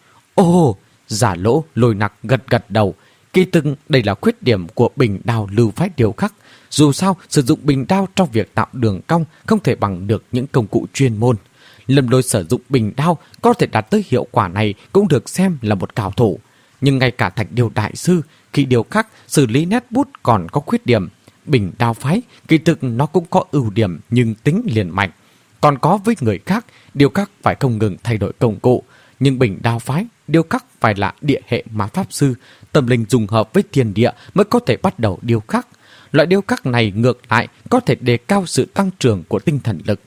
Ồ, Giả Lỗ, Lôi Nặc gật gật đầu. Kỳ thực đây là khuyết điểm của bình đao lưu phái điêu khắc. Dù sao, sử dụng bình đao trong việc tạo đường cong không thể bằng được những công cụ chuyên môn. Lâm Lôi sử dụng bình đao có thể đạt tới hiệu quả này cũng được xem là một cao thủ. Nhưng ngay cả thạch điêu đại sư, khi điêu khắc xử lý nét bút còn có khuyết điểm. Bình đao phái, kỳ thực nó cũng có ưu điểm nhưng tính liền mạnh. Còn có với người khác, điêu khắc phải không ngừng thay đổi công cụ. Nhưng bình đao phái, điêu khắc phải là địa hệ mà pháp sư, tâm linh dùng hợp với thiên địa mới có thể bắt đầu điêu khắc. Loại điêu khắc này ngược lại có thể đề cao sự tăng trưởng của tinh thần lực.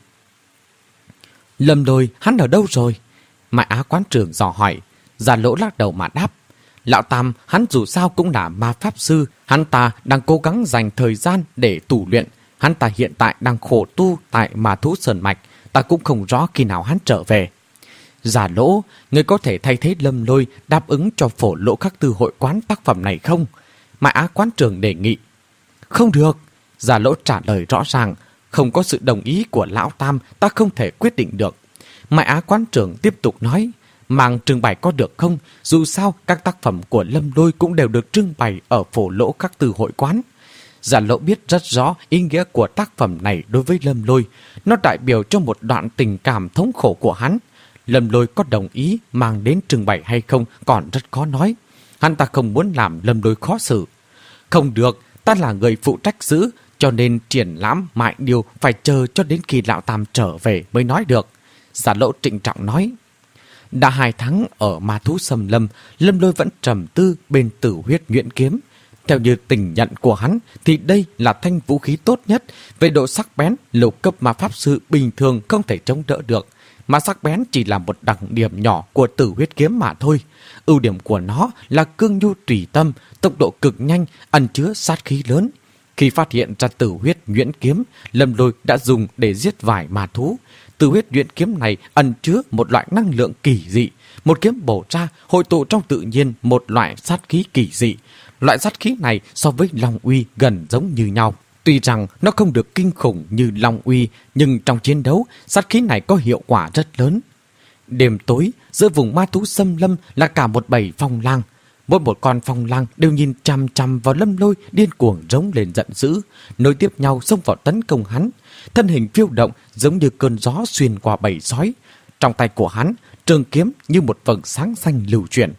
Lâm Lôi, hắn ở đâu rồi? Mai Á quán trưởng dò hỏi. Giả Lỗ lắc đầu mà đáp: Lão Tam, hắn dù sao cũng là ma pháp sư. Hắn ta đang cố gắng dành thời gian để tù luyện. Hắn ta hiện tại đang khổ tu tại Ma Thú Sơn Mạch. Ta cũng không rõ khi nào hắn trở về. Giả Lỗ, người có thể thay thế Lâm Lôi đáp ứng cho Phổ Lỗ Khắc Từ hội quán tác phẩm này không? Mai Á quán trưởng đề nghị. Không được. Giả Lỗ trả lời rõ ràng. Không có sự đồng ý của Lão Tam, ta không thể quyết định được. Mai Á quán trưởng tiếp tục nói: Mang trưng bày có được không? Dù sao, các tác phẩm của Lâm Lôi cũng đều được trưng bày ở Phổ Lỗ Khắc Từ hội quán. Giả Lỗ biết rất rõ ý nghĩa của tác phẩm này đối với Lâm Lôi. Nó đại biểu cho một đoạn tình cảm thống khổ của hắn. Lâm Lôi có đồng ý mang đến trưng bày hay không còn rất khó nói. Hắn ta không muốn làm Lâm Lôi khó xử. Không được, ta là người phụ trách giữ, cho nên triển lãm mại điêu phải chờ cho đến khi Lão Tam trở về mới nói được. Giả Lỗ trịnh trọng nói. Đã hai tháng ở Ma Thú Xâm Lâm, Lâm Lôi vẫn trầm tư bên Tử Huyết Nhuyễn Kiếm. Theo như tình nhận của hắn thì đây là thanh vũ khí tốt nhất. Về độ sắc bén, lục cấp ma pháp sư bình thường không thể chống đỡ được. Mà sắc bén chỉ là một đặc điểm nhỏ của Tử Huyết Kiếm mà thôi. Ưu điểm của nó là cương nhu tùy tâm, tốc độ cực nhanh, ẩn chứa sát khí lớn. Khi phát hiện ra Tử Huyết Nhuyễn Kiếm, Lâm Lôi đã dùng để giết vài ma thú. Tử Huyết Nhuyễn Kiếm này ẩn chứa một loại năng lượng kỳ dị. Một kiếm bổ ra hội tụ trong tự nhiên một loại sát khí kỳ dị. Loại sát khí này so với Long Uy gần giống như nhau. Tuy rằng nó không được kinh khủng như Long Uy, nhưng trong chiến đấu, sát khí này có hiệu quả rất lớn. Đêm tối, giữa vùng ma thú xâm lâm là cả một bầy phong lang. Mỗi một con phong lang đều nhìn chằm chằm vào Lâm Lôi, điên cuồng rống lên giận dữ, nối tiếp nhau xông vào tấn công hắn. Thân hình phiêu động giống như cơn gió xuyên qua bầy sói. Trong tay của hắn, trường kiếm như một vầng sáng xanh lưu chuyển.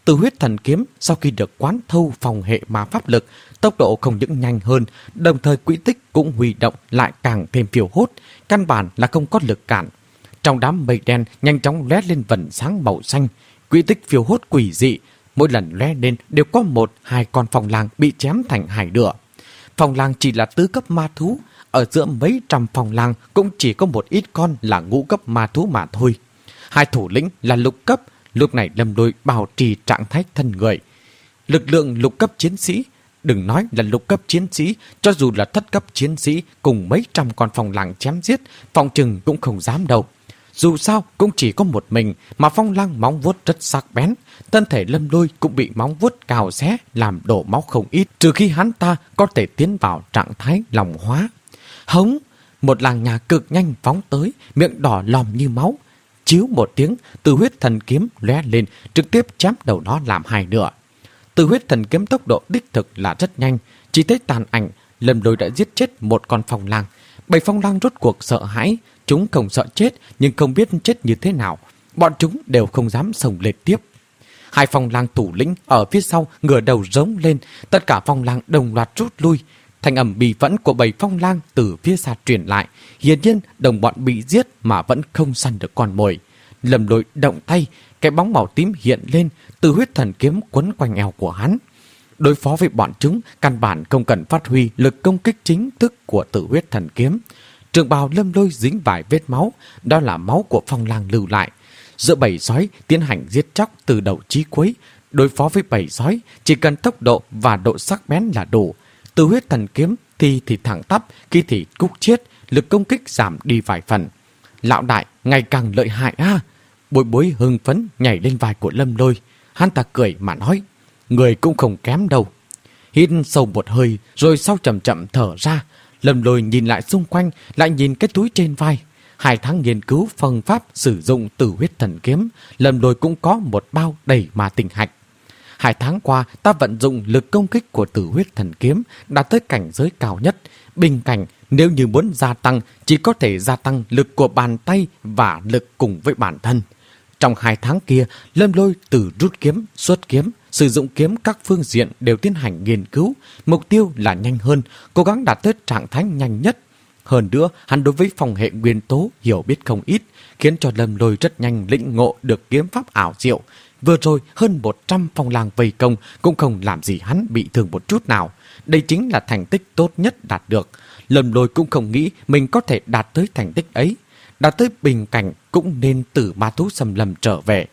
Tử huyết thần kiếm sau khi được quán thâu phòng hệ ma pháp lực, tốc độ không những nhanh hơn, đồng thời quỹ tích cũng huy động lại càng thêm phiêu hốt, căn bản là không có lực cản. Trong đám mây đen nhanh chóng lóe lên vầng sáng màu xanh, quỹ tích phiêu hốt quỷ dị, mỗi lần lóe lên đều có một hai con phong lang bị chém thành hai nửa. Phong lang chỉ là tứ cấp ma thú, ở giữa mấy trăm phong lang cũng chỉ có một ít con là ngũ cấp ma thú mà thôi. Hai thủ lĩnh là lục cấp, lúc này Lâm Lôi bảo trì trạng thái thân người. Lực lượng lục cấp chiến sĩ, đừng nói là lục cấp chiến sĩ, cho dù là thất cấp chiến sĩ cùng mấy trăm con phong lang chém giết, phòng trừng cũng không dám đâu. Dù sao cũng chỉ có một mình, mà phong lang móng vuốt rất sắc bén, thân thể Lâm Lôi cũng bị móng vuốt cào xé làm đổ máu không ít, trừ khi hắn ta có thể tiến vào trạng thái lòng hóa. Hống, một làng nhà cực nhanh phóng tới, miệng đỏ lòm như máu. Chiếu một tiếng, Tử huyết thần kiếm lóe lên, trực tiếp chém đầu nó làm hai nửa. Tử huyết thần kiếm tốc độ đích thực là rất nhanh, chỉ thấy tàn ảnh, Lâm Lôi đã giết chết một con phong lang. Bảy phong lang rốt cuộc sợ hãi, chúng không sợ chết nhưng không biết chết như thế nào, bọn chúng đều không dám xông lên tiếp. Hai phong lang thủ lĩnh ở phía sau ngửa đầu rống lên, tất cả phong lang đồng loạt rút lui. Thanh âm bì phẫn của bảy phong lang từ phía xa truyền lại, hiển nhiên đồng bọn bị giết mà vẫn không săn được con mồi. Lâm Lôi động tay, cái bóng màu tím hiện lên, Tử huyết thần kiếm quấn quanh eo của hắn. Đối phó với bọn chúng, căn bản không cần phát huy lực công kích chính thức của Tử huyết thần kiếm. Trường bào Lâm Lôi dính vài vết máu, đó là máu của phong lang lưu lại. Giữa bầy sói tiến hành giết chóc từ đầu chí cuối, đối phó với bầy sói chỉ cần tốc độ và độ sắc bén là đủ. Tử huyết thần kiếm thì thì thẳng tắp, khi thì cúc chiết, lực công kích giảm đi vài phần. Lão đại ngày càng lợi hại a. À? Bối Bối hưng phấn nhảy lên vai của Lâm Lôi, hắn ta cười mà nói, người cũng không kém đâu. Hít sâu một hơi rồi sau chậm chậm thở ra, Lâm Lôi nhìn lại xung quanh, lại nhìn cái túi trên vai. Hai tháng nghiên cứu phương pháp sử dụng Tử huyết thần kiếm, Lâm Lôi cũng có một bao đầy ma tinh hạch. Hai tháng qua, ta vận dụng lực công kích của Tử huyết thần kiếm đạt tới cảnh giới cao nhất. Bình cảnh, nếu như muốn gia tăng, chỉ có thể gia tăng lực của bàn tay và lực cùng với bản thân. Trong hai tháng kia, Lâm Lôi từ rút kiếm, xuất kiếm, sử dụng kiếm các phương diện đều tiến hành nghiên cứu. Mục tiêu là nhanh hơn, cố gắng đạt tới trạng thái nhanh nhất. Hơn nữa, hắn đối với phòng hệ nguyên tố hiểu biết không ít, khiến cho Lâm Lôi rất nhanh lĩnh ngộ được kiếm pháp ảo diệu. Vừa rồi, hơn một trăm phong lang vây công cũng không làm gì hắn bị thương một chút nào. Đây chính là thành tích tốt nhất đạt được. Lâm Lôi cũng không nghĩ mình có thể đạt tới thành tích ấy. Đạt tới bình cảnh cũng nên từ ma thú xâm lâm trở về.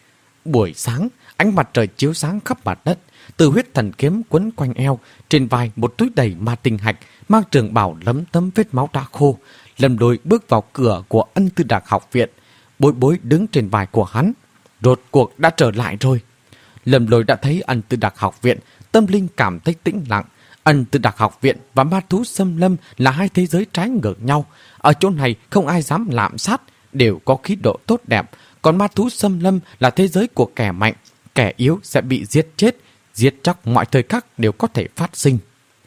Buổi sáng, ánh mặt trời chiếu sáng khắp mặt đất. Tử huyết thần kiếm quấn quanh eo, trên vai một túi đầy ma tinh hạch, mang trường bào lấm tấm vết máu đã khô. Lâm Lôi bước vào cửa của Ân Tư Đạc học viện. Bối Bối đứng trên vai của hắn. Rốt cuộc đã trở lại rồi. Lâm Lôi đã thấy Ân Tư Đạc học viện, tâm linh cảm thấy tĩnh lặng. Ân Tư Đạc học viện và ma thú xâm lâm là hai thế giới trái ngược nhau. Ở chỗ này không ai dám lạm sát, đều có khí độ tốt đẹp. Còn ma thú xâm lâm là thế giới của kẻ mạnh, kẻ yếu sẽ bị giết chết. Giết chóc mọi thời khắc đều có thể phát sinh.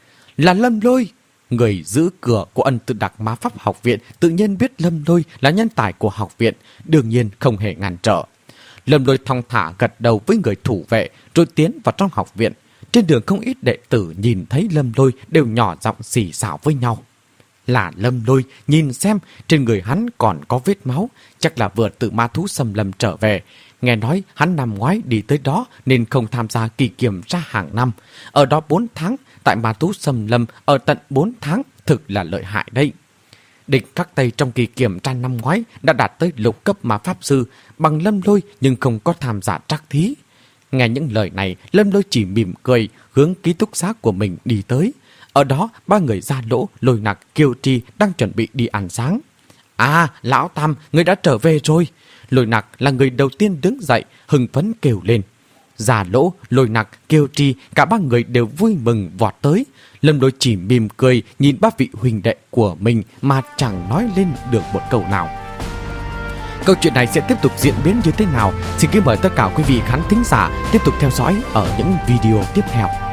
Là Lâm Lôi. Người giữ cửa của Ân Tư Đạc ma pháp học viện tự nhiên biết Lâm Lôi là nhân tài của học viện, đương nhiên không hề ngăn trở. Lâm Lôi thong thả gật đầu với người thủ vệ rồi tiến vào trong học viện. Trên đường không ít đệ tử nhìn thấy Lâm Lôi đều nhỏ giọng xì xào với nhau. Là Lâm Lôi, nhìn xem, trên người hắn còn có vết máu, chắc là vừa từ ma thú xâm lâm trở về. Nghe nói hắn năm ngoái đi tới đó nên không tham gia kỳ kiểm tra hàng năm. Ở đó bốn tháng, tại ma thú xâm lâm ở tận bốn tháng, thực là lợi hại đấy. Địch các Tây trong kỳ kiểm tra năm ngoái đã đạt tới lục cấp ma pháp sư, bằng Lâm Lôi nhưng không có tham gia trắc thí. Nghe những lời này, Lâm Lôi chỉ mỉm cười, hướng ký túc xá của mình đi tới. Ở đó, ba người Gia Lỗ, Lôi Nặc, Kiều Trì đang chuẩn bị đi ăn sáng. À, Lão Tam, người đã trở về rồi. Lôi Nặc là người đầu tiên đứng dậy, hưng phấn kêu lên. Gia Lỗ, Lôi Nặc, Kiều Trì, cả ba người đều vui mừng vọt tới. Lâm Lôi chỉ mỉm cười nhìn ba vị huynh đệ của mình mà chẳng nói lên được một câu nào. Câu chuyện này sẽ tiếp tục diễn biến như thế nào? Xin kính mời tất cả quý vị khán thính giả tiếp tục theo dõi ở những video tiếp theo.